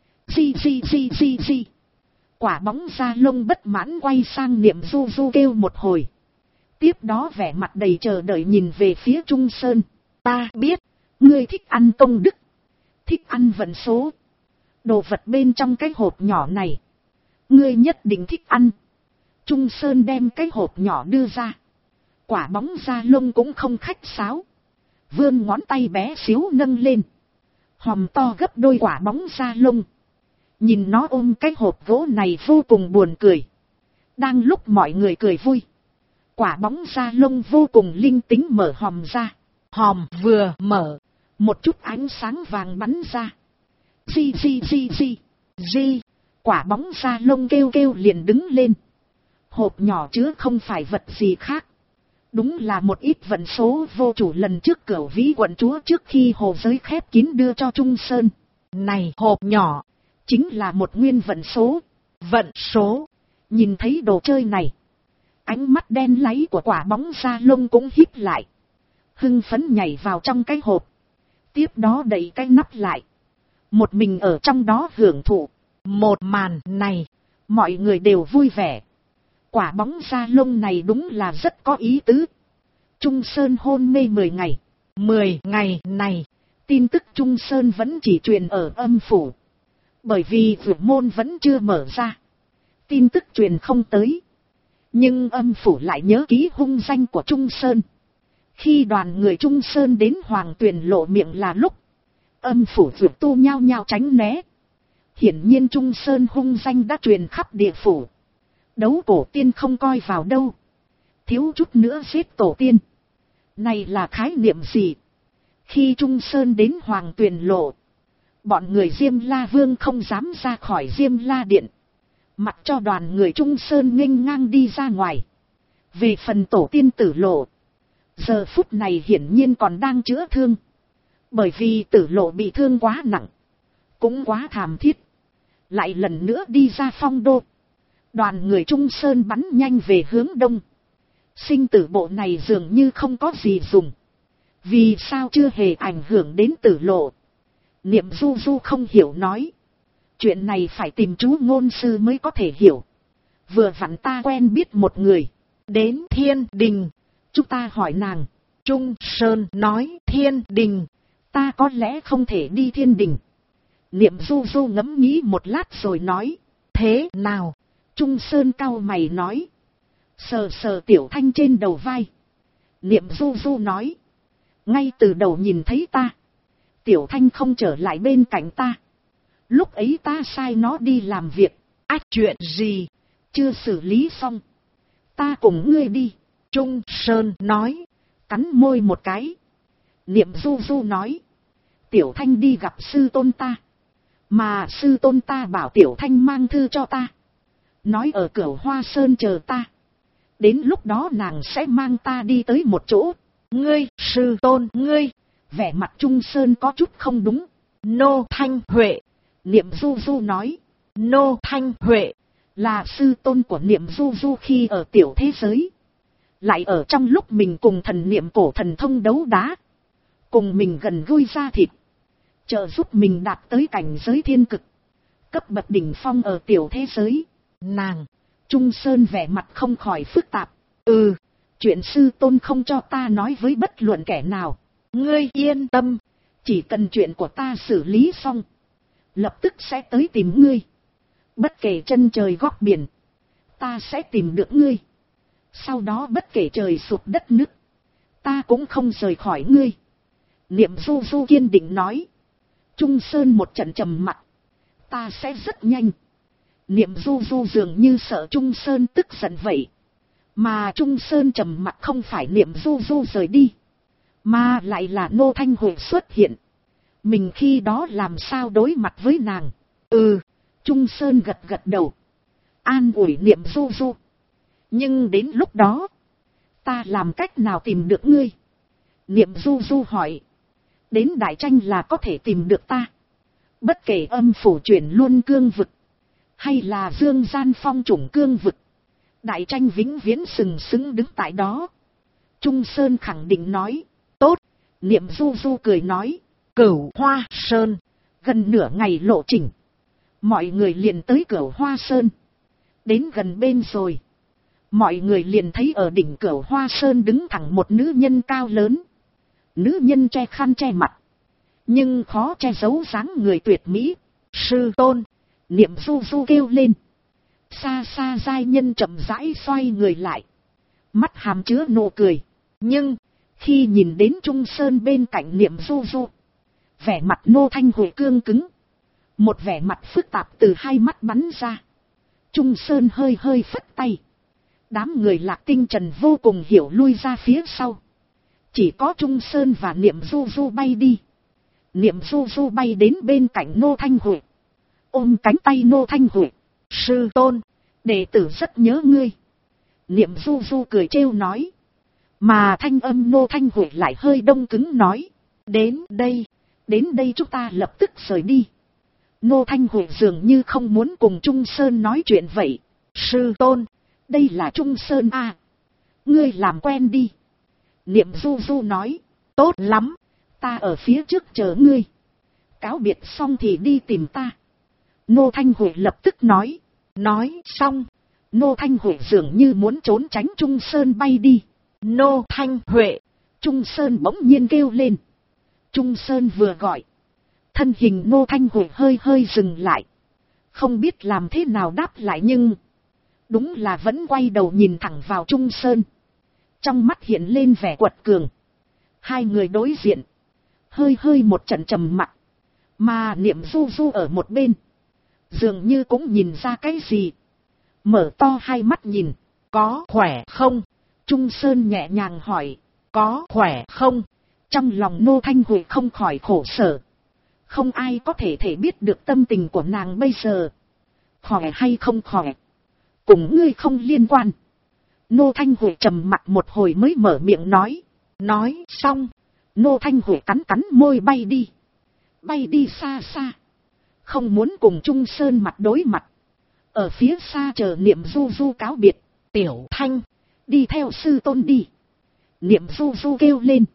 Di. Quả bóng da lông bất mãn quay sang Niệm Du Du kêu một hồi. Tiếp đó vẻ mặt đầy chờ đợi nhìn về phía Trung Sơn. Ta biết, ngươi thích ăn công đức, thích ăn vận số. Đồ vật bên trong cái hộp nhỏ này, ngươi nhất định thích ăn. Trung Sơn đem cái hộp nhỏ đưa ra. Quả bóng da lông cũng không khách sáo. Vươn ngón tay bé xíu nâng lên. Hòm to gấp đôi quả bóng da lông. Nhìn nó ôm cái hộp gỗ này vô cùng buồn cười. Đang lúc mọi người cười vui, quả bóng da lông vô cùng linh tính mở hòm ra. Hòm vừa mở, một chút ánh sáng vàng bắn ra. Di. Quả bóng da lông kêu liền đứng lên. Hộp nhỏ chứa không phải vật gì khác. Đúng là một ít vận số vô chủ lần trước Cửu Vĩ quận chúa trước khi hồ giới khép kín đưa cho Trung Sơn. Này hộp nhỏ, chính là một nguyên vận số. Vận số. Nhìn thấy đồ chơi này, ánh mắt đen láy của quả bóng da lông cũng híp lại. Hưng phấn nhảy vào trong cái hộp. Tiếp đó đẩy cái nắp lại. Một mình ở trong đó hưởng thụ. Một màn này, mọi người đều vui vẻ. Quả bóng da lông này đúng là rất có ý tứ. Trung Sơn hôn mê 10 ngày. 10 ngày này, tin tức Trung Sơn vẫn chỉ truyền ở âm phủ. Bởi vì vượt môn vẫn chưa mở ra, tin tức truyền không tới. Nhưng âm phủ lại nhớ ký hung danh của Trung Sơn. Khi đoàn người Trung Sơn đến Hoàng Tuyền lộ miệng là lúc âm phủ vượt tu nhao nhao tránh né. Hiển nhiên Trung Sơn hung danh đã truyền khắp địa phủ. Đấu cổ tiên không coi vào đâu. Thiếu chút nữa giết tổ tiên. Này là khái niệm gì? Khi Trung Sơn đến Hoàng Tuyền lộ, bọn người Diêm La Vương không dám ra khỏi Diêm La Điện. Mặc cho đoàn người Trung Sơn nghênh ngang đi ra ngoài. Về phần tổ tiên Tử Lộ, giờ phút này hiển nhiên còn đang chữa thương. Bởi vì Tử Lộ bị thương quá nặng, cũng quá thảm thiết. Lại lần nữa đi ra phong đô. Đoàn người Trung Sơn bắn nhanh về hướng đông. Sinh tử bộ này dường như không có gì dùng. Vì sao chưa hề ảnh hưởng đến Tử Lộ? Niệm Du Du không hiểu nói. Chuyện này phải tìm chú ngôn sư mới có thể hiểu. Vừa vặn ta quen biết một người. Đến Thiên Đình. Chúng ta hỏi nàng. Trung Sơn nói Thiên Đình. Ta có lẽ không thể đi Thiên Đình. Niệm Du Du ngẫm nghĩ một lát rồi nói. Thế nào? Trung Sơn cau mày nói. Sờ sờ Tiểu Thanh trên đầu vai. Niệm Du Du nói. Ngay từ đầu nhìn thấy ta, Tiểu Thanh không trở lại bên cạnh ta. Lúc ấy ta sai nó đi làm việc. Chuyện gì? Chưa xử lý xong. Ta cùng ngươi đi. Trung Sơn nói. Cắn môi một cái. Niệm Du Du nói. Tiểu Thanh đi gặp sư tôn ta. Mà sư tôn ta bảo Tiểu Thanh mang thư cho ta. Nói ở Cửu Hoa Sơn chờ ta. Đến lúc đó nàng sẽ mang ta đi tới một chỗ. Ngươi, sư tôn ngươi. Vẻ mặt Trung Sơn có chút không đúng. Nô Thanh Huệ. Niệm Du Du nói. Nô Thanh Huệ là sư tôn của Niệm Du Du khi ở tiểu thế giới. Lại ở trong lúc mình cùng thần niệm cổ thần thông đấu đá. Cùng mình gần gũi ra thịt. Trợ giúp mình đạt tới cảnh giới thiên cực. Cấp bậc đỉnh phong ở tiểu thế giới. Nàng. Trung Sơn vẻ mặt không khỏi phức tạp. Chuyện sư tôn không cho ta nói với bất luận kẻ nào. Ngươi yên tâm. Chỉ cần chuyện của ta xử lý xong, lập tức sẽ tới tìm ngươi. Bất kể chân trời góc biển, ta sẽ tìm được ngươi. Sau đó bất kể trời sụp đất nứt, ta cũng không rời khỏi ngươi. Niệm Du Du kiên định nói. Trung Sơn một trận trầm mặc. Ta sẽ rất nhanh. Niệm Du Du dường như sợ Trung Sơn tức giận vậy. Mà Trung Sơn trầm mặc không phải Niệm Du Du rời đi, mà lại là Nô Thanh Huệ xuất hiện. Mình khi đó làm sao đối mặt với nàng? Trung Sơn gật gật đầu. An ủi Niệm Du Du. Nhưng đến lúc đó, ta làm cách nào tìm được ngươi? Niệm Du Du hỏi. Đến Đại Tranh là có thể tìm được ta. Bất kể âm phủ chuyển luôn cương vực, hay là dương gian phong chủng cương vực, Đại Tranh vĩnh viễn sừng sững đứng tại đó. Trung Sơn khẳng định nói. Tốt. Niệm Du Du cười nói. Cửu Hoa Sơn. Gần nửa ngày lộ trình, mọi người liền tới Cửu Hoa Sơn. Đến gần bên rồi, mọi người liền thấy ở đỉnh Cửu Hoa Sơn đứng thẳng một nữ nhân cao lớn. Nữ nhân che khăn che mặt, nhưng khó che giấu dáng người tuyệt mỹ. Sư tôn! Niệm Du Du kêu lên. Xa xa giai nhân chậm rãi xoay người lại, mắt hàm chứa nụ cười. Nhưng khi nhìn đến Trung Sơn bên cạnh Niệm Du Du, vẻ mặt Nô Thanh Huệ cương cứng, một vẻ mặt phức tạp từ hai mắt bắn ra. Trung Sơn hơi hơi phất tay, đám người Lạc Tinh Trần vô cùng hiểu lui ra phía sau. Chỉ có Trung Sơn và Niệm Du Du bay đi. Niệm Du Du bay đến bên cạnh Nô Thanh Huệ, ôm cánh tay Nô Thanh Huệ. Sư tôn, đệ tử rất nhớ ngươi. Niệm Du Du cười trêu nói. Mà thanh âm Nô Thanh Huệ lại hơi đông cứng nói. Đến đây chúng ta lập tức rời đi. Nô Thanh Huệ dường như không muốn cùng Trung Sơn nói chuyện vậy. Sư tôn, đây là Trung Sơn à. Ngươi làm quen đi. Niệm Du Du nói. Tốt lắm, ta ở phía trước chờ ngươi. Cáo biệt xong thì đi tìm ta. Nô Thanh Huệ lập tức nói. Nói xong, Nô Thanh Huệ dường như muốn trốn tránh Trung Sơn bay đi. Nô Thanh Huệ! Trung Sơn bỗng nhiên kêu lên. Trung Sơn vừa gọi, thân hình Nô Thanh Huệ hơi hơi dừng lại. Không biết làm thế nào đáp lại, nhưng đúng là vẫn quay đầu nhìn thẳng vào Trung Sơn. Trong mắt hiện lên vẻ quật cường. Hai người đối diện, hơi hơi một trận trầm mặc. Mà Niệm Du Du ở một bên, dường như cũng nhìn ra cái gì, mở to hai mắt nhìn. Có khỏe không? Trung Sơn nhẹ nhàng hỏi. Có khỏe không? Trong lòng Nô Thanh Huệ không khỏi khổ sở. Không ai có thể biết được tâm tình của nàng bây giờ. Khỏe hay không khỏe, cùng ngươi không liên quan. Nô Thanh Huệ trầm mặc một hồi mới mở miệng nói. Nói xong, Nô Thanh Huệ cắn cắn môi bay đi. Bay đi xa xa, không muốn cùng Trung Sơn mặt đối mặt. Ở phía xa chờ Niệm Du Du cáo biệt. Tiểu Thanh, đi theo sư tôn đi. Niệm Du Du kêu lên.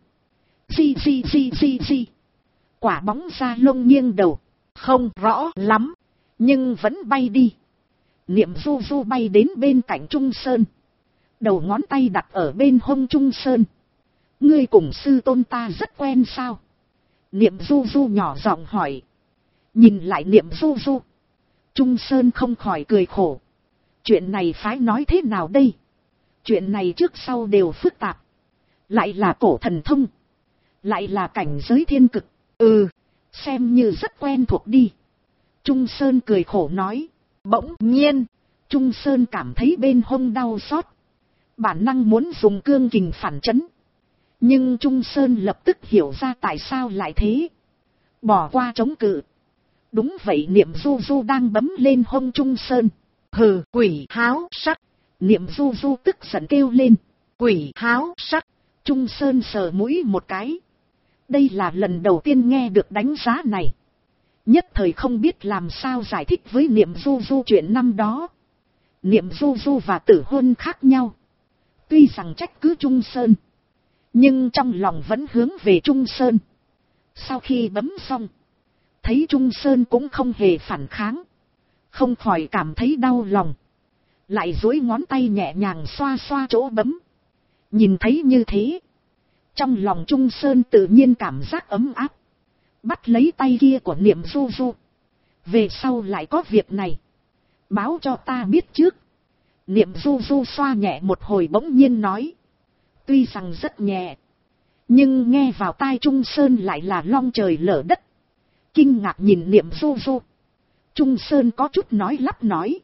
Di. Quả bóng ra lông nghiêng đầu. Không rõ lắm, nhưng vẫn bay đi. Niệm Du Du bay đến bên cạnh Trung Sơn, đầu ngón tay đặt ở bên hông Trung Sơn. Ngươi cùng sư tôn ta rất quen sao? Niệm Du Du nhỏ giọng hỏi. Nhìn lại Niệm Du Du, Trung Sơn không khỏi cười khổ. Chuyện này phải nói thế nào đây? Chuyện này trước sau đều phức tạp. Lại là cổ thần thông, lại là cảnh giới thiên cực. Xem như rất quen thuộc đi. Trung Sơn cười khổ nói. Bỗng nhiên, Trung Sơn cảm thấy bên hông đau xót, bản năng muốn dùng cương kình phản chấn. Nhưng Trung Sơn lập tức hiểu ra tại sao lại thế, bỏ qua chống cự. Đúng vậy, Niệm Du Du đang bấm lên hông Trung Sơn. Hừ, quỷ háo sắc! Niệm Du Du tức giận kêu lên. Quỷ háo sắc! Trung Sơn sờ mũi một cái. Đây là lần đầu tiên nghe được đánh giá này. Nhất thời không biết làm sao giải thích với Niệm Du Du chuyện năm đó. Niệm Du Du và Tử Huân khác nhau. Tuy rằng trách cứ Trung Sơn, nhưng trong lòng vẫn hướng về Trung Sơn. Sau khi bấm xong, thấy Trung Sơn cũng không hề phản kháng, không khỏi cảm thấy đau lòng. Lại duỗi ngón tay nhẹ nhàng xoa xoa chỗ bấm. Nhìn thấy như thế, trong lòng Trung Sơn tự nhiên cảm giác ấm áp. Bắt lấy tay kia của Niệm Du Du. Về sau lại có việc này, báo cho ta biết trước. Niệm Du Du xoa nhẹ một hồi bỗng nhiên nói. Tuy rằng rất nhẹ, nhưng nghe vào tai Trung Sơn lại là long trời lở đất. Kinh ngạc nhìn Niệm Du Du. Trung Sơn có chút nói lắp nói.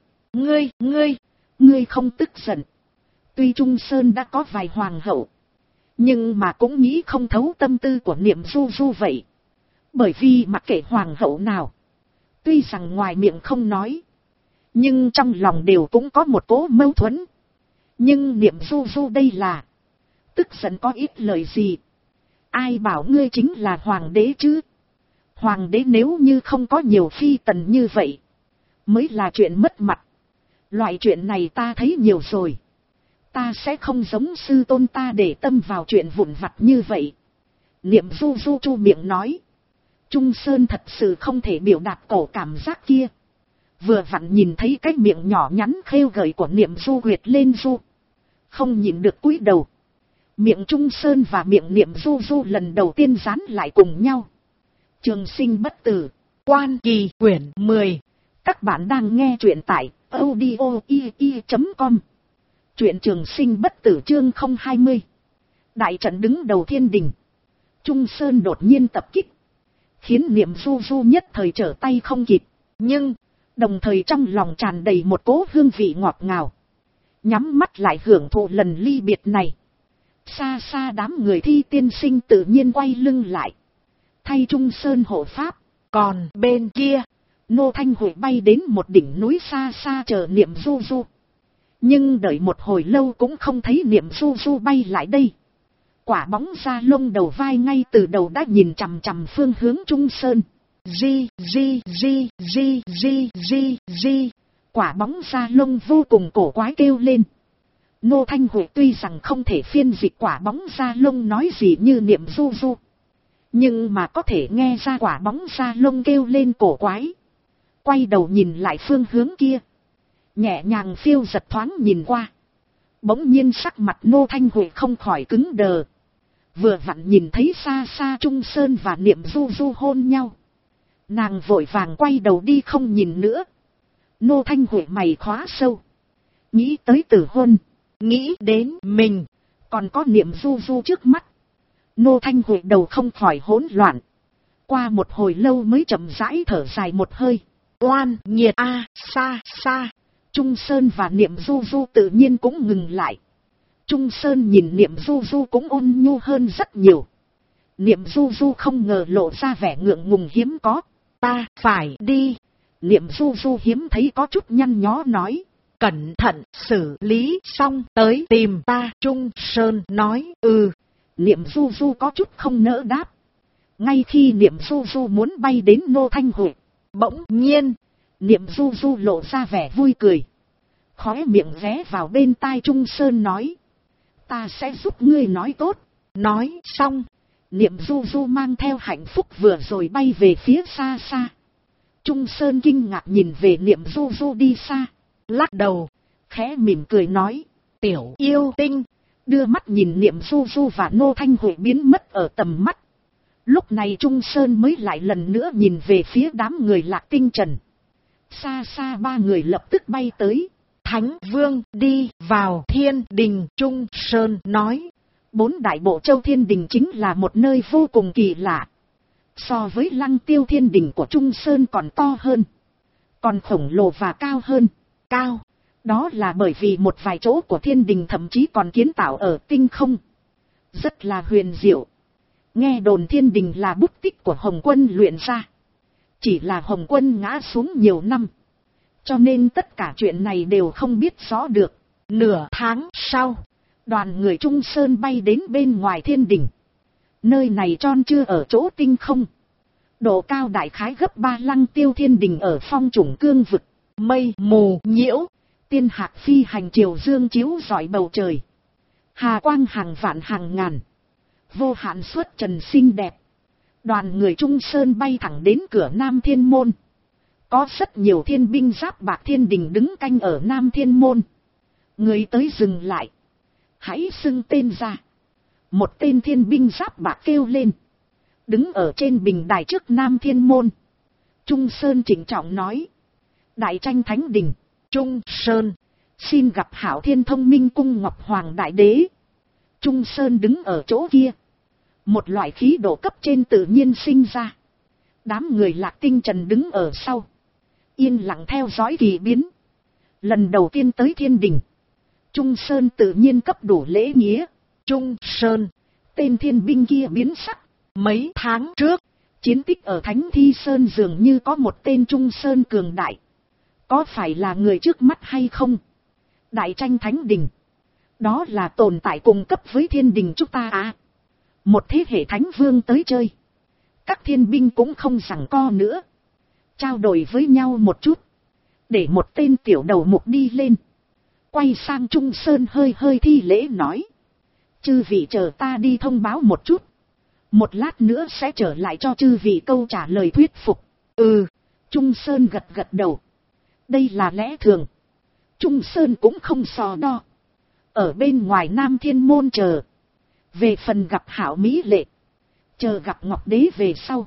Ngươi không tức giận. Tuy Trung Sơn đã có vài hoàng hậu, nhưng mà cũng nghĩ không thấu tâm tư của Niệm Du Du vậy. Bởi vì mặc kệ hoàng hậu nào, tuy rằng ngoài miệng không nói, nhưng trong lòng đều cũng có một cỗ mâu thuẫn. Nhưng Niệm Du Du đây là tức giận có ít lời gì. Ai bảo ngươi chính là hoàng đế chứ? Hoàng đế nếu như không có nhiều phi tần như vậy, mới là chuyện mất mặt. Loại chuyện này ta thấy nhiều rồi. Ta sẽ không giống sư tôn ta để tâm vào chuyện vụn vặt như vậy. Niệm Du Du chu miệng nói. Trung Sơn thật sự không thể biểu đạt cổ cảm giác kia. Vừa vặn nhìn thấy cái miệng nhỏ nhắn khêu gợi của Niệm Du huyệt lên Du, không nhìn được cúi đầu. Miệng Trung Sơn và miệng Niệm Du Du lần đầu tiên dán lại cùng nhau. Trường sinh bất tử, Quan Kỳ quyển 10. Các bạn đang nghe truyện tại audio.com. Truyện Trường sinh bất tử chương 020. Đại trận đứng đầu thiên đình. Trung Sơn đột nhiên tập kích, khiến Niệm Du Du nhất thời trở tay không kịp. Nhưng đồng thời trong lòng tràn đầy một cỗ hương vị ngọt ngào. Nhắm mắt lại hưởng thụ lần ly biệt này. Xa xa đám người thi tiên sinh tự nhiên quay lưng lại, thay Trung Sơn hộ pháp. Còn bên kia, Nô Thanh Huệ bay đến một đỉnh núi xa xa chờ Niệm Du Du. Nhưng đợi một hồi lâu cũng không thấy Niệm Du Du bay lại đây. Quả bóng da lông đầu vai ngay từ đầu đã nhìn chằm chằm phương hướng Trung Sơn. Di. Quả bóng da lông vô cùng cổ quái kêu lên. Nô Thanh Huệ tuy rằng không thể phiên dịch quả bóng da lông nói gì như Niệm Du Du, nhưng mà có thể nghe ra quả bóng da lông kêu lên cổ quái. Quay đầu nhìn lại phương hướng kia, nhẹ nhàng phiêu giật thoáng nhìn qua. Bỗng nhiên sắc mặt Nô Thanh Huệ không khỏi cứng đờ. Vừa vặn nhìn thấy xa xa Trung Sơn và Niệm Du Du hôn nhau, nàng vội vàng quay đầu đi không nhìn nữa. Nô Thanh Huệ mày khóa sâu, nghĩ tới từ hôn, nghĩ đến mình còn có Niệm Du Du trước mắt. Nô Thanh Huệ đầu không khỏi hỗn loạn. Qua một hồi lâu mới chậm rãi thở dài một hơi. Oan nghiệt a, xa xa. Trung Sơn và Niệm Du Du tự nhiên cũng ngừng lại. Trung Sơn nhìn Niệm Du Du cũng ôn nhu hơn rất nhiều. Niệm Du Du không ngờ lộ ra vẻ ngượng ngùng hiếm có. Ta phải đi. Niệm Du Du hiếm thấy có chút nhăn nhó nói. Cẩn thận xử lý xong tới tìm ta. Trung Sơn nói Niệm Du Du có chút không nỡ đáp. Ngay khi Niệm Du Du muốn bay đến Nô Thanh Huệ, bỗng nhiên Niệm Du Du lộ ra vẻ vui cười, khóe miệng ghé vào bên tai Trung Sơn nói. Ta sẽ giúp ngươi nói tốt. Nói xong, Niệm Du Du mang theo hạnh phúc vừa rồi bay về phía xa xa. Trung Sơn kinh ngạc nhìn về Niệm Du Du đi xa, lắc đầu, khẽ mỉm cười nói. Tiểu yêu tinh. Đưa mắt nhìn Niệm Du Du và Nô Thanh Huệ biến mất ở tầm mắt. Lúc này Trung Sơn mới lại lần nữa nhìn về phía đám người Lạc Tinh Trần. Xa xa ba người lập tức bay tới. Thánh Vương đi vào thiên đình. Trung Sơn nói. 4 đại bộ châu thiên đình chính là một nơi vô cùng kỳ lạ. So với Lăng Tiêu thiên đình của Trung Sơn còn to hơn, còn khổng lồ và cao hơn. Cao, đó là bởi vì một vài chỗ của thiên đình thậm chí còn kiến tạo ở tinh không. Rất là huyền diệu. Nghe đồn thiên đình là bút tích của Hồng Quân luyện ra. Chỉ là Hồng Quân ngã xuống nhiều năm, cho nên tất cả chuyện này đều không biết rõ được. Nửa tháng sau, đoàn người Trung Sơn bay đến bên ngoài thiên đình. Nơi này tròn chưa ở chỗ tinh không. Độ cao đại khái gấp 3 Lăng Tiêu thiên đình ở Phong Chủng Cương vực. Mây mù nhiễu, tiên hạc phi hành chiều dương chiếu rọi bầu trời. Hà quang hàng vạn hàng ngàn, vô hạn xuất trần xinh đẹp. Đoàn người Trung Sơn bay thẳng đến cửa Nam Thiên Môn. Có rất nhiều thiên binh giáp bạc thiên đình đứng canh ở Nam Thiên Môn. Người tới dừng lại, hãy xưng tên ra. Một tên thiên binh giáp bạc kêu lên, đứng ở trên bình đài trước Nam Thiên Môn. Trung Sơn trịnh trọng nói. Đại tranh thánh đình, Trung Sơn, xin gặp Hảo Thiên Thông Minh Cung Ngọc Hoàng Đại Đế. Trung Sơn đứng ở chỗ kia, một loại khí độ cấp trên tự nhiên sinh ra. Đám người Lạc Tinh Trần đứng ở sau, yên lặng theo dõi kỳ biến. Lần đầu tiên tới thiên đình, Trung Sơn tự nhiên cấp đủ lễ nghĩa. Trung Sơn, tên thiên binh kia biến sắc. Mấy tháng trước, Chiến tích ở Thánh Thi Sơn dường như có một tên Trung Sơn cường đại. Có phải là người trước mắt hay không? Đại tranh Thánh Đình. Đó là tồn tại cùng cấp với Thiên Đình chúng ta à. Một thế hệ Thánh Vương tới chơi. Các thiên binh cũng không giằng co nữa. Trao đổi với nhau một chút. Để một tên tiểu đầu mục đi lên. Quay sang Trung Sơn hơi hơi thi lễ nói. Chư vị chờ ta đi thông báo một chút. Một lát nữa sẽ trở lại cho chư vị câu trả lời thuyết phục. Ừ, Trung Sơn gật gật đầu. Đây là lẽ thường. Trung Sơn cũng không so đo. Ở bên ngoài Nam Thiên Môn chờ. Về phần gặp Hảo Mỹ Lệ. Chờ gặp Ngọc Đế về sau.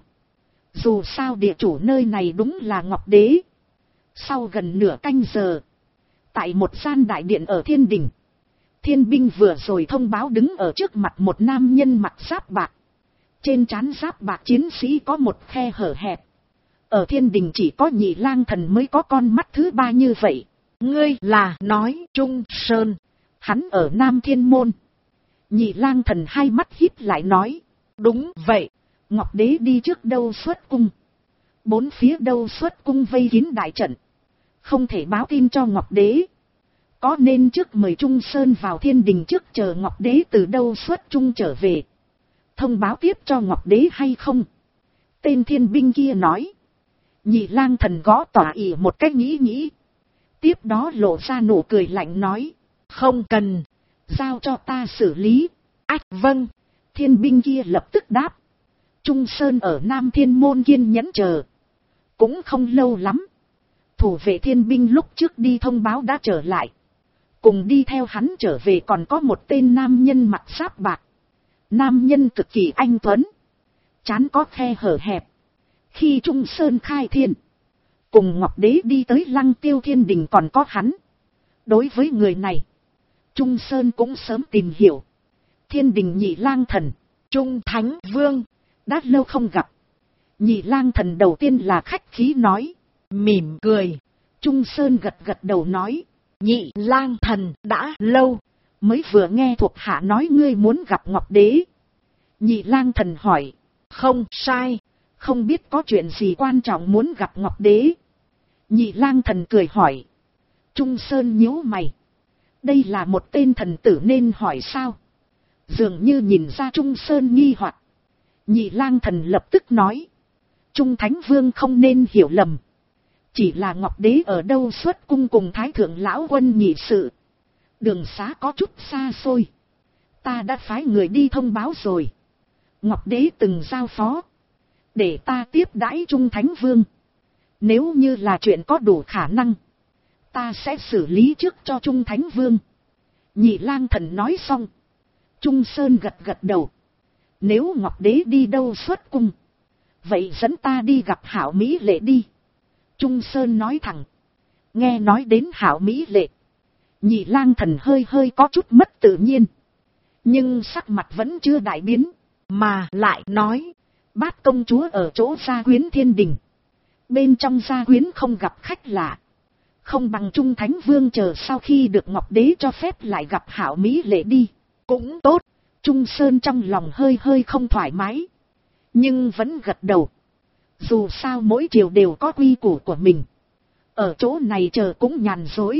Dù sao địa chủ nơi này đúng là Ngọc Đế. Sau gần nửa canh giờ. Tại một gian đại điện ở Thiên Đình. Thiên binh vừa rồi thông báo đứng ở trước mặt một nam nhân mặc giáp bạc. Trên trán giáp bạc chiến sĩ có một khe hở hẹp. Ở Thiên Đình chỉ có Nhị Lang Thần mới có con mắt thứ ba như vậy. Ngươi là nói Trung Sơn. Hắn ở Nam Thiên Môn. Nhị Lang Thần hai mắt híp lại nói. Đúng vậy. Ngọc Đế đi trước đâu xuất cung. Bốn phía đâu xuất cung vây kín đại trận. Không thể báo tin cho Ngọc Đế. Có nên trước mời Trung Sơn vào Thiên Đình trước chờ Ngọc Đế từ đâu xuất trung trở về. Thông báo tiếp cho Ngọc Đế hay không? Tên thiên binh kia nói. Nhị Lang Thần gõ tỏa ỉ một cách nghĩ. Tiếp đó lộ ra nụ cười lạnh nói. Không cần. Giao cho ta xử lý. Ách vâng. Thiên binh kia lập tức đáp. Trung Sơn ở Nam Thiên Môn kiên nhẫn chờ. Cũng không lâu lắm. Thủ vệ thiên binh lúc trước đi thông báo đã trở lại. Cùng đi theo hắn trở về còn có một tên nam nhân mặc giáp bạc. Nam nhân cực kỳ anh tuấn. Trán có khe hở hẹp. Khi Trung Sơn khai thiên. Cùng Ngọc Đế đi tới Lăng Tiêu Thiên Đình còn có hắn. Đối với người này. Trung Sơn cũng sớm tìm hiểu. Thiên Đình Nhị Lang Thần. Trung Thánh Vương. Đã lâu không gặp. Nhị Lang Thần đầu tiên là khách khí nói. Mỉm cười. Trung Sơn gật gật đầu nói. Nhị Lang Thần đã lâu. Mới vừa nghe thuộc hạ nói ngươi muốn gặp Ngọc Đế. Nhị Lang Thần hỏi. Không sai. Không biết có chuyện gì quan trọng muốn gặp Ngọc Đế. Nhị Lang Thần cười hỏi. Trung Sơn nhíu mày. Đây là một tên thần tử nên hỏi sao? Dường như nhìn ra Trung Sơn nghi hoặc. Nhị Lang Thần lập tức nói. Trung Thánh Vương không nên hiểu lầm. Chỉ là Ngọc Đế ở đâu xuất cung cùng Thái Thượng Lão Quân nhị sự. Đường xá có chút xa xôi. Ta đã phái người đi thông báo rồi. Ngọc Đế từng giao phó. Để ta tiếp đãi Trung Thánh Vương. Nếu như là chuyện có đủ khả năng. Ta sẽ xử lý trước cho Trung Thánh Vương. Nhị Lang Thần nói xong. Trung Sơn gật gật đầu. Nếu Ngọc Đế đi đâu xuất cung. Vậy dẫn ta đi gặp Hảo Mỹ Lệ đi. Trung Sơn nói thẳng. Nghe nói đến Hảo Mỹ Lệ. Nhị Lang Thần hơi hơi có chút mất tự nhiên. Nhưng sắc mặt vẫn chưa đại biến. Mà lại nói. Bát công chúa ở chỗ gia quyến Thiên Đình. Bên trong gia quyến không gặp khách lạ. Không bằng Trung Thánh Vương chờ sau khi được Ngọc Đế cho phép lại gặp Hảo Mỹ Lệ đi. Cũng tốt. Trung Sơn trong lòng hơi hơi không thoải mái. Nhưng vẫn gật đầu. Dù sao mỗi triều đều có quy củ của mình. Ở chỗ này chờ cũng nhàn rỗi.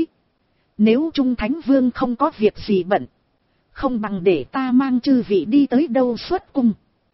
Nếu Trung Thánh Vương không có việc gì bận. Không bằng để ta mang chư vị đi tới đâu xuất cung.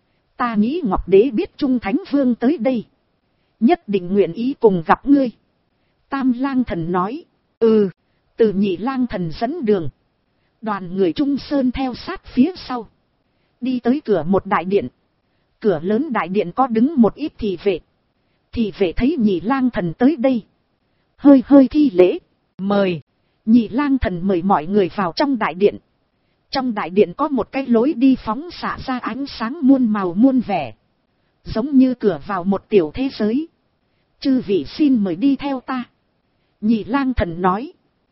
Ta nghĩ Ngọc Đế biết Trung Thánh Vương tới đây. Nhất định nguyện ý cùng gặp ngươi. Tam Lang Thần nói. Ừ. Từ Nhị Lang Thần dẫn đường. Đoàn người Trung Sơn theo sát phía sau. Đi tới cửa một đại điện. Cửa lớn đại điện có đứng một ít thị vệ. Thị vệ thấy Nhị Lang Thần tới đây. Hơi hơi thi lễ. Mời. Nhị Lang Thần mời mọi người vào trong đại điện. Trong đại điện có một cái lối đi phóng xạ ra ánh sáng muôn màu muôn vẻ. Giống như cửa vào một tiểu thế giới. Chư vị xin mời đi theo ta. Nhị Lang Thần nói.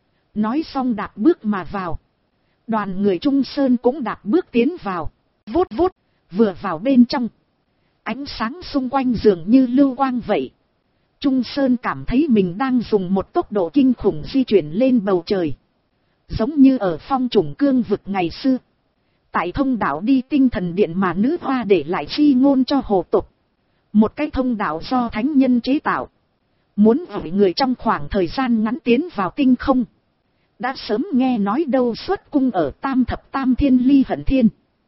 Nói xong đạp bước mà vào. Đoàn người Trung Sơn cũng đạp bước tiến vào. Vút vút. Vừa vào bên trong. Ánh sáng xung quanh dường như lưu quang vậy. Trung Sơn cảm thấy mình đang dùng một tốc độ kinh khủng di chuyển lên bầu trời. Giống như ở phong trùng cương vực ngày xưa. Tại thông đạo đi tinh thần điện mà nữ hoa để lại di ngôn cho hồ tục. Một cái thông đạo do thánh nhân chế tạo. Muốn gọi người trong khoảng thời gian ngắn tiến vào tinh không. Đã sớm nghe nói đâu xuất cung ở Tam Thập Tam Thiên Ly Hận Thiên.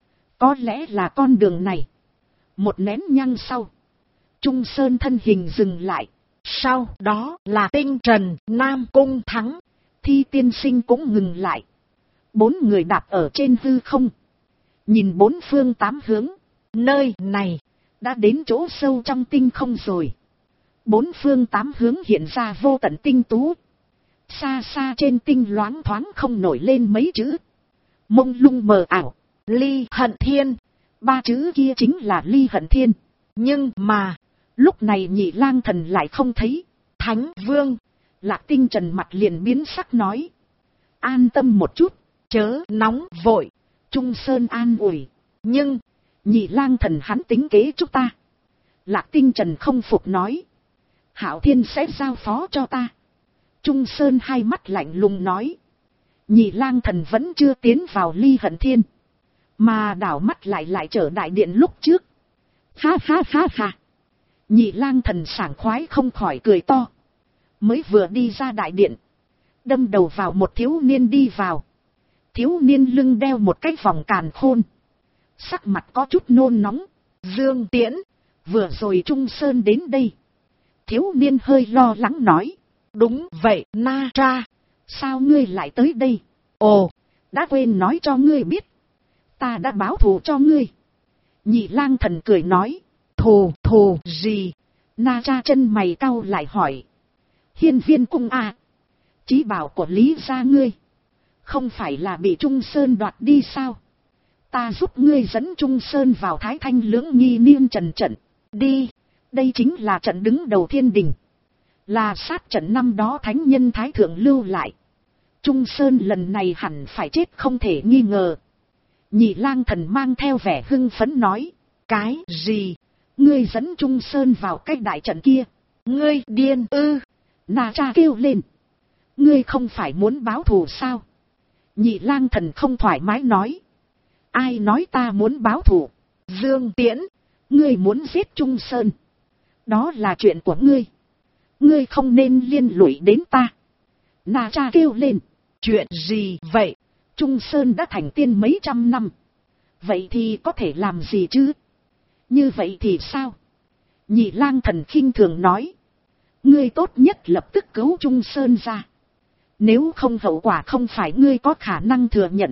Có lẽ là con đường này. Một nén nhang sau. Trung Sơn thân hình dừng lại. Sau đó là Tinh Trần, Nam Cung Thắng. Thi tiên sinh cũng ngừng lại. 4 người đạp ở trên hư không. Nhìn 4 phương 8 hướng. Nơi này đã đến chỗ sâu trong tinh không rồi. 4 phương 8 hướng hiện ra vô tận tinh tú. Xa xa trên tinh loáng thoáng không nổi lên mấy chữ. Mông lung mờ ảo. Ly Hận Thiên. 3 chữ kia chính là Ly Hận Thiên. Nhưng mà lúc này Nhị Lang Thần lại không thấy. Thánh Vương. Lạc Tinh Trần mặt liền biến sắc nói. An tâm một chút. Chớ nóng vội. Trung Sơn an ủi. Nhưng Nhị Lang Thần hắn tính kế chúng ta. Lạc Tinh Trần không phục nói. Hạo Thiên sẽ giao phó cho ta. Trung Sơn hai mắt lạnh lùng nói. Nhị Lang Thần vẫn chưa tiến vào Ly Hận Thiên. Mà đảo mắt lại trở đại điện lúc trước. Ha ha ha ha. Nhị Lang Thần sảng khoái không khỏi cười to. Mới vừa đi ra đại điện. Đâm đầu vào một thiếu niên đi vào. Thiếu niên lưng đeo một cái vòng càn khôn. Sắc mặt có chút nôn nóng. Dương Tiễn. Vừa rồi Trung Sơn đến đây. Thiếu niên hơi lo lắng nói. Đúng vậy, Na Tra. Sao ngươi lại tới đây? Ồ, đã quên nói cho ngươi biết. Ta đã báo thù cho ngươi. Nhị Lang Thần cười nói. Thù gì? Na Tra chân mày cau lại hỏi. Hiên Viên cung à. Chí bảo của Lý gia ngươi. Không phải là bị Trung Sơn đoạt đi sao? Ta giúp ngươi dẫn Trung Sơn vào Thái Thanh Lưỡng Nghi Niên Trần trận. Đi. Đây chính là trận đứng đầu thiên đình. Là sát trận năm đó thánh nhân Thái Thượng lưu lại. Trung Sơn lần này hẳn phải chết không thể nghi ngờ. Nhị Lang Thần mang theo vẻ hưng phấn nói. Cái gì? Ngươi dẫn Trung Sơn vào cái đại trận kia. Ngươi điên ư? Na Tra kêu lên. Ngươi không phải muốn báo thù sao? Nhị Lang Thần không thoải mái nói. Ai nói ta muốn báo thù? Dương Tiễn. Ngươi muốn giết Trung Sơn. Đó là chuyện của ngươi. Ngươi không nên liên lụy đến ta. Na Tra kêu lên. Chuyện gì vậy? Trung Sơn đã thành tiên mấy trăm năm. Vậy thì có thể làm gì chứ? Như vậy thì sao? Nhị Lang Thần khinh thường nói. Ngươi tốt nhất lập tức cứu Trung Sơn ra. Nếu không hậu quả không phải ngươi có khả năng thừa nhận.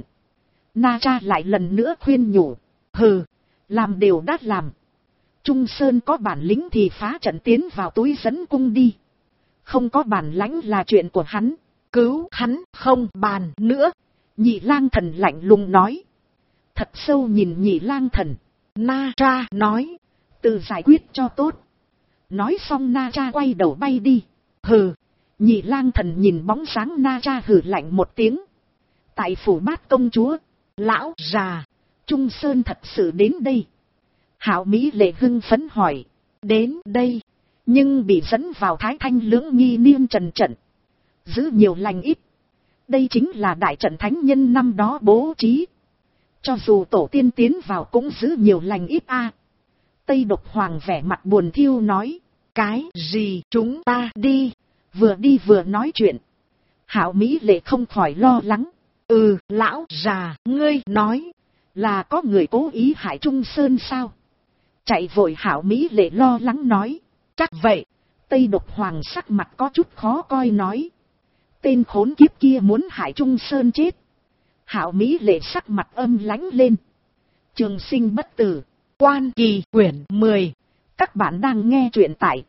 Na Tra lại lần nữa khuyên nhủ. Hừ, làm đều đã làm. Trung Sơn có bản lĩnh thì phá trận tiến vào túi dẫn cung đi. Không có bản lãnh là chuyện của hắn. Cứu hắn không bàn nữa. Nhị Lang Thần lạnh lùng nói. Thật sâu nhìn Nhị Lang Thần. Na Tra nói. Tự giải quyết cho tốt. Nói xong Na Tra quay đầu bay đi. Hừ. Nhị Lang Thần nhìn bóng dáng Na Tra hừ lạnh một tiếng. Tại phủ Bát công chúa. Lão già. Trung Sơn thật sự đến đây. Hạo Mỹ Lệ hưng phấn hỏi. Đến đây. Nhưng bị dẫn vào Thái Thanh Lưỡng Nghi Niên Trần trận. Giữ nhiều lành ít. Đây chính là đại trận thánh nhân năm đó bố trí. Cho dù tổ tiên tiến vào cũng giữ nhiều lành ít a. Tây Độc Hoàng vẻ mặt buồn thiêu nói. Cái gì chúng ta đi vừa nói chuyện. Hạo Mỹ Lệ không khỏi lo lắng. Lão già, ngươi nói là có người cố ý hại Trung Sơn sao? Chạy vội Hạo Mỹ Lệ lo lắng nói. Chắc vậy. Tây Độc Hoàng sắc mặt có chút khó coi nói. Tên khốn kiếp kia muốn hại Trung Sơn chết. Hạo Mỹ Lệ sắc mặt âm lãnh lên. Trường sinh bất tử. Quan Kỳ quyển 10. Các bạn đang nghe truyện tại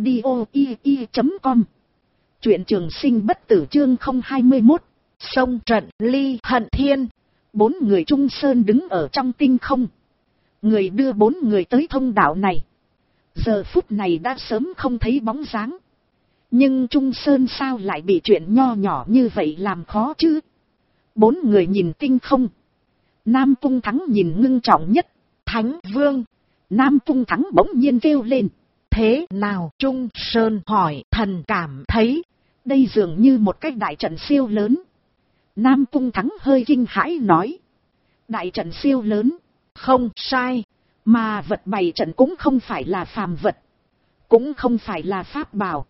audio.com. Truyện Trường Sinh bất tử chương 021. Sông trận Ly Hận Thiên. 4 người Trung Sơn đứng ở trong tinh không. Người đưa 4 người tới thông đạo này. Giờ phút này đã sớm không thấy bóng dáng. Nhưng Trung Sơn sao lại bị chuyện nho nhỏ như vậy làm khó chứ? 4 người nhìn tinh không. Nam Cung Thắng nhìn ngưng trọng nhất. Thánh Vương. Nam Cung Thắng bỗng nhiên kêu lên. Thế nào? Trung Sơn hỏi. Thần cảm thấy đây dường như một cái đại trận siêu lớn. Nam Cung Thắng hơi kinh hãi nói. Đại trận siêu lớn. Không sai. Mà vật bày trận cũng không phải là phàm vật, cũng không phải là pháp bảo,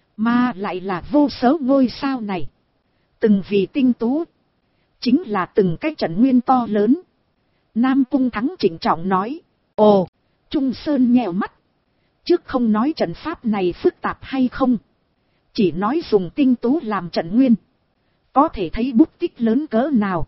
mà lại là vô số ngôi sao này. Từng vì tinh tú, chính là từng cái trận nguyên to lớn. Nam Cung Thắng trịnh trọng nói. Ồ, Trung Sơn nheo mắt. Trước không nói trận pháp này phức tạp hay không, chỉ nói dùng tinh tú làm trận nguyên, có thể thấy bút tích lớn cỡ nào,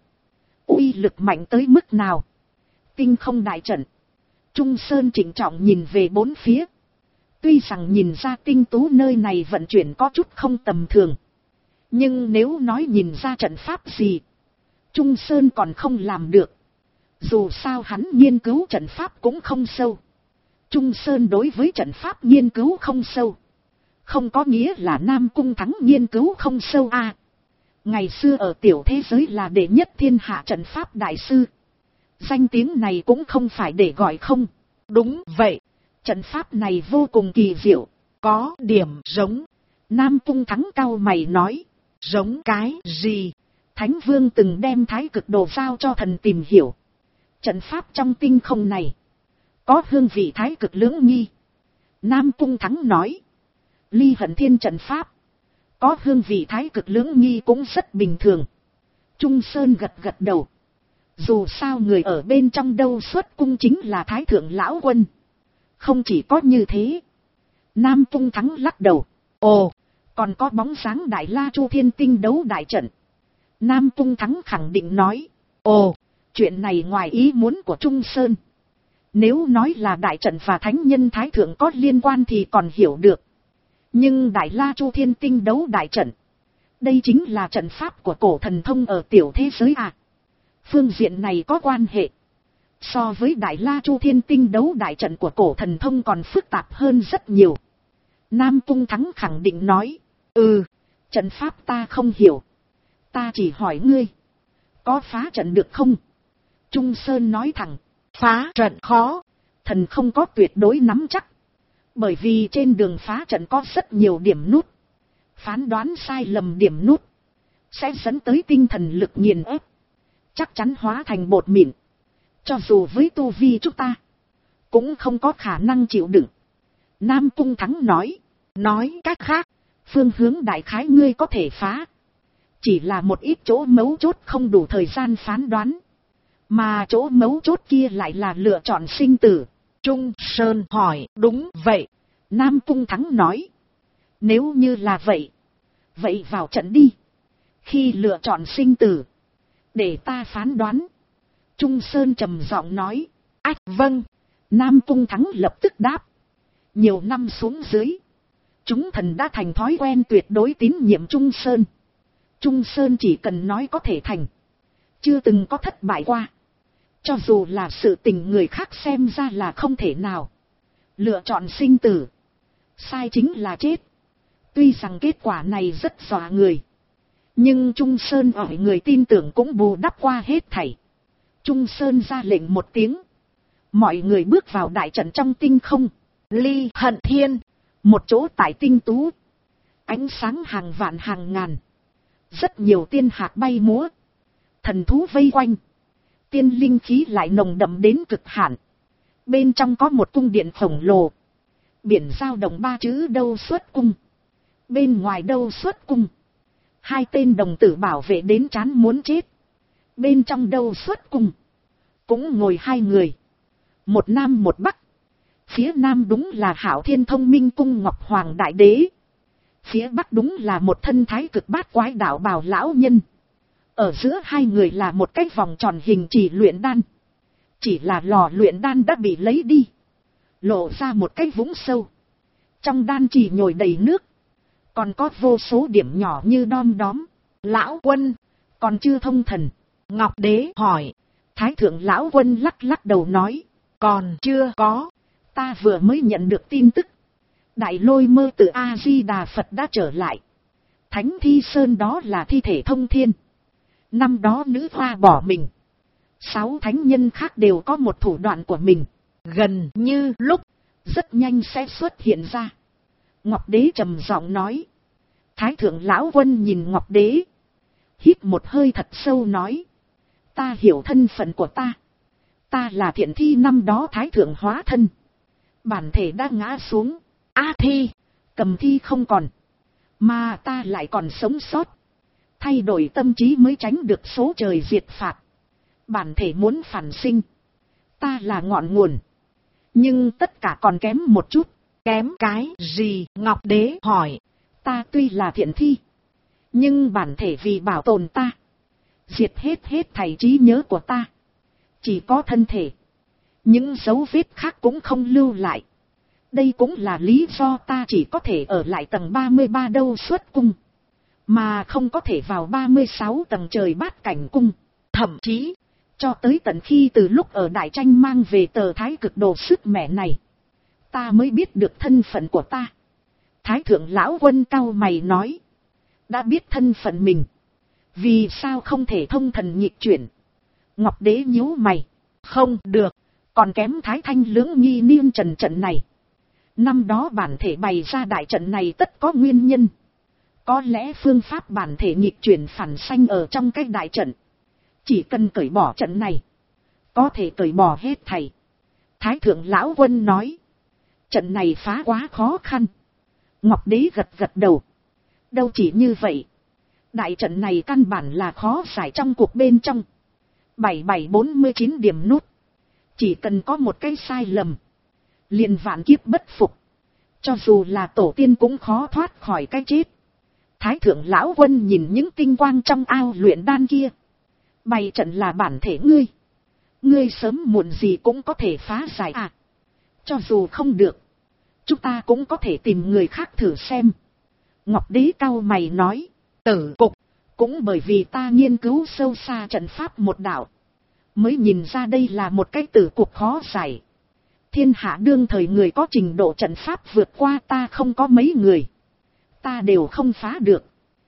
uy lực mạnh tới mức nào. Tinh không đại trận. Trung Sơn trịnh trọng nhìn về bốn phía. Tuy rằng nhìn ra tinh tú nơi này vận chuyển có chút không tầm thường, nhưng nếu nói nhìn ra trận pháp gì, Trung Sơn còn không làm được. Dù sao hắn nghiên cứu trận pháp cũng không sâu. Trung Sơn đối với trận pháp nghiên cứu không sâu, không có nghĩa là Nam Cung Thắng nghiên cứu không sâu à. Ngày xưa ở tiểu thế giới là đệ nhất thiên hạ trận pháp đại sư. Danh tiếng này cũng không phải để gọi không. Đúng vậy, trận pháp này vô cùng kỳ diệu, có điểm giống. Nam Cung Thắng cau mày nói. Giống cái gì? Thánh Vương từng đem Thái Cực Đồ giao cho thần tìm hiểu. Trận pháp trong tinh không này có hương vị Thái Cực lưỡng nghi. Nam Cung Thắng nói. Ly Hận Thiên trận pháp có hương vị Thái Cực lưỡng nghi cũng rất bình thường. Trung Sơn gật gật đầu. Dù sao người ở bên trong đâu xuất cung chính là Thái Thượng Lão Quân. Không chỉ có như thế. Nam Cung Thắng lắc đầu. Ồ, còn có bóng dáng Đại La Chu Thiên Tinh đấu đại trận. Nam Cung Thắng khẳng định nói. Ồ, chuyện này ngoài ý muốn của Trung Sơn. Nếu nói là đại trận và thánh nhân Thái Thượng có liên quan thì còn hiểu được. Nhưng Đại La Chu Thiên Tinh đấu đại trận, đây chính là trận pháp của cổ thần thông ở tiểu thế giới à. Phương diện này có quan hệ. So với Đại La Chu Thiên Tinh đấu đại trận của cổ thần thông còn phức tạp hơn rất nhiều. Nam Cung Thắng khẳng định nói. Trận pháp ta không hiểu. Ta chỉ hỏi ngươi, có phá trận được không? Trung Sơn nói thẳng. Phá trận khó, thần không có tuyệt đối nắm chắc. Bởi vì trên đường phá trận có rất nhiều điểm nút. Phán đoán sai lầm điểm nút sẽ dẫn tới tinh thần lực nghiền ép, chắc chắn hóa thành bột mịn. Cho dù với tu vi chúng ta, cũng không có khả năng chịu đựng. Nam Cung Thắng nói. Nói cách khác, phương hướng đại khái ngươi có thể phá. Chỉ là một ít chỗ mấu chốt không đủ thời gian phán đoán. Mà chỗ mấu chốt kia lại là lựa chọn sinh tử. Trung Sơn hỏi. Đúng vậy. Nam Cung Thắng nói. Nếu như là vậy, vậy vào trận đi. Khi lựa chọn sinh tử, để ta phán đoán. Trung Sơn trầm giọng nói. Ách vâng. Nam Cung Thắng lập tức đáp. Nhiều năm xuống dưới, chúng thần đã thành thói quen tuyệt đối tín nhiệm Trung Sơn. Trung Sơn chỉ cần nói có thể thành, chưa từng có thất bại qua. Cho dù là sự tình người khác xem ra là không thể nào. Lựa chọn sinh tử, sai chính là chết. Tuy rằng kết quả này rất dọa người, nhưng Trung Sơn ở người tin tưởng cũng bù đắp qua hết thảy. Trung Sơn ra lệnh một tiếng. Mọi người bước vào đại trận trong tinh không. Ly Hận Thiên, một chỗ tại tinh tú. Ánh sáng hàng vạn hàng ngàn. Rất nhiều tiên hạc bay múa. Thần thú vây quanh. Tiên linh khí lại nồng đậm đến cực hạn. Bên trong có một cung điện khổng lồ. Biển giao đồng ba chữ đâu xuất cung. Bên ngoài đâu xuất cung. Hai tên đồng tử bảo vệ đến chán muốn chết. Bên trong đâu xuất cung. Cũng ngồi hai người. Một nam một bắc. Phía nam đúng là Hạo Thiên Thông Minh Cung Ngọc Hoàng Đại Đế. Phía bắc đúng là một thân thái cực bát quái đạo bào lão nhân. Ở giữa hai người là một cái vòng tròn hình chỉ luyện đan. Chỉ là lò luyện đan đã bị lấy đi. Lộ ra một cái vũng sâu. Trong đan chỉ nhồi đầy nước. Còn có vô số điểm nhỏ như đom đóm. Lão Quân, còn chưa thông thần. Ngọc Đế hỏi. Thái thượng Lão Quân lắc lắc đầu nói. Còn chưa có. Ta vừa mới nhận được tin tức. Đại Lôi Mơ từ A-di-đà Phật đã trở lại. Thánh Thi Sơn đó là thi thể thông thiên. Năm đó nữ hoa bỏ mình. 6 thánh nhân khác đều có một thủ đoạn của mình. Gần như lúc, rất nhanh sẽ xuất hiện ra. Ngọc Đế trầm giọng nói. Thái thượng Lão Quân nhìn Ngọc Đế. Hít một hơi thật sâu nói. Ta hiểu thân phận của ta. Ta là thiện thi năm đó thái thượng hóa thân. Bản thể đã ngã xuống. A thi, cầm thi không còn. Mà ta lại còn sống sót. Thay đổi tâm trí mới tránh được số trời diệt phạt. Bản thể muốn phản sinh. Ta là ngọn nguồn. Nhưng tất cả còn kém một chút. Kém cái gì? Ngọc Đế hỏi. Ta tuy là thiện thi. Nhưng bản thể vì bảo tồn ta. Diệt hết thảy trí nhớ của ta. Chỉ có thân thể. Những dấu vết khác cũng không lưu lại. Đây cũng là lý do ta chỉ có thể ở lại tầng 33 đâu xuất cung. Mà không có thể vào 36 tầng trời bát cảnh cung. Thậm chí, cho tới tận khi từ lúc ở Đại Tranh mang về tờ Thái Cực Đồ sức mẻ này. Ta mới biết được thân phận của ta. Thái thượng lão quân cau mày nói. Đã biết thân phận mình. Vì sao không thể thông thần nhịp chuyển? Ngọc Đế nhíu mày. Không được. Còn kém Thái Thanh Lưỡng Nghi Niên Trần trận này. Năm đó bản thể bày ra đại trận này tất có nguyên nhân. Có lẽ phương pháp bản thể nhịp chuyển phản sanh ở trong cái đại trận. Chỉ cần cởi bỏ trận này. Có thể cởi bỏ hết thảy. Thái thượng lão quân nói. Trận này phá quá khó khăn. Ngọc Đế gật gật đầu. Đâu chỉ như vậy. Đại trận này căn bản là khó giải trong cuộc bên trong. 7749 điểm nút. Chỉ cần có một cái sai lầm. Liền vạn kiếp bất phục. Cho dù là tổ tiên cũng khó thoát khỏi cái chết. Thái thượng lão quân nhìn những tinh quang trong ao luyện đan kia. Bày trận là bản thể ngươi. Ngươi sớm muộn gì cũng có thể phá giải à. Cho dù không được. Chúng ta cũng có thể tìm người khác thử xem. Ngọc Đế cau mày nói. Tử cục. Cũng bởi vì ta nghiên cứu sâu xa trận pháp một đạo. Mới nhìn ra đây là một cái tử cục khó giải. Thiên hạ đương thời người có trình độ trận pháp vượt qua ta không có mấy người. Ta đều không phá được.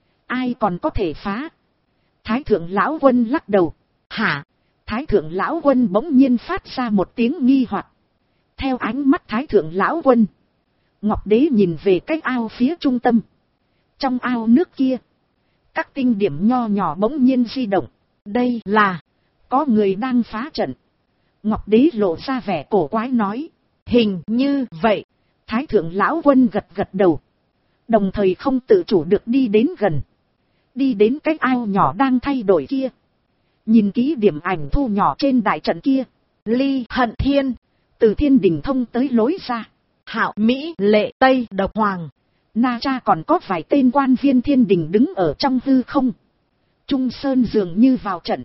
Ai còn có thể phá? Thái thượng lão quân lắc đầu. Hả? Thái thượng lão quân bỗng nhiên phát ra một tiếng nghi hoặc. Theo ánh mắt thái thượng lão quân. Ngọc Đế nhìn về cái ao phía trung tâm. Trong ao nước kia. Các tinh điểm nho nhỏ bỗng nhiên di động. Đây là. Có người đang phá trận. Ngọc Đế lộ ra vẻ cổ quái nói. Hình như vậy. Thái thượng lão quân gật gật đầu. Đồng thời không tự chủ được đi đến gần. Đi đến cái ao nhỏ đang thay đổi kia. Nhìn kỹ điểm ảnh thu nhỏ trên đại trận kia. Ly Hận Thiên. Từ thiên đình thông tới lối ra. Hạo Mỹ Lệ Tây Độc Hoàng. Na Cha còn có vài tên quan viên thiên đình đứng ở trong hư không. Trung Sơn dường như vào trận.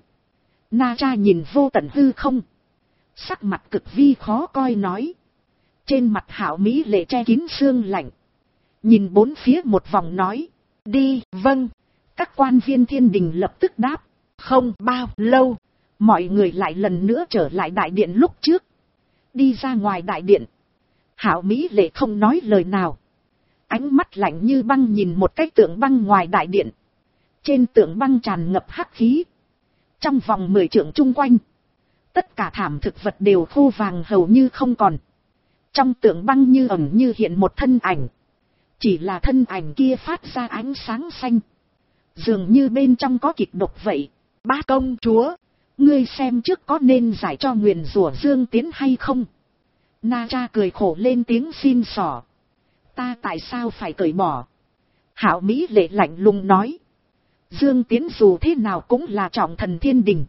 Na Cha nhìn vô tận hư không. Sắc mặt cực vi khó coi nói. Trên mặt Hạo Mỹ Lệ che kín sương lạnh. Nhìn bốn phía một vòng nói. Đi, vâng. Các quan viên thiên đình lập tức đáp. Không bao lâu. Mọi người lại lần nữa trở lại đại điện lúc trước. Đi ra ngoài đại điện. Hạo Mỹ Lệ không nói lời nào. Ánh mắt lạnh như băng nhìn một cái tượng băng ngoài đại điện. Trên tượng băng tràn ngập hắc khí. Trong vòng 10 trượng chung quanh. Tất cả thảm thực vật đều khô vàng hầu như không còn. Trong tượng băng như ẩn như hiện một thân ảnh. Chỉ là thân ảnh kia phát ra ánh sáng xanh. Dường như bên trong có kịch độc vậy. Bá công chúa. Ngươi xem trước có nên giải cho nguyền rủa Dương Tiến hay không? Na Cha cười khổ lên tiếng xin xỏ. Ta tại sao phải cởi bỏ? Hạo Mỹ Lệ lạnh lùng nói. Dương Tiến dù thế nào cũng là trọng thần thiên đình.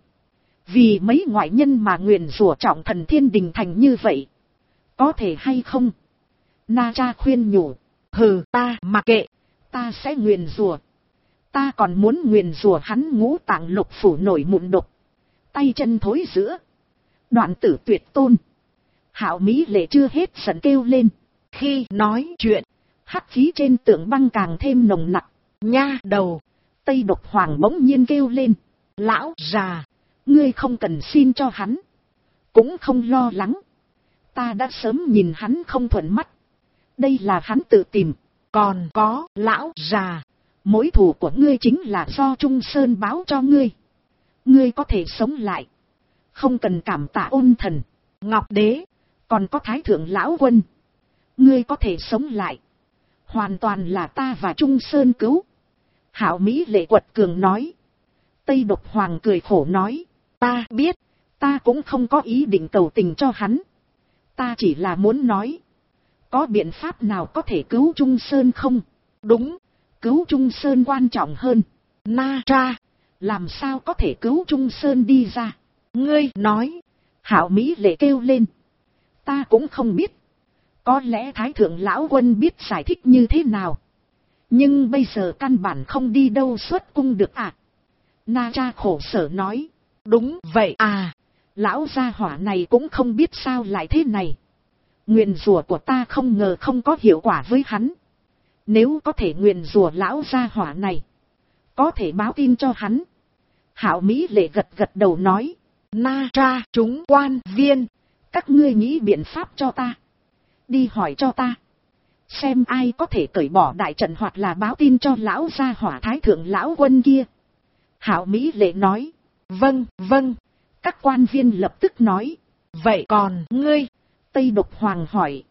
Vì mấy ngoại nhân mà nguyền rủa trọng thần thiên đình thành như vậy. Có thể hay không? Na Cha khuyên nhủ. Hừ, ta mặc kệ. Ta sẽ nguyền rủa. Ta còn muốn nguyền rủa hắn ngũ tạng lục phủ nổi mụn độc. Tay chân thối rữa. Đoạn tử tuyệt tôn. Hạo Mỹ Lệ chưa hết giận kêu lên. Khi nói chuyện, hắc khí trên tượng băng càng thêm nồng nặc. Nha đầu. Tây Độc Hoàng bỗng nhiên kêu lên. Lão già. Ngươi không cần xin cho hắn. Cũng không lo lắng. Ta đã sớm nhìn hắn không thuận mắt. Đây là hắn tự tìm. Còn có lão già. Mối thù của ngươi chính là do Trung Sơn báo cho ngươi. Ngươi có thể sống lại. Không cần cảm tạ ôn thần. Ngọc Đế. Còn có Thái thượng lão quân. Ngươi có thể sống lại. Hoàn toàn là ta và Trung Sơn cứu. Hạo Mỹ Lệ quật cường nói. Tây Độc Hoàng cười khổ nói. Ta biết. Ta cũng không có ý định cầu tình cho hắn. Ta chỉ là muốn nói. Có biện pháp nào có thể cứu Trung Sơn không? Đúng, cứu Trung Sơn quan trọng hơn. Na Tra, làm sao có thể cứu Trung Sơn đi ra? Ngươi nói. Hạo Mỹ Lệ kêu lên. Ta cũng không biết. Có lẽ Thái Thượng Lão Quân biết giải thích như thế nào. Nhưng bây giờ căn bản không đi đâu xuất cung được à? Na Tra khổ sở nói. Đúng vậy à. Lão gia hỏa này cũng không biết sao lại thế này. Nguyền rủa của ta không ngờ không có hiệu quả với hắn. Nếu có thể nguyền rủa lão gia hỏa này, có thể báo tin cho hắn. Hạo Mỹ Lệ gật gật đầu nói. Na Tra chúng quan viên, các ngươi nghĩ biện pháp cho ta. Đi hỏi cho ta. Xem ai có thể cởi bỏ đại trận hoặc là báo tin cho lão gia hỏa Thái Thượng Lão Quân kia. Hạo Mỹ Lệ nói. Vâng, vâng. Các quan viên lập tức nói. Vậy còn ngươi? Tây Độc Hoàng hỏi.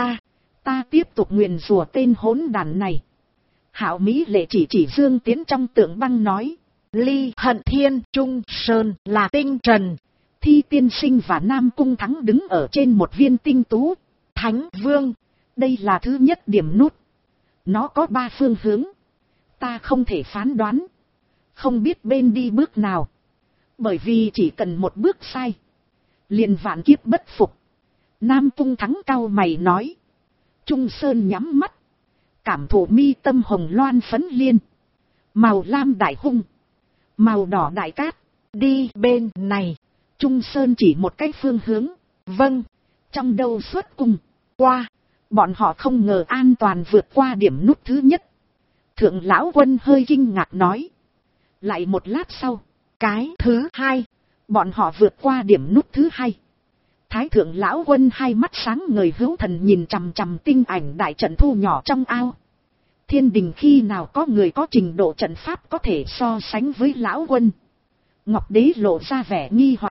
Ta tiếp tục nguyền rủa tên hỗn đàn này. Hạo Mỹ Lệ chỉ Dương Tiến trong tượng băng nói. Ly Hận Thiên Trung Sơn là tinh trần. Thi tiên sinh và Nam Cung Thắng đứng ở trên một viên tinh tú. Thánh Vương. Đây là thứ nhất điểm nút. Nó có 3 phương hướng. Ta không thể phán đoán. Không biết bên đi bước nào. Bởi vì chỉ cần một bước sai, liền vạn kiếp bất phục. Nam Cung Thắng cau mày nói. Trung Sơn nhắm mắt. Cảm thụ mi tâm hồng loan phấn liên. Màu lam đại hung. Màu đỏ đại cát. Đi bên này. Trung Sơn chỉ một cái phương hướng. Vâng. Trong đầu xuất cung. Qua. Bọn họ không ngờ an toàn vượt qua điểm nút thứ nhất. Thượng Lão Quân hơi kinh ngạc nói. Lại một lát sau. Cái thứ hai. Bọn họ vượt qua điểm nút thứ hai. Thái Thượng Lão Quân hai mắt sáng ngời hữu thần nhìn chằm chằm tinh ảnh đại trận thu nhỏ trong ao. Thiên đình khi nào có người có trình độ trận pháp có thể so sánh với Lão Quân. Ngọc Đế lộ ra vẻ nghi hoặc.